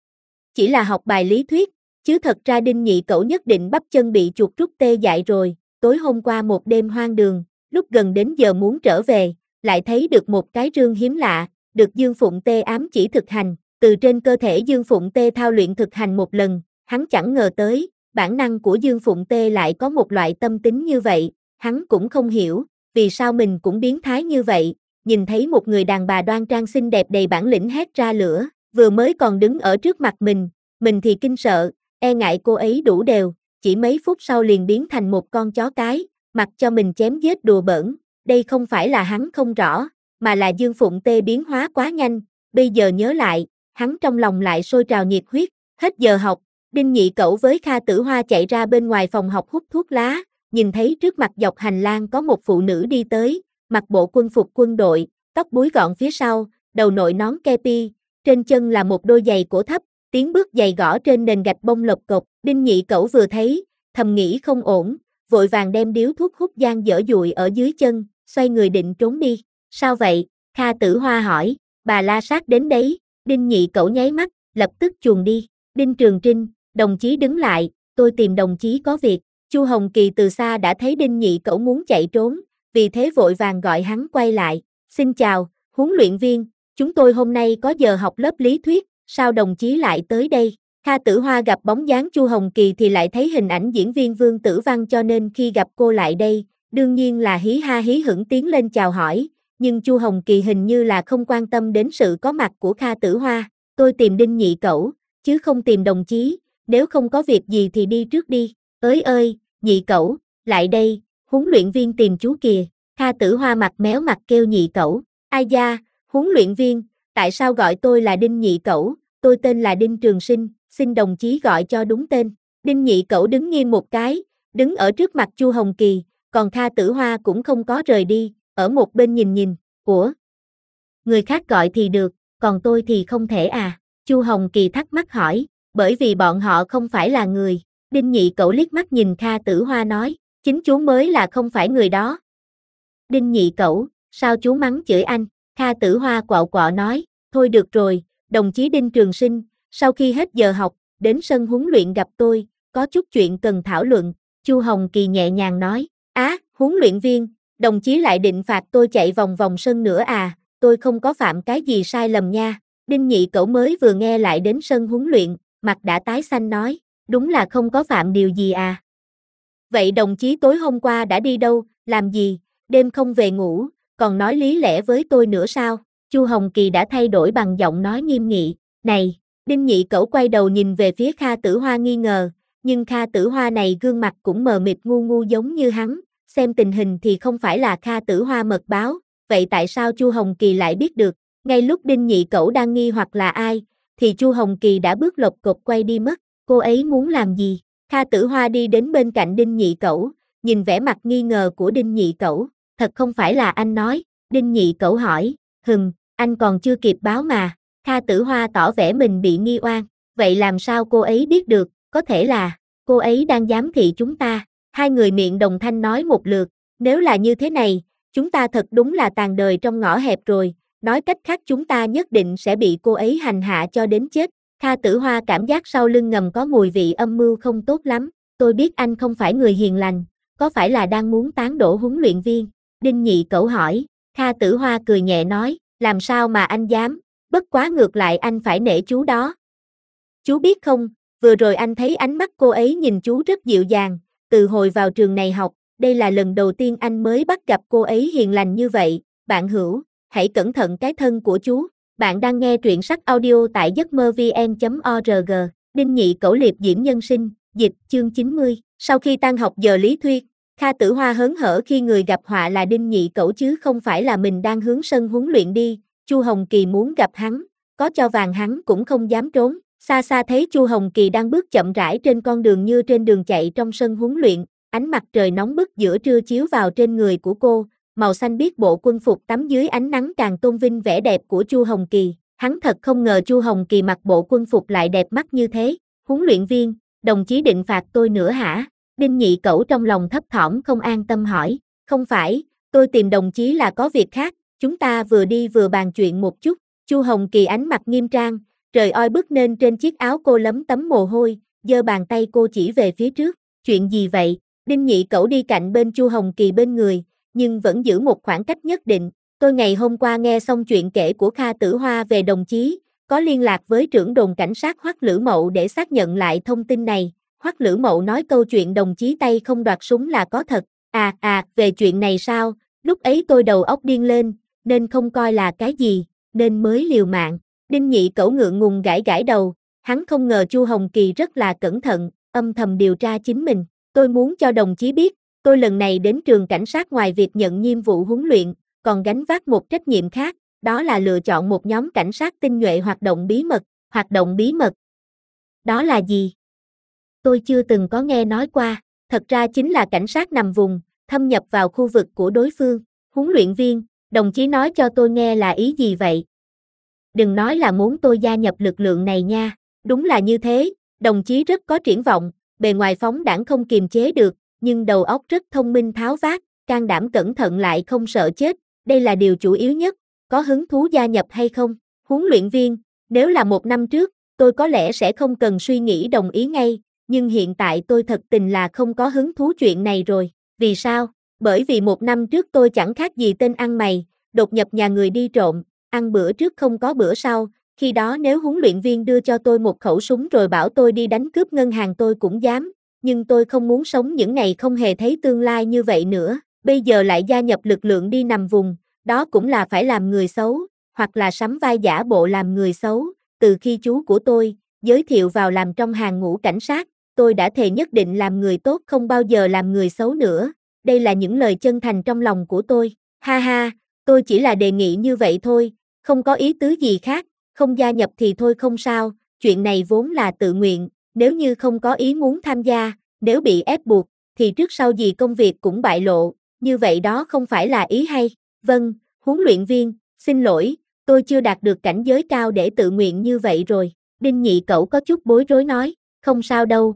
Chỉ là học bài lý thuyết, chứ thật ra Đinh Nhị Cẩu nhất định bắp chân bị chuột rút tê dại rồi, tối hôm qua một đêm hoang đường, lúc gần đến giờ muốn trở về, lại thấy được một cái rương hiếm lạ, được Dương Phụng Tê ám chỉ thực hành, từ trên cơ thể Dương Phụng Tê thao luyện thực hành một lần, hắn chẳng ngờ tới, bản năng của Dương Phụng Tê lại có một loại tâm tính như vậy, hắn cũng không hiểu, vì sao mình cũng biến thái như vậy, nhìn thấy một người đàn bà đoan trang xinh đẹp đầy bản lĩnh hét ra lửa, vừa mới còn đứng ở trước mặt mình thì kinh sợ, e ngại cô ấy đủ đều, chỉ mấy phút sau liền biến thành một con chó cái, mặc cho mình chém giết đùa bỡn, đây không phải là hắn không rõ, mà là Dương Phụng Tê biến hóa quá nhanh, bây giờ nhớ lại, hắn trong lòng lại sôi trào nhiệt huyết, hết giờ học, Đinh Nhị Cẩu với Kha Tử Hoa chạy ra bên ngoài phòng học hút thuốc lá, nhìn thấy trước mặt dọc hành lang có một phụ nữ đi tới, mặc bộ quân phục quân đội, tóc búi gọn phía sau, đầu đội nón kepi, trên chân là một đôi giày cổ thấp, tiếng bước giày gõ trên nền gạch bông lộc cộc, Đinh Nhị Cẩu vừa thấy, thầm nghĩ không ổn, vội vàng đem điếu thuốc hút giang dở dụi ở dưới chân, xoay người định trốn đi. Sao vậy? Kha Tử Hoa hỏi, bà la sát đến đấy, Đinh Nhị Cẩu nháy mắt, lập tức chuồn đi. Đinh Trường Trinh, đồng chí đứng lại, tôi tìm đồng chí có việc. Chu Hồng Kỳ từ xa đã thấy Đinh Nhị Cẩu muốn chạy trốn, vì thế vội vàng gọi hắn quay lại. Xin chào, huấn luyện viên, chúng tôi hôm nay có giờ học lớp lý thuyết, sao đồng chí lại tới đây? Kha Tử Hoa gặp bóng dáng Chu Hồng Kỳ thì lại thấy hình ảnh diễn viên Vương Tử Văn cho nên khi gặp cô lại đây, đương nhiên là hí ha hí hửng tiến lên chào hỏi, nhưng Chu Hồng Kỳ hình như là không quan tâm đến sự có mặt của Kha Tử Hoa. Tôi tìm Đinh Nhị Cẩu, chứ không tìm đồng chí, nếu không có việc gì thì đi trước đi. Ơi, Nhị Cẩu, lại đây, huấn luyện viên tìm chú kìa. Kha Tử Hoa mặt méo mặt kêu Nhị Cẩu. Ai da, huấn luyện viên, tại sao gọi tôi là Đinh Nhị Cẩu, tôi tên là Đinh Trường Sinh, xin đồng chí gọi cho đúng tên. Đinh Nhị Cẩu đứng nghiêm một cái, đứng ở trước mặt Chu Hồng Kỳ, còn Kha Tử Hoa cũng không có rời đi, ở một bên nhìn, ủa? Người khác gọi thì được, còn tôi thì không thể à? Chu Hồng Kỳ thắc mắc hỏi, bởi vì bọn họ không phải là người. Đinh Nhị Cẩu liếc mắt nhìn Kha Tử Hoa nói, chính chú mới là không phải người đó. Đinh Nhị Cẩu, sao chú mắng chửi anh? Kha Tử Hoa quạo quọ nói, thôi được rồi, đồng chí Đinh Trường Sinh, sau khi hết giờ học, đến sân huấn luyện gặp tôi, có chút chuyện cần thảo luận. Chu Hồng Kỳ nhẹ nhàng nói, huấn luyện viên, đồng chí lại định phạt tôi chạy vòng vòng sân nữa à, tôi không có phạm cái gì sai lầm nha. Đinh Nhị Cẩu mới vừa nghe lại đến sân huấn luyện, mặt đã tái xanh nói, đúng là không có phạm điều gì à. Vậy đồng chí tối hôm qua đã đi đâu, làm gì, đêm không về ngủ, còn nói lý lẽ với tôi nữa sao? Chu Hồng Kỳ đã thay đổi bằng giọng nói nghiêm nghị, này, Đinh Nhị Cẩu quay đầu nhìn về phía Kha Tử Hoa nghi ngờ, nhưng Kha Tử Hoa này gương mặt cũng mờ mịt ngu ngu giống như hắn, xem tình hình thì không phải là Kha Tử Hoa mật báo, vậy tại sao Chu Hồng Kỳ lại biết được? Ngay lúc Đinh Nhị Cẩu đang nghi hoặc là ai, thì Chu Hồng Kỳ đã bước lộc cộc quay đi mất, cô ấy muốn làm gì? Kha Tử Hoa đi đến bên cạnh Đinh Nhị Cẩu, nhìn vẻ mặt nghi ngờ của Đinh Nhị Cẩu, thật không phải là anh nói, Đinh Nhị Cẩu hỏi, anh còn chưa kịp báo mà. Kha Tử Hoa tỏ vẻ mình bị nghi oan, vậy làm sao cô ấy biết được, có thể là, cô ấy đang giám thị chúng ta. Hai người miệng đồng thanh nói một lượt, nếu là như thế này, chúng ta thật đúng là tàn đời trong ngõ hẹp rồi, nói cách khác chúng ta nhất định sẽ bị cô ấy hành hạ cho đến chết. Kha Tử Hoa cảm giác sau lưng ngầm có mùi vị âm mưu không tốt lắm, tôi biết anh không phải người hiền lành, có phải là đang muốn tán đổ huấn luyện viên? Đinh Nhị Cẩu hỏi, Kha Tử Hoa cười nhẹ nói, làm sao mà anh dám, bất quá ngược lại anh phải nể chú đó. Chú biết không, vừa rồi anh thấy ánh mắt cô ấy nhìn chú rất dịu dàng, từ hồi vào trường này học, đây là lần đầu tiên anh mới bắt gặp cô ấy hiền lành như vậy. Bạn hữu, hãy cẩn thận cái thân của chú. Bạn đang nghe truyện sách audio tại giấc mơ vn.org. Đinh Nhị Cẩu liệp diễm nhân sinh, dịch, chương 90. Sau khi tan học giờ lý thuyết, Kha Tử Hoa hớn hở khi người gặp họa là Đinh Nhị Cẩu chứ không phải là mình đang hướng sân huấn luyện đi. Chu Hồng Kỳ muốn gặp hắn, có cho vàng hắn cũng không dám trốn. Xa xa thấy Chu Hồng Kỳ đang bước chậm rãi trên con đường như trên đường chạy trong sân huấn luyện, ánh mặt trời nóng bức giữa trưa chiếu vào trên người của cô, màu xanh biếc bộ quân phục tắm dưới ánh nắng càng tôn vinh vẻ đẹp của Chu Hồng Kỳ. Hắn thật không ngờ Chu Hồng Kỳ mặc bộ quân phục lại đẹp mắt như thế. Huấn luyện viên, đồng chí định phạt tôi nữa hả? Đinh Nhị Cẩu trong lòng thấp thỏm không an tâm hỏi. Không phải, tôi tìm đồng chí là có việc khác, Chúng ta vừa đi vừa bàn chuyện một chút. Chu Hồng Kỳ ánh mặt nghiêm trang, trời oi bức nên trên chiếc áo cô lấm tấm mồ hôi, giơ bàn tay cô chỉ về phía trước. Chuyện gì vậy? Đinh Nhị Cẩu đi cạnh bên Chu Hồng Kỳ bên người, nhưng vẫn giữ một khoảng cách nhất định. Tôi ngày hôm qua nghe xong chuyện kể của Kha Tử Hoa về đồng chí, có liên lạc với trưởng đồn cảnh sát Hoắc Lữ Mậu để xác nhận lại thông tin này. Hoắc Lữ Mậu nói câu chuyện đồng chí tay không đoạt súng là có thật. Về chuyện này sao? Lúc ấy tôi đầu óc điên lên, nên không coi là cái gì, nên mới liều mạng. Đinh Nhị Cẩu ngượng ngùng gãi gãi đầu, hắn không ngờ Chu Hồng Kỳ rất là cẩn thận, âm thầm điều tra chính mình. Tôi muốn cho đồng chí biết, tôi lần này đến trường cảnh sát ngoài việc nhận nhiệm vụ huấn luyện, còn gánh vác một trách nhiệm khác, đó là lựa chọn một nhóm cảnh sát tinh nhuệ hoạt động bí mật. Hoạt động bí mật? Đó là gì? Tôi chưa từng có nghe nói qua, thật ra chính là cảnh sát nằm vùng, thâm nhập vào khu vực của đối phương. Huấn luyện viên, đồng chí nói cho tôi nghe là ý gì vậy? Đừng nói là muốn tôi gia nhập lực lượng này nha. Đúng là như thế, đồng chí rất có triển vọng, bề ngoài phóng đãng không kiềm chế được, nhưng đầu óc rất thông minh tháo vát, can đảm cẩn thận lại không sợ chết, đây là điều chủ yếu nhất. Có hứng thú gia nhập hay không? Huấn luyện viên, nếu là 1 năm trước, tôi có lẽ sẽ không cần suy nghĩ đồng ý ngay, nhưng hiện tại tôi thật tình là không có hứng thú chuyện này rồi. Vì sao? Bởi vì 1 năm trước tôi chẳng khác gì tên ăn mày, đột nhập nhà người đi trộm, ăn bữa trước không có bữa sau, khi đó nếu huấn luyện viên đưa cho tôi một khẩu súng rồi bảo tôi đi đánh cướp ngân hàng tôi cũng dám, nhưng tôi không muốn sống những ngày không hề thấy tương lai như vậy nữa, bây giờ lại gia nhập lực lượng đi nằm vùng, đó cũng là phải làm người xấu, hoặc là sắm vai giả bộ làm người xấu. Từ khi chú của tôi giới thiệu vào làm trong hàng ngũ cảnh sát, tôi đã thề nhất định làm người tốt, không bao giờ làm người xấu nữa. Đây là những lời chân thành trong lòng của tôi. Ha ha, tôi chỉ là đề nghị như vậy thôi, không có ý tứ gì khác, không gia nhập thì thôi không sao, chuyện này vốn là tự nguyện, nếu như không có ý muốn tham gia, nếu bị ép buộc, thì trước sau gì công việc cũng bại lộ, như vậy đó không phải là ý hay. Vâng, huấn luyện viên, xin lỗi, tôi chưa đạt được cảnh giới cao để tự nguyện như vậy rồi. Đinh Nhị Cẩu có chút bối rối nói, không sao đâu,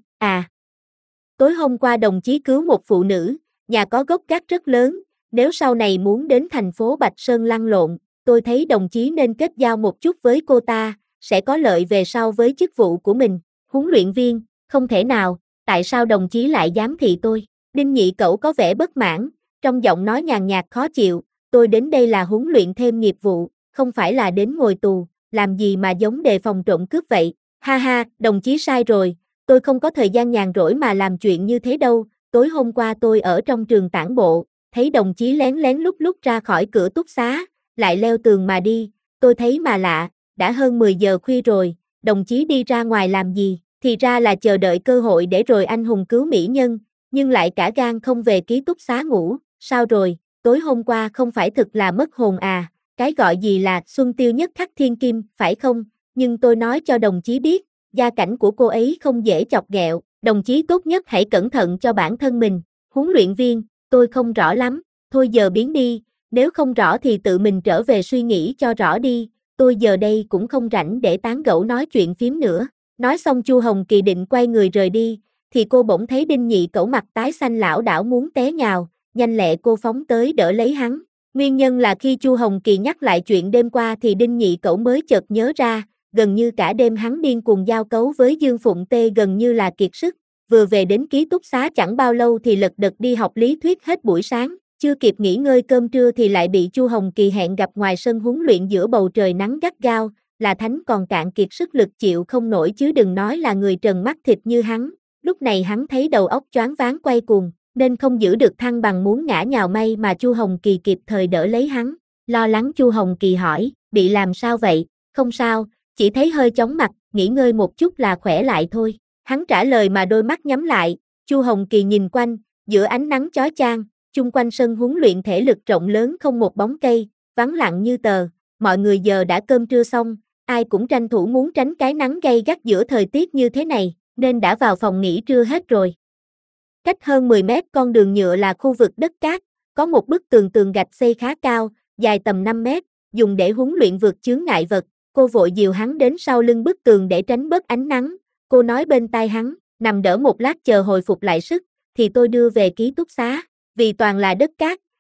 tối hôm qua đồng chí cứu một phụ nữ, nhà có gốc gác rất lớn, nếu sau này muốn đến thành phố Bạch Sơn lăn lộn, tôi thấy đồng chí nên kết giao một chút với cô ta, sẽ có lợi về sau với chức vụ của mình. Huấn luyện viên, không thể nào, tại sao đồng chí lại giám thị tôi? Đinh Nhị Cẩu có vẻ bất mãn, trong giọng nói nhàn nhạt khó chịu, tôi đến đây là huấn luyện thêm nghiệp vụ, không phải là đến ngồi tù, làm gì mà giống đề phòng trộm cướp vậy? Ha ha, đồng chí sai rồi, tôi không có thời gian nhàn rỗi mà làm chuyện như thế đâu, tối hôm qua tôi ở trong trường tản bộ, thấy đồng chí lén lén lúc lúc ra khỏi cửa túc xá, lại leo tường mà đi, tôi thấy mà lạ, đã hơn 10 giờ khuya rồi, đồng chí đi ra ngoài làm gì? Thì ra là chờ đợi cơ hội để rồi anh hùng cứu mỹ nhân, nhưng lại cả gan không về ký túc xá ngủ, sao rồi, tối hôm qua không phải thực là mất hồn à, cái gọi gì là xuân tiêu nhất khắc thiên kim, phải không? Nhưng tôi nói cho đồng chí biết, gia cảnh của cô ấy không dễ chọc ghẹo, đồng chí tốt nhất hãy cẩn thận cho bản thân mình. Huấn luyện viên, tôi không rõ lắm, thôi giờ biến đi, nếu không rõ thì tự mình trở về suy nghĩ cho rõ đi, tôi giờ đây cũng không rảnh để tán gẫu nói chuyện phím nữa. Nói xong Chu Hồng Kỳ định quay người rời đi, thì cô bỗng thấy Đinh Nhị Cẩu mặt tái xanh lảo đảo muốn té nhào, nhanh lẹ cô phóng tới đỡ lấy hắn. Nguyên nhân là khi Chu Hồng Kỳ nhắc lại chuyện đêm qua thì Đinh Nhị Cẩu mới chợt nhớ ra, gần như cả đêm hắn điên cuồng giao cấu với Dương Phụng Tê gần như là kiệt sức, vừa về đến ký túc xá chẳng bao lâu thì lật đật đi học lý thuyết hết buổi sáng, chưa kịp nghỉ ngơi cơm trưa thì lại bị Chu Hồng Kỳ hẹn gặp ngoài sân huấn luyện giữa bầu trời nắng gắt gao, là Thánh còn cạn kiệt sức lực chịu không nổi chứ đừng nói là người trần mắt thịt như hắn. Lúc này hắn thấy đầu óc choáng váng quay cuồng, nên không giữ được thăng bằng muốn ngã nhào, may mà Chu Hồng Kỳ kịp thời đỡ lấy hắn. Lo lắng Chu Hồng Kỳ hỏi, bị làm sao vậy? Không sao, chỉ thấy hơi chóng mặt, nghỉ ngơi một chút là khỏe lại thôi. Hắn trả lời mà đôi mắt nhắm lại. Chu Hồng Kỳ nhìn quanh, giữa ánh nắng chói chang, chung quanh sân huấn luyện thể lực rộng lớn không một bóng cây, vắng lặng như tờ. Mọi người giờ đã cơm trưa xong, ai cũng tranh thủ muốn tránh cái nắng gay gắt giữa thời tiết như thế này, nên đã vào phòng nghỉ trưa hết rồi. Cách hơn 10 mét con đường nhựa là khu vực đất cát, có một bức tường gạch xây khá cao, dài tầm 5 mét, dùng để huấn luyện vượt chướng ngại vật. Cô vội dìu hắn đến sau lưng bức tường để tránh bớt ánh nắng. Cô nói bên tai hắn, nằm đỡ một lát chờ hồi phục lại sức, thì tôi đưa về ký túc xá. Vì toàn là đất cát,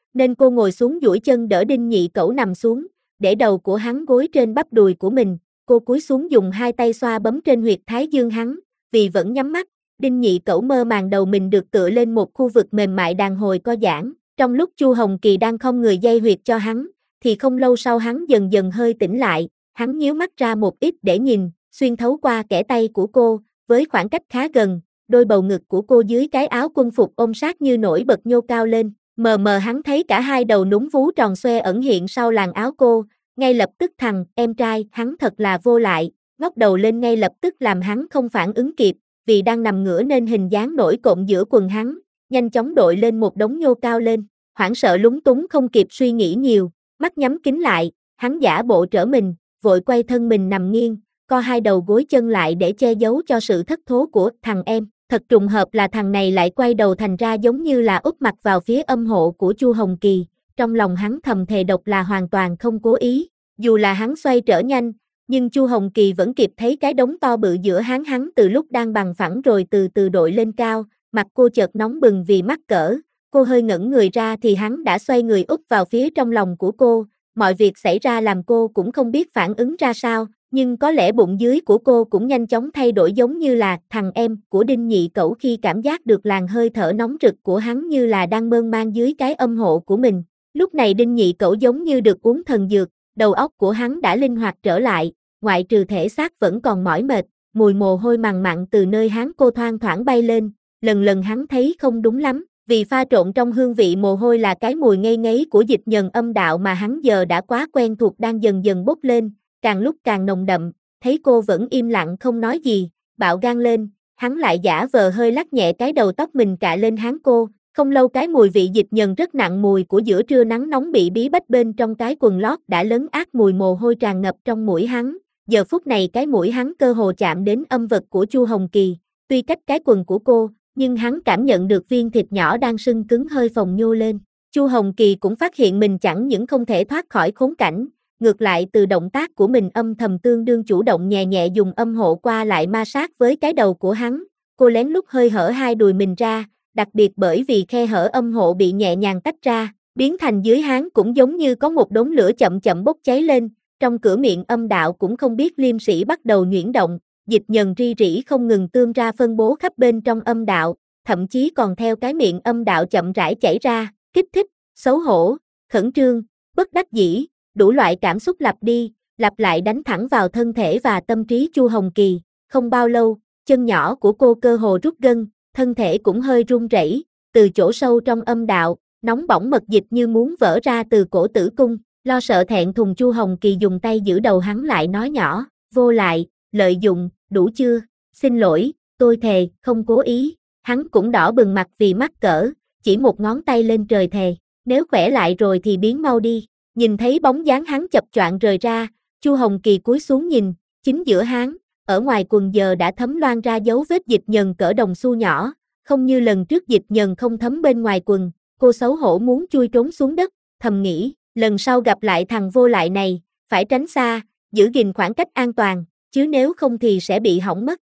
nên cô ngồi xuống duỗi chân đỡ Đinh Nhị Cẩu nằm xuống, để đầu của hắn gối trên bắp đùi của mình, cô cúi xuống dùng hai tay xoa bấm trên huyệt thái dương hắn, vì vẫn nhắm mắt, Đinh Nhị Cẩu mơ màng đầu mình được tựa lên một khu vực mềm mại đàn hồi co giãn, trong lúc Chu Hồng Kỳ đang không người dây huyệt cho hắn, thì không lâu sau hắn dần dần hơi tỉnh lại, hắn nhíu mắt ra một ít để nhìn, xuyên thấu qua kẽ tay của cô, với khoảng cách khá gần, đôi bầu ngực của cô dưới cái áo quân phục ôm sát như nổi bật nhô cao lên, mờ mờ hắn thấy cả hai đầu núm vú tròn xoe ẩn hiện sau làn áo cô, ngay lập tức thằng em trai hắn thật là vô lại, ngóc đầu lên ngay lập tức làm hắn không phản ứng kịp, vì đang nằm ngửa nên hình dáng nổi cộm giữa quần hắn, nhanh chóng đội lên một đống nhô cao lên, hoảng sợ lúng túng không kịp suy nghĩ nhiều, mắt nhắm kín lại, hắn giả bộ trở mình, vội quay thân mình nằm nghiêng, co hai đầu gối chân lại để che giấu cho sự thất thố của thằng em. Thật trùng hợp là thằng này lại quay đầu thành ra giống như là úp mặt vào phía âm hộ của Chu Hồng Kỳ, trong lòng hắn thầm thề độc là hoàn toàn không cố ý, dù là hắn xoay trở nhanh, nhưng Chu Hồng Kỳ vẫn kịp thấy cái đống to bự giữa hắn từ lúc đang bằng phẳng rồi từ từ đội lên cao, mặt cô chợt nóng bừng vì mắc cỡ, cô hơi ngẩng người ra thì hắn đã xoay người úp vào phía trong lòng của cô, mọi việc xảy ra làm cô cũng không biết phản ứng ra sao. Nhưng có lẽ bụng dưới của cô cũng nhanh chóng thay đổi giống như là thằng em của Đinh Nhị Cẩu khi cảm giác được làn hơi thở nóng rực của hắn như là đang mơn man dưới cái âm hộ của mình. Lúc này Đinh Nhị Cẩu giống như được uống thần dược, đầu óc của hắn đã linh hoạt trở lại, ngoại trừ thể xác vẫn còn mỏi mệt, mùi mồ hôi mằn mặn từ nơi hắn cô thoang thoảng bay lên, lần lần hắn thấy không đúng lắm, vì pha trộn trong hương vị mồ hôi là cái mùi ngây ngấy của dịch nhờn âm đạo mà hắn giờ đã quá quen thuộc đang dần dần bốc lên. Càng lúc càng nồng đậm, thấy cô vẫn im lặng không nói gì, bạo gan lên, hắn lại giả vờ hơi lắc nhẹ cái đầu tóc mình cạ lên trán cô, không lâu cái mùi vị dịch nhờn rất nặng mùi của giữa trưa nắng nóng bị bí bách bên trong cái quần lót đã lấn át mùi mồ hôi tràn ngập trong mũi hắn, giờ phút này cái mũi hắn cơ hồ chạm đến âm vật của Chu Hồng Kỳ, tuy cách cái quần của cô, nhưng hắn cảm nhận được viên thịt nhỏ đang sưng cứng hơi phồng nhô lên, Chu Hồng Kỳ cũng phát hiện mình chẳng những không thể thoát khỏi khốn cảnh, ngược lại từ động tác của mình âm thầm tương đương chủ động nhẹ nhẹ dùng âm hộ qua lại ma sát với cái đầu của hắn, cô lén lút hơi hở hai đùi mình ra, đặc biệt bởi vì khe hở âm hộ bị nhẹ nhàng tách ra, biến thành dưới hắn cũng giống như có một đống lửa chậm chậm bốc cháy lên, trong cửa miệng âm đạo cũng không biết liêm sỉ bắt đầu nhuyễn động, dịch nhờn ri rỉ không ngừng tươm ra phân bố khắp bên trong âm đạo, thậm chí còn theo cái miệng âm đạo chậm rãi chảy ra, kích thích, xấu hổ, khẩn trương, bất đắc dĩ. Đủ loại cảm xúc lặp đi, lặp lại đánh thẳng vào thân thể và tâm trí Chu Hồng Kỳ, không bao lâu, chân nhỏ của cô cơ hồ rút gân, thân thể cũng hơi run rẩy, từ chỗ sâu trong âm đạo, nóng bỏng mật dịch như muốn vỡ ra từ cổ tử cung, lo sợ thẹn thùng Chu Hồng Kỳ dùng tay giữ đầu hắn lại nói nhỏ, vô lại, lợi dụng, đủ chưa, xin lỗi, tôi thề, không cố ý, hắn cũng đỏ bừng mặt vì mắc cỡ, chỉ một ngón tay lên trời thề, nếu khỏe lại rồi thì biến mau đi. Nhìn thấy bóng dáng hắn chập choạng rời ra, Chu Hồng Kỳ cúi xuống nhìn, chính giữa hắn, ở ngoài quần giờ đã thấm loang ra dấu vết dịch nhờn cỡ đồng xu nhỏ, không như lần trước dịch nhờn không thấm bên ngoài quần, cô xấu hổ muốn chui trốn xuống đất, thầm nghĩ, lần sau gặp lại thằng vô lại này, phải tránh xa, giữ gìn khoảng cách an toàn, chứ nếu không thì sẽ bị hỏng mất.